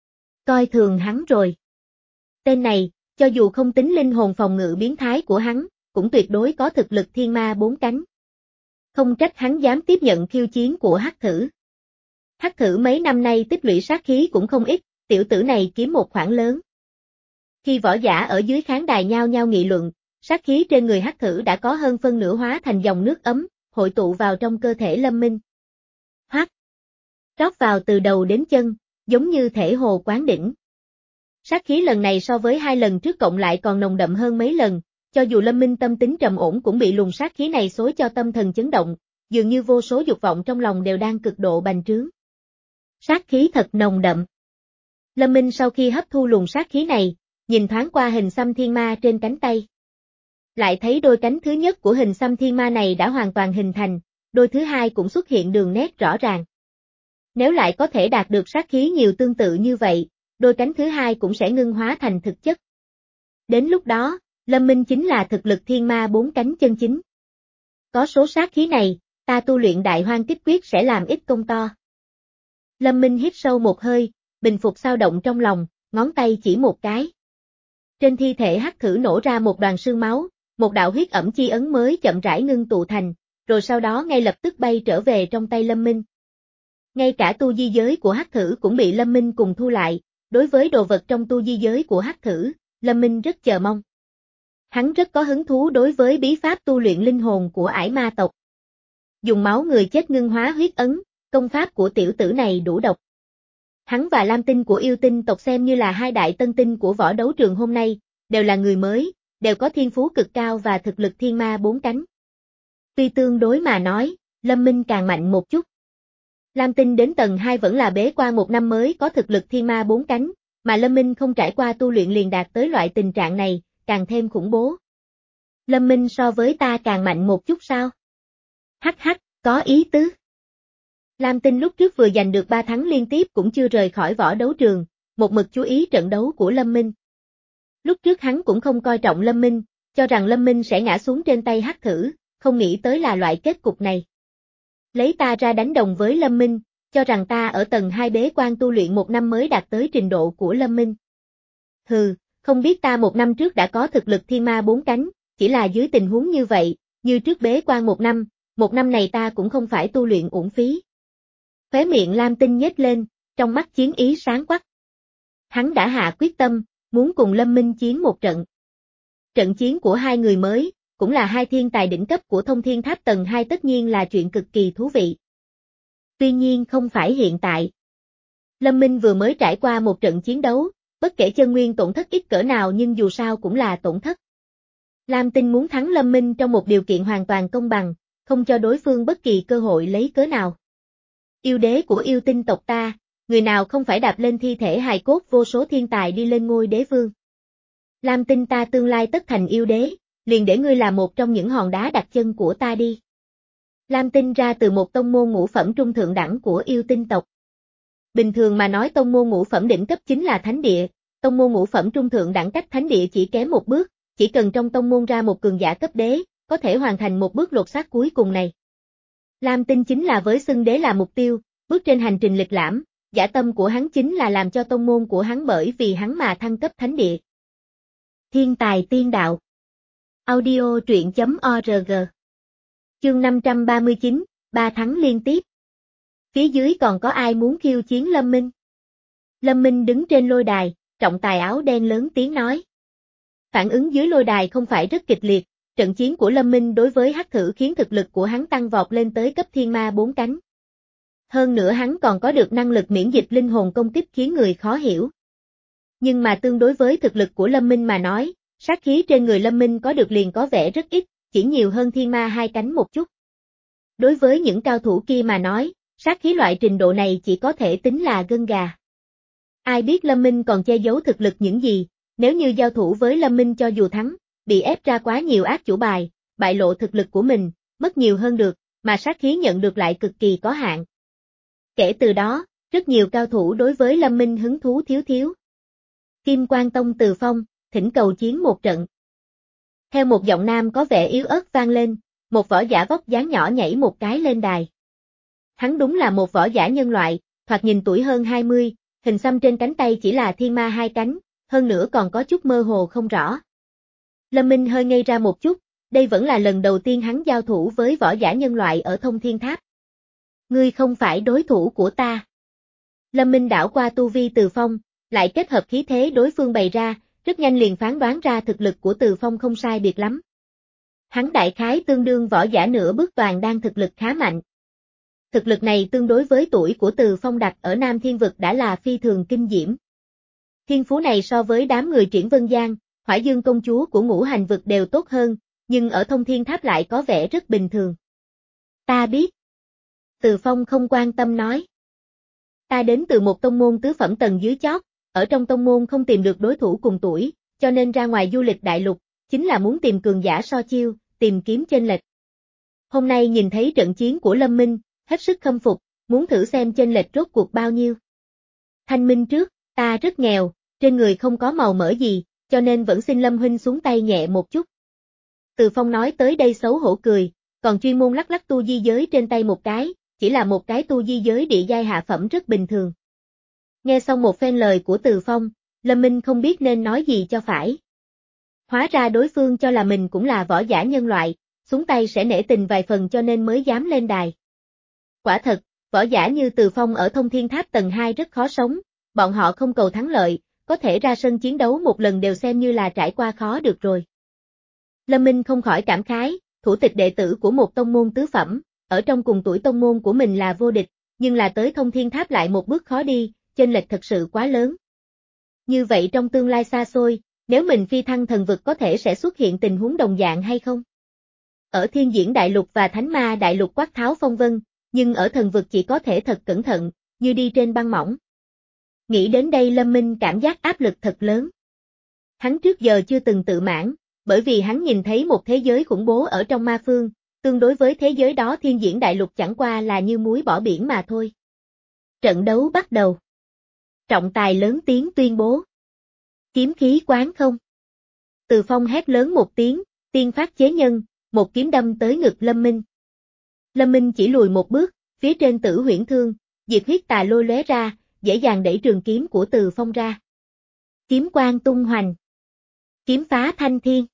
Coi thường hắn rồi. Tên này, cho dù không tính linh hồn phòng ngự biến thái của hắn, cũng tuyệt đối có thực lực thiên ma bốn cánh. Không trách hắn dám tiếp nhận khiêu chiến của hắc thử. Hắc thử mấy năm nay tích lũy sát khí cũng không ít, tiểu tử này kiếm một khoản lớn. Khi võ giả ở dưới khán đài nhao nhao nghị luận, sát khí trên người hắc thử đã có hơn phân nửa hóa thành dòng nước ấm, hội tụ vào trong cơ thể Lâm Minh. Hoác. Rót vào từ đầu đến chân, giống như thể hồ quán đỉnh. Sát khí lần này so với hai lần trước cộng lại còn nồng đậm hơn mấy lần, cho dù Lâm Minh tâm tính trầm ổn cũng bị luồng sát khí này xối cho tâm thần chấn động, dường như vô số dục vọng trong lòng đều đang cực độ bành trướng. Sát khí thật nồng đậm. Lâm Minh sau khi hấp thu luồng sát khí này, nhìn thoáng qua hình xăm thiên ma trên cánh tay. Lại thấy đôi cánh thứ nhất của hình xăm thiên ma này đã hoàn toàn hình thành, đôi thứ hai cũng xuất hiện đường nét rõ ràng. Nếu lại có thể đạt được sát khí nhiều tương tự như vậy, đôi cánh thứ hai cũng sẽ ngưng hóa thành thực chất. Đến lúc đó, Lâm Minh chính là thực lực thiên ma bốn cánh chân chính. Có số sát khí này, ta tu luyện đại hoang kích quyết sẽ làm ít công to. Lâm Minh hít sâu một hơi, bình phục xao động trong lòng, ngón tay chỉ một cái. Trên thi thể hắc thử nổ ra một đoàn sương máu, một đạo huyết ẩm chi ấn mới chậm rãi ngưng tụ thành, rồi sau đó ngay lập tức bay trở về trong tay Lâm Minh. Ngay cả tu di giới của hắc thử cũng bị Lâm Minh cùng thu lại, đối với đồ vật trong tu di giới của hắc thử, Lâm Minh rất chờ mong. Hắn rất có hứng thú đối với bí pháp tu luyện linh hồn của ải ma tộc. Dùng máu người chết ngưng hóa huyết ấn, công pháp của tiểu tử này đủ độc. Hắn và Lam Tinh của yêu tinh tộc xem như là hai đại tân tinh của võ đấu trường hôm nay, đều là người mới, đều có thiên phú cực cao và thực lực thiên ma bốn cánh. Tuy tương đối mà nói, Lâm Minh càng mạnh một chút. Lam Tinh đến tầng hai vẫn là bế quan một năm mới có thực lực thiên ma bốn cánh, mà Lâm Minh không trải qua tu luyện liền đạt tới loại tình trạng này, càng thêm khủng bố. Lâm Minh so với ta càng mạnh một chút sao? Hắc hắc, có ý tứ. Lam Tinh lúc trước vừa giành được ba thắng liên tiếp cũng chưa rời khỏi võ đấu trường, một mực chú ý trận đấu của Lâm Minh. Lúc trước hắn cũng không coi trọng Lâm Minh, cho rằng Lâm Minh sẽ ngã xuống trên tay hắc thử, không nghĩ tới là loại kết cục này. Lấy ta ra đánh đồng với Lâm Minh, cho rằng ta ở tầng hai bế quan tu luyện một năm mới đạt tới trình độ của Lâm Minh. Hừ, không biết ta một năm trước đã có thực lực thiên ma bốn cánh, chỉ là dưới tình huống như vậy, như trước bế quan một năm, một năm này ta cũng không phải tu luyện uổng phí. Khóe miệng Lam Tinh nhếch lên, trong mắt chiến ý sáng quắc. Hắn đã hạ quyết tâm, muốn cùng Lâm Minh chiến một trận. Trận chiến của hai người mới, cũng là hai thiên tài đỉnh cấp của thông thiên tháp tầng hai tất nhiên là chuyện cực kỳ thú vị. Tuy nhiên không phải hiện tại. Lâm Minh vừa mới trải qua một trận chiến đấu, bất kể chân nguyên tổn thất ít cỡ nào nhưng dù sao cũng là tổn thất. Lam Tinh muốn thắng Lâm Minh trong một điều kiện hoàn toàn công bằng, không cho đối phương bất kỳ cơ hội lấy cớ nào. Yêu đế của yêu tinh tộc ta, người nào không phải đạp lên thi thể hài cốt vô số thiên tài đi lên ngôi đế vương. Lam Tinh ta tương lai tất thành yêu đế, liền để ngươi là một trong những hòn đá đặt chân của ta đi. Lam Tinh ra từ một tông môn ngũ phẩm trung thượng đẳng của yêu tinh tộc. Bình thường mà nói tông môn ngũ phẩm đỉnh cấp chính là thánh địa, tông môn ngũ phẩm trung thượng đẳng cách thánh địa chỉ kém một bước, chỉ cần trong tông môn ra một cường giả cấp đế, có thể hoàn thành một bước lột xác cuối cùng này. Lam Tinh chính là với xưng đế là mục tiêu, bước trên hành trình lịch lãm, dã tâm của hắn chính là làm cho tông môn của hắn bởi vì hắn mà thăng cấp thánh địa. Thiên tài tiên đạo. Audio truyện chấm org. Chương năm trăm ba mươi chín, ba tháng liên tiếp. Phía dưới còn có ai muốn khiêu chiến Lâm Minh? Lâm Minh đứng trên lôi đài, trọng tài áo đen lớn tiếng nói. Phản ứng dưới lôi đài không phải rất kịch liệt, trận chiến của Lâm Minh đối với hắc thử khiến thực lực của hắn tăng vọt lên tới cấp thiên ma bốn cánh. Hơn nữa hắn còn có được năng lực miễn dịch linh hồn công kích khiến người khó hiểu. Nhưng mà tương đối với thực lực của Lâm Minh mà nói, sát khí trên người Lâm Minh có được liền có vẻ rất ít, chỉ nhiều hơn thiên ma hai cánh một chút. Đối với những cao thủ kia mà nói, sát khí loại trình độ này chỉ có thể tính là gân gà. Ai biết Lâm Minh còn che giấu thực lực những gì, nếu như giao thủ với Lâm Minh cho dù thắng, bị ép ra quá nhiều ác chủ bài, bại lộ thực lực của mình, mất nhiều hơn được, mà sát khí nhận được lại cực kỳ có hạn. Kể từ đó, rất nhiều cao thủ đối với Lâm Minh hứng thú thiếu thiếu. Kim Quan Tông Từ Phong, thỉnh cầu chiến một trận. Theo một giọng nam có vẻ yếu ớt vang lên, một võ giả vóc dáng nhỏ nhảy một cái lên đài. Hắn đúng là một võ giả nhân loại, thoạt nhìn tuổi hơn hai mươi, hình xăm trên cánh tay chỉ là thiên ma hai cánh, hơn nữa còn có chút mơ hồ không rõ. Lâm Minh hơi ngây ra một chút, đây vẫn là lần đầu tiên hắn giao thủ với võ giả nhân loại ở Thông Thiên Tháp. Ngươi không phải đối thủ của ta. Lâm Minh đảo qua tu vi Từ Phong, lại kết hợp khí thế đối phương bày ra, rất nhanh liền phán đoán ra thực lực của Từ Phong không sai biệt lắm. Hắn đại khái tương đương võ giả nửa bước toàn đang thực lực khá mạnh. Thực lực này tương đối với tuổi của Từ Phong đặt ở Nam Thiên Vực đã là phi thường kinh diễm. Thiên phú này so với đám người Triển Vân Giang, Hỏa Dương công chúa của Ngũ Hành Vực đều tốt hơn, nhưng ở Thông Thiên Tháp lại có vẻ rất bình thường. Ta biết. Từ Phong không quan tâm nói. Ta đến từ một tông môn tứ phẩm tầng dưới chót, ở trong tông môn không tìm được đối thủ cùng tuổi, cho nên ra ngoài du lịch đại lục, chính là muốn tìm cường giả so chiêu, tìm kiếm chênh lệch. Hôm nay nhìn thấy trận chiến của Lâm Minh, hết sức khâm phục, muốn thử xem chênh lệch rốt cuộc bao nhiêu. Thanh minh trước, ta rất nghèo, trên người không có màu mỡ gì, cho nên vẫn xin Lâm huynh xuống tay nhẹ một chút. Từ Phong nói tới đây xấu hổ cười, còn chuyên môn lắc lắc tu di giới trên tay một cái, chỉ là một cái tu di giới địa giai hạ phẩm rất bình thường. Nghe xong một phen lời của Từ Phong, Lâm Minh không biết nên nói gì cho phải. Hóa ra đối phương cho là mình cũng là võ giả nhân loại, xuống tay sẽ nể tình vài phần cho nên mới dám lên đài. Quả thật, võ giả như Từ Phong ở Thông Thiên Tháp tầng hai rất khó sống, bọn họ không cầu thắng lợi, có thể ra sân chiến đấu một lần đều xem như là trải qua khó được rồi. Lâm Minh không khỏi cảm khái, thủ tịch đệ tử của một tông môn tứ phẩm, ở trong cùng tuổi tông môn của mình là vô địch, nhưng là tới Thông Thiên Tháp lại một bước khó đi, chênh lệch thật sự quá lớn. Như vậy trong tương lai xa xôi, nếu mình phi thăng thần vực có thể sẽ xuất hiện tình huống đồng dạng hay không? Ở Thiên Diễn Đại Lục và Thánh Ma Đại Lục quát tháo phong vân, nhưng ở thần vực chỉ có thể thật cẩn thận, như đi trên băng mỏng. Nghĩ đến đây Lâm Minh cảm giác áp lực thật lớn. Hắn trước giờ chưa từng tự mãn, bởi vì hắn nhìn thấy một thế giới khủng bố ở trong ma phương, tương đối với thế giới đó Thiên Diễn Đại Lục chẳng qua là như muối bỏ biển mà thôi. Trận đấu bắt đầu. Trọng tài lớn tiếng tuyên bố. Kiếm khí quán không. Từ Phong hét lớn một tiếng, tiên phát chế nhân, một kiếm đâm tới ngực Lâm Minh. Lâm Minh chỉ lùi một bước, phía trên Tử Huyễn Thương, diệt huyết tà lôi lóe ra, dễ dàng đẩy trường kiếm của Từ Phong ra. Kiếm quang tung hoành. Kiếm phá thanh thiên.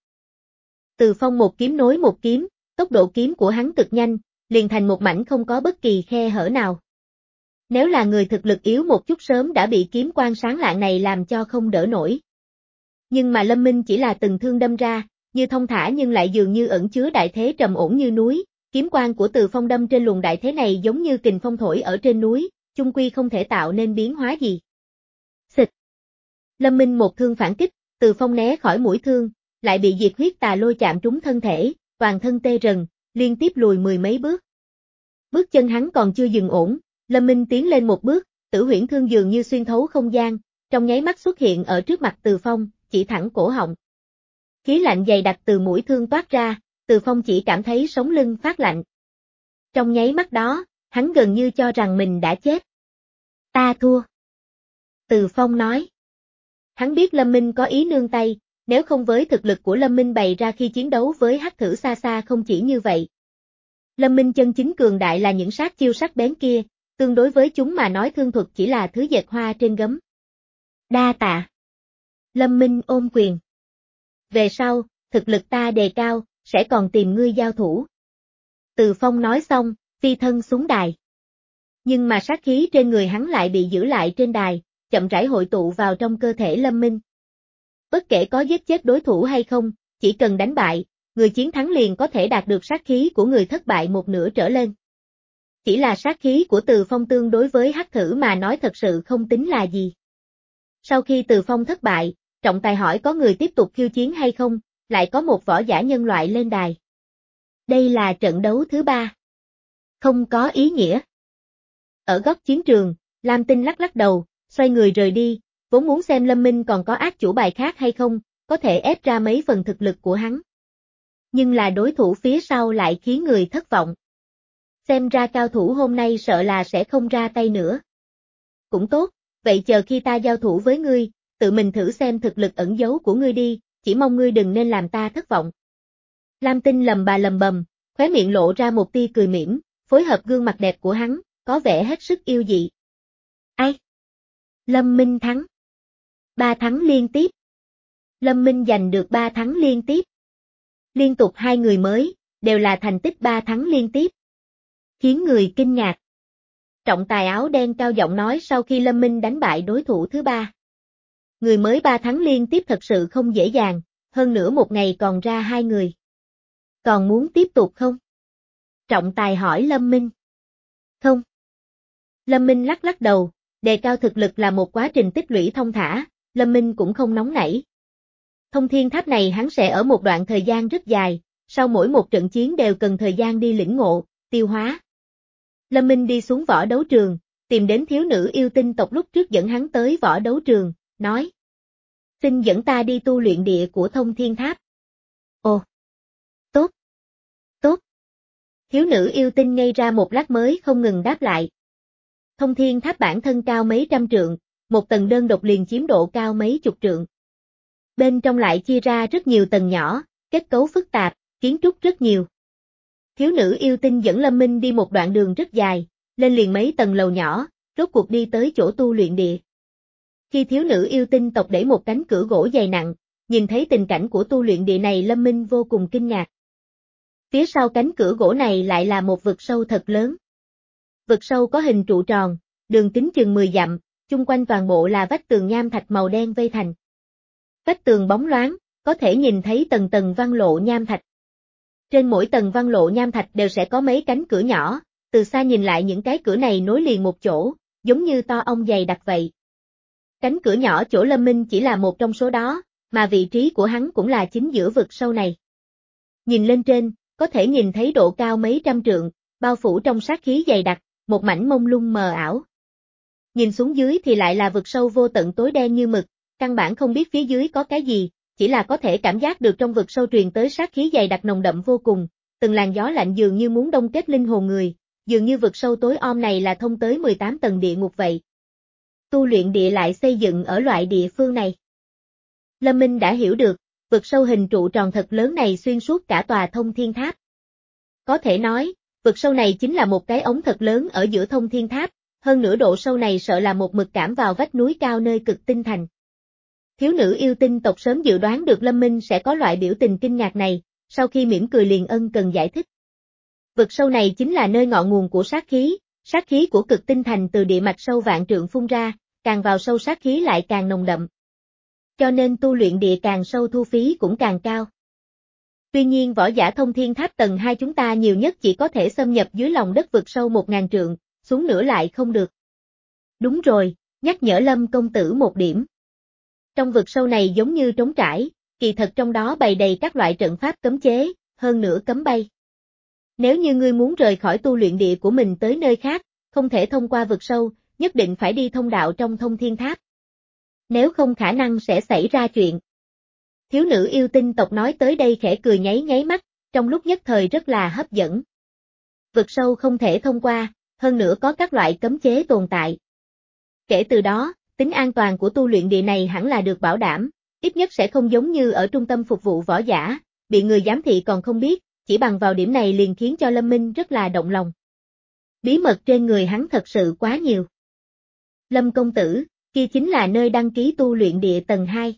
Từ Phong một kiếm nối một kiếm, tốc độ kiếm của hắn cực nhanh, liền thành một mảnh không có bất kỳ khe hở nào. Nếu là người thực lực yếu một chút sớm đã bị kiếm quang sáng lạng này làm cho không đỡ nổi. Nhưng mà Lâm Minh chỉ là từng thương đâm ra, như thông thả nhưng lại dường như ẩn chứa đại thế trầm ổn như núi, kiếm quang của Từ Phong đâm trên luồng đại thế này giống như kình phong thổi ở trên núi, chung quy không thể tạo nên biến hóa gì. Xịt. Lâm Minh một thương phản kích, Từ Phong né khỏi mũi thương, lại bị diệt huyết tà lôi chạm trúng thân thể, toàn thân tê rần, liên tiếp lùi mười mấy bước. Bước chân hắn còn chưa dừng ổn, Lâm Minh tiến lên một bước, Tử Huyễn Thương dường như xuyên thấu không gian, trong nháy mắt xuất hiện ở trước mặt Từ Phong, chỉ thẳng cổ họng. Khí lạnh dày đặc từ mũi thương toát ra, Từ Phong chỉ cảm thấy sống lưng phát lạnh. Trong nháy mắt đó, hắn gần như cho rằng mình đã chết. Ta thua. Từ Phong nói. Hắn biết Lâm Minh có ý nương tay, nếu không với thực lực của Lâm Minh bày ra khi chiến đấu với hắc thử xa xa không chỉ như vậy. Lâm Minh chân chính cường đại là những sát chiêu sắc bén kia, tương đối với chúng mà nói thương thuật chỉ là thứ dệt hoa trên gấm. Đa tạ. Lâm Minh ôm quyền. Về sau, thực lực ta đề cao, sẽ còn tìm ngươi giao thủ. Từ Phong nói xong, phi thân xuống đài. Nhưng mà sát khí trên người hắn lại bị giữ lại trên đài, chậm rãi hội tụ vào trong cơ thể Lâm Minh. Bất kể có giết chết đối thủ hay không, chỉ cần đánh bại, người chiến thắng liền có thể đạt được sát khí của người thất bại một nửa trở lên. Chỉ là sát khí của Từ Phong tương đối với hắc thử mà nói thật sự không tính là gì. Sau khi Từ Phong thất bại, trọng tài hỏi có người tiếp tục khiêu chiến hay không, lại có một võ giả nhân loại lên đài. Đây là trận đấu thứ ba. Không có ý nghĩa. Ở góc chiến trường, Lam Tinh lắc lắc đầu, xoay người rời đi, vốn muốn xem Lâm Minh còn có ác chủ bài khác hay không, có thể ép ra mấy phần thực lực của hắn. Nhưng là đối thủ phía sau lại khiến người thất vọng. Xem ra cao thủ hôm nay sợ là sẽ không ra tay nữa. Cũng tốt, vậy chờ khi ta giao thủ với ngươi, tự mình thử xem thực lực ẩn giấu của ngươi đi, chỉ mong ngươi đừng nên làm ta thất vọng. Lam Tinh lầm bà lầm bầm, khóe miệng lộ ra một tia cười mỉm, phối hợp gương mặt đẹp của hắn, có vẻ hết sức yêu dị. Ai? Lâm Minh thắng. Ba thắng liên tiếp. Lâm Minh giành được ba thắng liên tiếp. Liên tục hai người mới, đều là thành tích ba thắng liên tiếp. Khiến người kinh ngạc. Trọng tài áo đen cao giọng nói sau khi Lâm Minh đánh bại đối thủ thứ ba. Người mới ba thắng liên tiếp thật sự không dễ dàng, hơn nữa một ngày còn ra hai người. Còn muốn tiếp tục không? Trọng tài hỏi Lâm Minh. Không. Lâm Minh lắc lắc đầu, đề cao thực lực là một quá trình tích lũy thông thả, Lâm Minh cũng không nóng nảy. Thông Thiên Tháp này hắn sẽ ở một đoạn thời gian rất dài, sau mỗi một trận chiến đều cần thời gian đi lĩnh ngộ, tiêu hóa. Lâm Minh đi xuống võ đấu trường, tìm đến thiếu nữ yêu tinh tộc lúc trước dẫn hắn tới võ đấu trường, nói. Xin dẫn ta đi tu luyện địa của Thông Thiên Tháp. Ồ. Tốt. Tốt. Thiếu nữ yêu tinh ngây ra một lát mới không ngừng đáp lại. Thông Thiên Tháp bản thân cao mấy trăm trượng, một tầng đơn độc liền chiếm độ cao mấy chục trượng. Bên trong lại chia ra rất nhiều tầng nhỏ, kết cấu phức tạp, kiến trúc rất nhiều. Thiếu nữ yêu tinh dẫn Lâm Minh đi một đoạn đường rất dài, lên liền mấy tầng lầu nhỏ, rốt cuộc đi tới chỗ tu luyện địa. Khi thiếu nữ yêu tinh tộc đẩy một cánh cửa gỗ dày nặng, nhìn thấy tình cảnh của tu luyện địa này Lâm Minh vô cùng kinh ngạc. Phía sau cánh cửa gỗ này lại là một vực sâu thật lớn. Vực sâu có hình trụ tròn, đường kính chừng mười dặm, chung quanh toàn bộ là vách tường nham thạch màu đen vây thành. Vách tường bóng loáng, có thể nhìn thấy tầng tầng văn lộ nham thạch. Trên mỗi tầng văn lộ nham thạch đều sẽ có mấy cánh cửa nhỏ, từ xa nhìn lại những cái cửa này nối liền một chỗ, giống như to ong dày đặc vậy. Cánh cửa nhỏ chỗ Lâm Minh chỉ là một trong số đó, mà vị trí của hắn cũng là chính giữa vực sâu này. Nhìn lên trên, có thể nhìn thấy độ cao mấy trăm trượng, bao phủ trong sát khí dày đặc, một mảnh mông lung mờ ảo. Nhìn xuống dưới thì lại là vực sâu vô tận tối đen như mực, căn bản không biết phía dưới có cái gì, chỉ là có thể cảm giác được trong vực sâu truyền tới sát khí dày đặc nồng đậm vô cùng, từng làn gió lạnh dường như muốn đông kết linh hồn người, dường như vực sâu tối om này là thông tới mười tám tầng địa ngục vậy. Tu luyện địa lại xây dựng ở loại địa phương này. Lâm Minh đã hiểu được, vực sâu hình trụ tròn thật lớn này xuyên suốt cả tòa thông thiên tháp. Có thể nói, vực sâu này chính là một cái ống thật lớn ở giữa thông thiên tháp, hơn nữa độ sâu này sợ là một mực cảm vào vách núi cao nơi cực tinh thành. Thiếu nữ yêu tinh tộc sớm dự đoán được Lâm Minh sẽ có loại biểu tình kinh ngạc này, sau khi mỉm cười liền ân cần giải thích. Vực sâu này chính là nơi ngọn nguồn của sát khí, sát khí của cực tinh thành từ địa mạch sâu vạn trượng phun ra, càng vào sâu sát khí lại càng nồng đậm. Cho nên tu luyện địa càng sâu thu phí cũng càng cao. Tuy nhiên võ giả thông thiên tháp tầng hai chúng ta nhiều nhất chỉ có thể xâm nhập dưới lòng đất vực sâu một ngàn trượng, xuống nữa lại không được. Đúng rồi, nhắc nhở Lâm công tử một điểm. Trong vực sâu này giống như trống trải, kỳ thật trong đó bày đầy các loại trận pháp cấm chế, hơn nữa cấm bay. Nếu như ngươi muốn rời khỏi tu luyện địa của mình tới nơi khác, không thể thông qua vực sâu, nhất định phải đi thông đạo trong thông thiên tháp. Nếu không khả năng sẽ xảy ra chuyện. Thiếu nữ yêu tinh tộc nói tới đây khẽ cười nháy nháy mắt, trong lúc nhất thời rất là hấp dẫn. Vực sâu không thể thông qua, hơn nữa có các loại cấm chế tồn tại. Kể từ đó, tính an toàn của tu luyện địa này hẳn là được bảo đảm, ít nhất sẽ không giống như ở trung tâm phục vụ võ giả, bị người giám thị còn không biết, chỉ bằng vào điểm này liền khiến cho Lâm Minh rất là động lòng. Bí mật trên người hắn thật sự quá nhiều. Lâm công tử, kia chính là nơi đăng ký tu luyện địa tầng hai.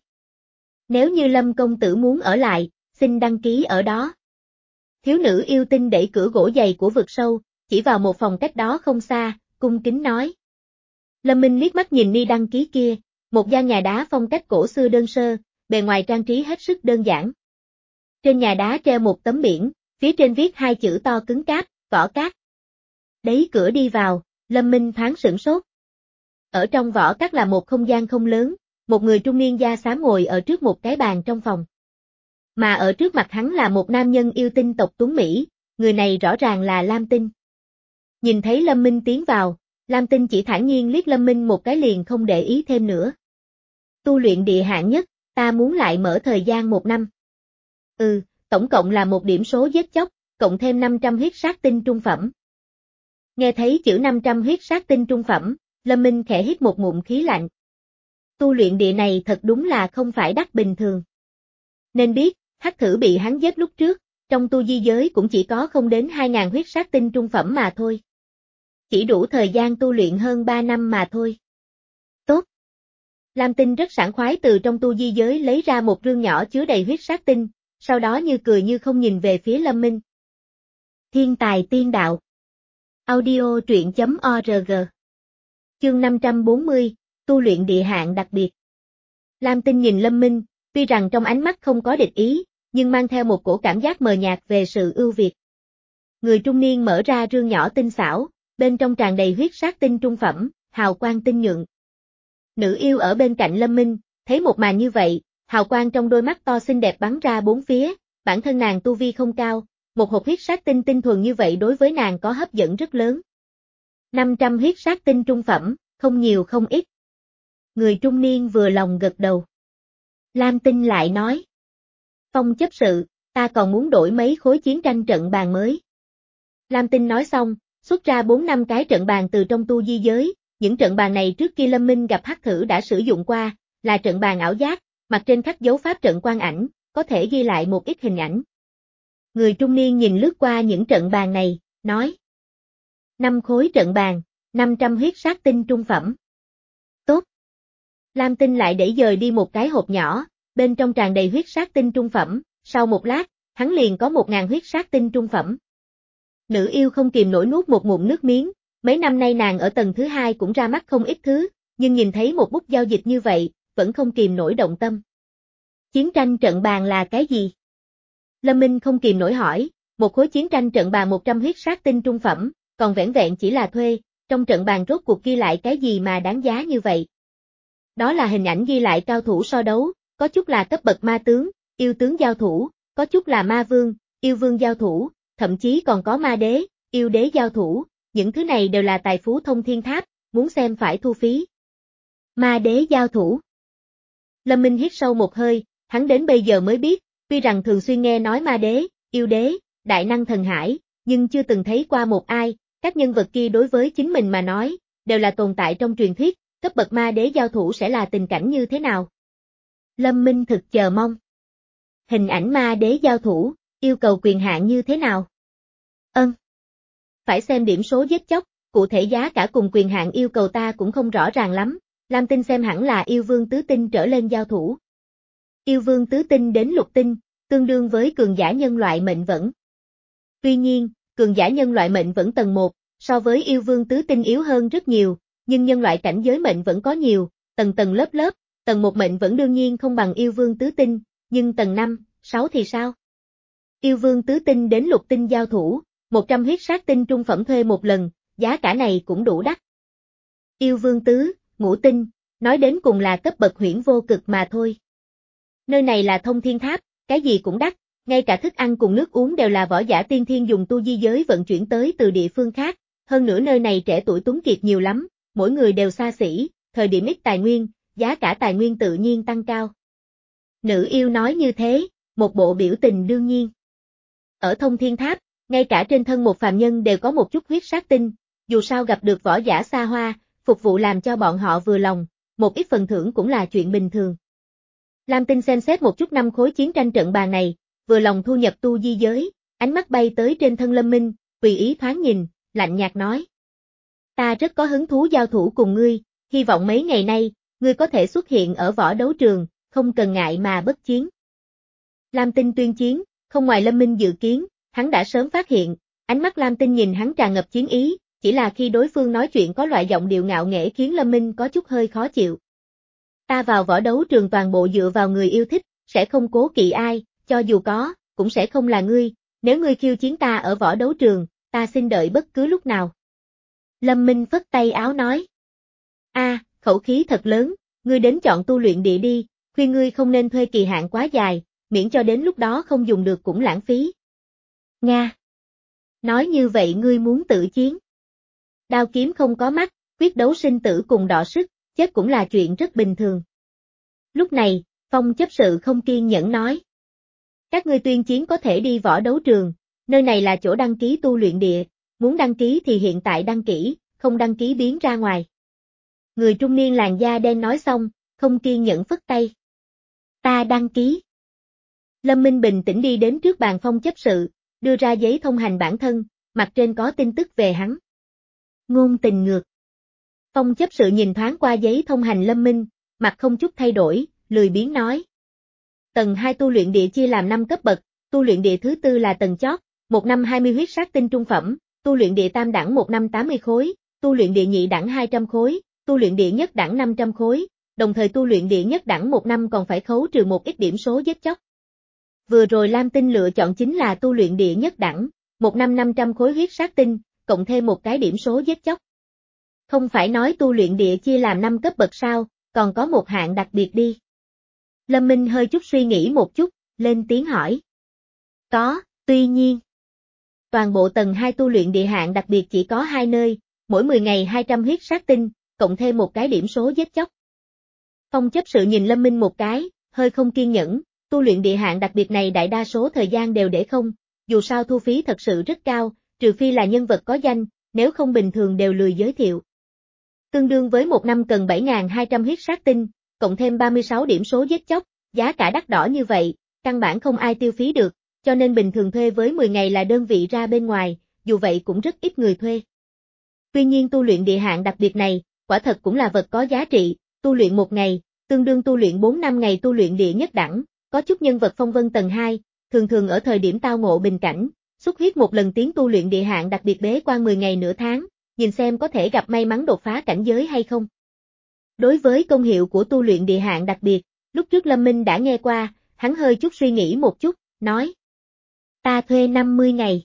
Nếu như Lâm công tử muốn ở lại, xin đăng ký ở đó. Thiếu nữ yêu tinh đẩy cửa gỗ dày của vực sâu, chỉ vào một phòng cách đó không xa, cung kính nói. Lâm Minh liếc mắt nhìn đi đăng ký kia, một gian nhà đá phong cách cổ xưa đơn sơ, bề ngoài trang trí hết sức đơn giản. Trên nhà đá treo một tấm biển, phía trên viết hai chữ to cứng cáp, võ cát. Đẩy cửa đi vào, Lâm Minh thoáng sửng sốt. Ở trong võ cát là một không gian không lớn, một người trung niên da xám ngồi ở trước một cái bàn trong phòng. Mà ở trước mặt hắn là một nam nhân yêu tinh tộc Tuấn Mỹ, người này rõ ràng là Lam Tinh. Nhìn thấy Lâm Minh tiến vào, Lam Tinh chỉ thản nhiên liếc Lâm Minh một cái liền không để ý thêm nữa. Tu luyện địa hạng nhất, ta muốn lại mở thời gian một năm. Ừ, tổng cộng là một điểm số giết chóc, cộng thêm năm trăm huyết sát tinh trung phẩm. Nghe thấy chữ năm trăm huyết sát tinh trung phẩm, Lâm Minh khẽ hít một ngụm khí lạnh. Tu luyện địa này thật đúng là không phải đắt bình thường. Nên biết, hắc thử bị hắn giết lúc trước, trong tu di giới cũng chỉ có không đến hai ngàn huyết sát tinh trung phẩm mà thôi. Chỉ đủ thời gian tu luyện hơn ba năm mà thôi. Tốt. Lam Tinh rất sảng khoái từ trong tu di giới lấy ra một rương nhỏ chứa đầy huyết sát tinh, sau đó như cười như không nhìn về phía Lâm Minh. Thiên tài tiên đạo. Audio truyện chấm org. Chương năm trăm bốn mươi, tu luyện địa hạng đặc biệt. Lam Tinh nhìn Lâm Minh, tuy rằng trong ánh mắt không có địch ý, nhưng mang theo một cổ cảm giác mờ nhạt về sự ưu việt. Người trung niên mở ra rương nhỏ tinh xảo, bên trong tràn đầy huyết sát tinh trung phẩm, hào quang tinh nhượng. Nữ yêu ở bên cạnh Lâm Minh, thấy một màn như vậy, hào quang trong đôi mắt to xinh đẹp bắn ra bốn phía, bản thân nàng tu vi không cao, một hộp huyết sát tinh tinh thuần như vậy đối với nàng có hấp dẫn rất lớn. năm trăm huyết sát tinh trung phẩm, không nhiều không ít. Người trung niên vừa lòng gật đầu. Lam Tinh lại nói. Phong chấp sự, ta còn muốn đổi mấy khối chiến tranh trận bàn mới. Lam Tinh nói xong, xuất ra bốn năm cái trận bàn từ trong tu di giới, những trận bàn này trước khi Lâm Minh gặp hắc thử đã sử dụng qua, là trận bàn ảo giác, mặt trên khắc dấu pháp trận quan ảnh, có thể ghi lại một ít hình ảnh. Người trung niên nhìn lướt qua những trận bàn này, nói. Năm khối trận bàn, năm trăm huyết sát tinh trung phẩm. Tốt. Lam Tinh lại đẩy dời đi một cái hộp nhỏ, bên trong tràn đầy huyết sát tinh trung phẩm, sau một lát, hắn liền có một ngàn huyết sát tinh trung phẩm. Nữ yêu không kìm nổi nuốt một ngụm nước miếng, mấy năm nay nàng ở tầng thứ hai cũng ra mắt không ít thứ, nhưng nhìn thấy một bút giao dịch như vậy, vẫn không kìm nổi động tâm. Chiến tranh trận bàn là cái gì? Lâm Minh không kìm nổi hỏi, một khối chiến tranh trận bàn một trăm huyết sát tinh trung phẩm, còn vẻn vẹn chỉ là thuê, trong trận bàn rốt cuộc ghi lại cái gì mà đáng giá như vậy? Đó là hình ảnh ghi lại cao thủ so đấu, có chút là cấp bậc ma tướng, yêu tướng giao thủ, có chút là ma vương, yêu vương giao thủ, thậm chí còn có ma đế, yêu đế giao thủ, những thứ này đều là tài phú thông thiên tháp, muốn xem phải thu phí. Ma đế giao thủ. Lâm Minh hít sâu một hơi, hắn đến bây giờ mới biết, tuy rằng thường xuyên nghe nói ma đế, yêu đế, đại năng thần hải, nhưng chưa từng thấy qua một ai, các nhân vật kia đối với chính mình mà nói, đều là tồn tại trong truyền thuyết, cấp bậc ma đế giao thủ sẽ là tình cảnh như thế nào? Lâm Minh thực chờ mong. Hình ảnh ma đế giao thủ, yêu cầu quyền hạn như thế nào? Ân. Phải xem điểm số giết chóc, cụ thể giá cả cùng quyền hạn yêu cầu ta cũng không rõ ràng lắm, Lam tinh xem hẳn là yêu vương tứ tinh trở lên giao thủ. Yêu vương tứ tinh đến lục tinh, tương đương với cường giả nhân loại mệnh vẫn. Tuy nhiên, cường giả nhân loại mệnh vẫn tầng một, so với yêu vương tứ tinh yếu hơn rất nhiều, nhưng nhân loại cảnh giới mệnh vẫn có nhiều, tầng tầng lớp lớp, tầng một mệnh vẫn đương nhiên không bằng yêu vương tứ tinh, nhưng tầng năm, sáu thì sao? Yêu vương tứ tinh đến lục tinh giao thủ, một trăm huyết sát tinh trung phẩm thuê một lần, giá cả này cũng đủ đắt. Yêu vương tứ, ngũ tinh, nói đến cùng là cấp bậc huyễn vô cực mà thôi. Nơi này là thông thiên tháp, cái gì cũng đắt, ngay cả thức ăn cùng nước uống đều là võ giả tiên thiên dùng tu di giới vận chuyển tới từ địa phương khác, hơn nữa nơi này trẻ tuổi tuấn kiệt nhiều lắm, mỗi người đều xa xỉ, thời điểm ít tài nguyên, giá cả tài nguyên tự nhiên tăng cao. Nữ yêu nói như thế, một bộ biểu tình đương nhiên. Ở thông thiên tháp, ngay cả trên thân một phàm nhân đều có một chút huyết sát tinh, dù sao gặp được võ giả xa hoa, phục vụ làm cho bọn họ vừa lòng, một ít phần thưởng cũng là chuyện bình thường. Lam Tinh xem xét một chút năm khối chiến tranh trận bàn này, vừa lòng thu nhập tu di giới, ánh mắt bay tới trên thân Lâm Minh, tùy ý thoáng nhìn, lạnh nhạt nói. Ta rất có hứng thú giao thủ cùng ngươi, hy vọng mấy ngày nay, ngươi có thể xuất hiện ở võ đấu trường, không cần ngại mà bất chiến. Lam Tinh tuyên chiến, không ngoài Lâm Minh dự kiến, hắn đã sớm phát hiện, ánh mắt Lam Tinh nhìn hắn tràn ngập chiến ý, chỉ là khi đối phương nói chuyện có loại giọng điệu ngạo nghễ khiến Lâm Minh có chút hơi khó chịu. Ta vào võ đấu trường toàn bộ dựa vào người yêu thích, sẽ không cố kỵ ai, cho dù có, cũng sẽ không là ngươi, nếu ngươi khiêu chiến ta ở võ đấu trường, ta xin đợi bất cứ lúc nào. Lâm Minh phất tay áo nói. A, à, khẩu khí thật lớn, ngươi đến chọn tu luyện địa đi, khuyên ngươi không nên thuê kỳ hạn quá dài, miễn cho đến lúc đó không dùng được cũng lãng phí. Nga. Nói như vậy ngươi muốn tự chiến. Đao kiếm không có mắt, quyết đấu sinh tử cùng đọ sức, chết cũng là chuyện rất bình thường. Lúc này, Phong chấp sự không kiên nhẫn nói. Các ngươi tuyên chiến có thể đi võ đấu trường, nơi này là chỗ đăng ký tu luyện địa, muốn đăng ký thì hiện tại đăng ký, không đăng ký biến ra ngoài. Người trung niên làn da đen nói xong, không kiên nhẫn phất tay. Ta đăng ký. Lâm Minh bình tĩnh đi đến trước bàn Phong chấp sự, đưa ra giấy thông hành bản thân, mặt trên có tin tức về hắn. Ngôn tình ngược. Phong chấp sự nhìn thoáng qua giấy thông hành Lâm Minh, mặt không chút thay đổi, lười biếng nói. Tầng hai tu luyện địa chia làm năm cấp bậc, tu luyện địa thứ tư là tầng chót, một năm hai mươi huyết sát tinh trung phẩm, tu luyện địa tam đẳng một năm tám mươi khối, tu luyện địa nhị đẳng hai trăm khối, tu luyện địa nhất đẳng năm trăm khối, đồng thời tu luyện địa nhất đẳng một năm còn phải khấu trừ một ít điểm số giết chóc. Vừa rồi Lam Tinh lựa chọn chính là tu luyện địa nhất đẳng, một năm năm trăm khối huyết sát tinh, cộng thêm một cái điểm số giết chóc. Không phải nói tu luyện địa chia làm năm cấp bậc sao, còn có một hạng đặc biệt đi. Lâm Minh hơi chút suy nghĩ một chút, lên tiếng hỏi. Có, tuy nhiên. Toàn bộ tầng hai tu luyện địa hạng đặc biệt chỉ có hai nơi, mỗi mười ngày hai trăm huyết sát tinh, cộng thêm một cái điểm số giết chóc. Phong chấp sự nhìn Lâm Minh một cái, hơi không kiên nhẫn, tu luyện địa hạng đặc biệt này đại đa số thời gian đều để không, dù sao thu phí thật sự rất cao, trừ phi là nhân vật có danh, nếu không bình thường đều lười giới thiệu. Tương đương với một năm cần bảy nghìn hai trăm huyết sát tinh, cộng thêm ba mươi sáu điểm số giết chóc, giá cả đắt đỏ như vậy, căn bản không ai tiêu phí được, cho nên bình thường thuê với mười ngày là đơn vị ra bên ngoài, dù vậy cũng rất ít người thuê. Tuy nhiên tu luyện địa hạng đặc biệt này, quả thật cũng là vật có giá trị, tu luyện một ngày, tương đương tu luyện bốn năm ngày tu luyện địa nhất đẳng, có chút nhân vật phong vân tầng hai, thường thường ở thời điểm tao ngộ bình cảnh, xuất huyết một lần tiến tu luyện địa hạng đặc biệt bế quan mười ngày nửa tháng, nhìn xem có thể gặp may mắn đột phá cảnh giới hay không. Đối với công hiệu của tu luyện địa hạng đặc biệt, lúc trước Lâm Minh đã nghe qua, hắn hơi chút suy nghĩ một chút, nói. Ta thuê năm mươi ngày.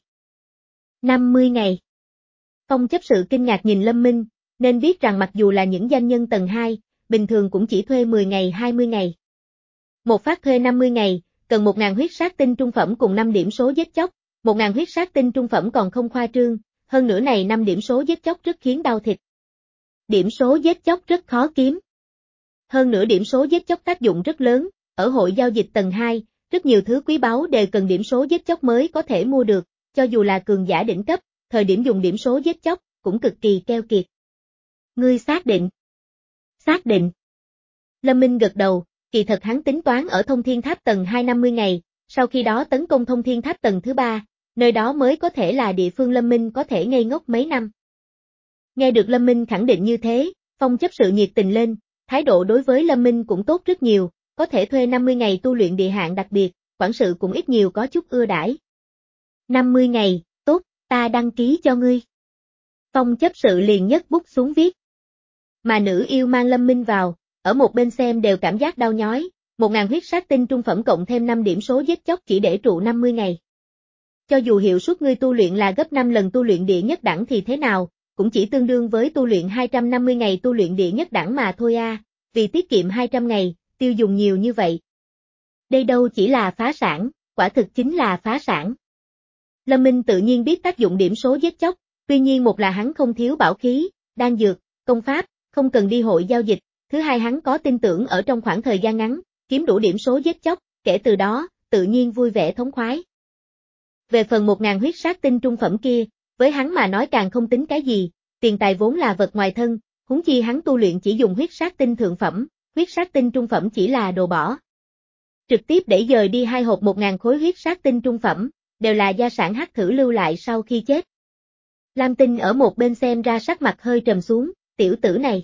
năm mươi ngày. Phong chấp sự kinh ngạc nhìn Lâm Minh, nên biết rằng mặc dù là những doanh nhân tầng hai, bình thường cũng chỉ thuê mười ngày hai mươi ngày. Một phát thuê năm mươi ngày, cần một nghìn huyết sát tinh trung phẩm cùng năm điểm số giết chóc, một nghìn huyết sát tinh trung phẩm còn không khoa trương, hơn nữa này năm điểm số giết chóc rất khiến đau thịt. Điểm số giết chóc rất khó kiếm. Hơn nữa điểm số giết chóc tác dụng rất lớn, ở hội giao dịch tầng hai, rất nhiều thứ quý báu đều cần điểm số giết chóc mới có thể mua được, cho dù là cường giả đỉnh cấp, thời điểm dùng điểm số giết chóc, cũng cực kỳ keo kiệt. Ngươi xác định? Xác định. Lâm Minh gật đầu, kỳ thật hắn tính toán ở thông thiên tháp tầng hai năm mươi ngày, sau khi đó tấn công thông thiên tháp tầng thứ ba, nơi đó mới có thể là địa phương Lâm Minh có thể ngây ngốc mấy năm. Nghe được Lâm Minh khẳng định như thế, Phong chấp sự nhiệt tình lên, thái độ đối với Lâm Minh cũng tốt rất nhiều, có thể thuê năm mươi ngày tu luyện địa hạng đặc biệt, quản sự cũng ít nhiều có chút ưa đãi. năm mươi ngày, tốt, ta đăng ký cho ngươi. Phong chấp sự liền nhấc bút xuống viết. Mà nữ yêu mang Lâm Minh vào, ở một bên xem đều cảm giác đau nhói, một nghìn huyết sát tinh trung phẩm cộng thêm năm điểm số giết chóc chỉ để trụ năm mươi ngày. Cho dù hiệu suất ngươi tu luyện là gấp năm lần tu luyện địa nhất đẳng thì thế nào, cũng chỉ tương đương với tu luyện hai trăm năm mươi ngày tu luyện địa nhất đẳng mà thôi a, vì tiết kiệm hai trăm ngày, tiêu dùng nhiều như vậy. Đây đâu chỉ là phá sản, quả thực chính là phá sản. Lâm Minh tự nhiên biết tác dụng điểm số giết chóc, tuy nhiên một là hắn không thiếu bảo khí, đan dược, công pháp, không cần đi hội giao dịch, thứ hai hắn có tin tưởng ở trong khoảng thời gian ngắn, kiếm đủ điểm số giết chóc, kể từ đó, tự nhiên vui vẻ thống khoái. Về phần một nghìn huyết sát tinh trung phẩm kia, với hắn mà nói càng không tính cái gì, tiền tài vốn là vật ngoài thân, huống chi hắn tu luyện chỉ dùng huyết sát tinh thượng phẩm, huyết sát tinh trung phẩm chỉ là đồ bỏ. Trực tiếp để dời đi hai hộp một nghìn khối huyết sát tinh trung phẩm, đều là gia sản hắc thử lưu lại sau khi chết. Lam Tinh ở một bên xem ra sắc mặt hơi trầm xuống, tiểu tử này.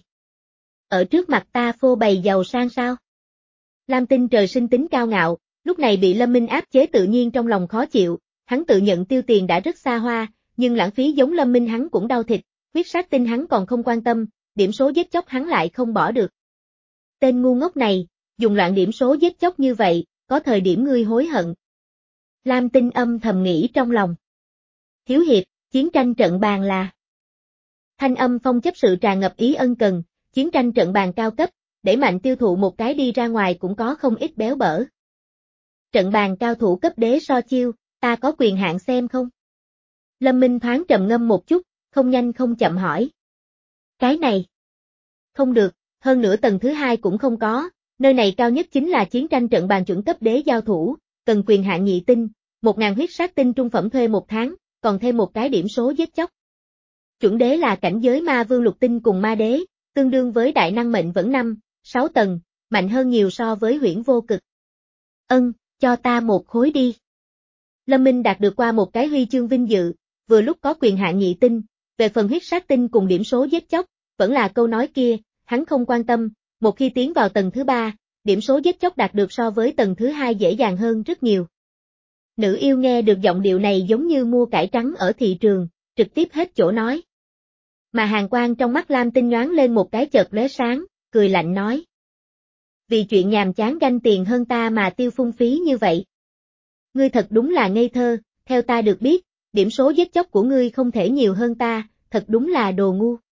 Ở trước mặt ta phô bày giàu sang sao? Lam Tinh trời sinh tính cao ngạo, lúc này bị Lâm Minh áp chế tự nhiên trong lòng khó chịu, hắn tự nhận tiêu tiền đã rất xa hoa, nhưng lãng phí giống Lâm Minh hắn cũng đau thịt, huyết sát tinh hắn còn không quan tâm, điểm số giết chóc hắn lại không bỏ được. Tên ngu ngốc này, dùng loạn điểm số giết chóc như vậy, có thời điểm ngươi hối hận. Lam Tinh âm thầm nghĩ trong lòng. Thiếu hiệp, chiến tranh trận bàn là. Thanh âm Phong chấp sự tràn ngập ý ân cần, chiến tranh trận bàn cao cấp, để mạnh tiêu thụ một cái đi ra ngoài cũng có không ít béo bở. Trận bàn cao thủ cấp đế so chiêu, ta có quyền hạn xem không? Lâm Minh thoáng trầm ngâm một chút, không nhanh không chậm hỏi. Cái này. Không được, hơn nữa tầng thứ hai cũng không có, nơi này cao nhất chính là chiến tranh trận bàn chuẩn cấp đế giao thủ, cần quyền hạn nhị tinh, một nghìn huyết sát tinh trung phẩm thuê một tháng, còn thêm một cái điểm số giết chóc. Chuẩn đế là cảnh giới ma vương lục tinh cùng ma đế, tương đương với đại năng mệnh vẫn năm, sáu tầng, mạnh hơn nhiều so với huyễn vô cực. Ân, cho ta một khối đi. Lâm Minh đạt được qua một cái huy chương vinh dự, vừa lúc có quyền hạn nhị tinh, về phần huyết sát tinh cùng điểm số giết chóc, vẫn là câu nói kia, hắn không quan tâm, một khi tiến vào tầng thứ ba, điểm số giết chóc đạt được so với tầng thứ hai dễ dàng hơn rất nhiều. Nữ yêu nghe được giọng điệu này giống như mua cải trắng ở thị trường, trực tiếp hết chỗ nói. Mà hàn quang trong mắt Lam Tinh nhoáng lên một cái chợt lóe sáng, cười lạnh nói. Vì chuyện nhàm chán ganh tiền hơn ta mà tiêu phung phí như vậy. Ngươi thật đúng là ngây thơ, theo ta được biết, điểm số giết chóc của ngươi không thể nhiều hơn ta, thật đúng là đồ ngu.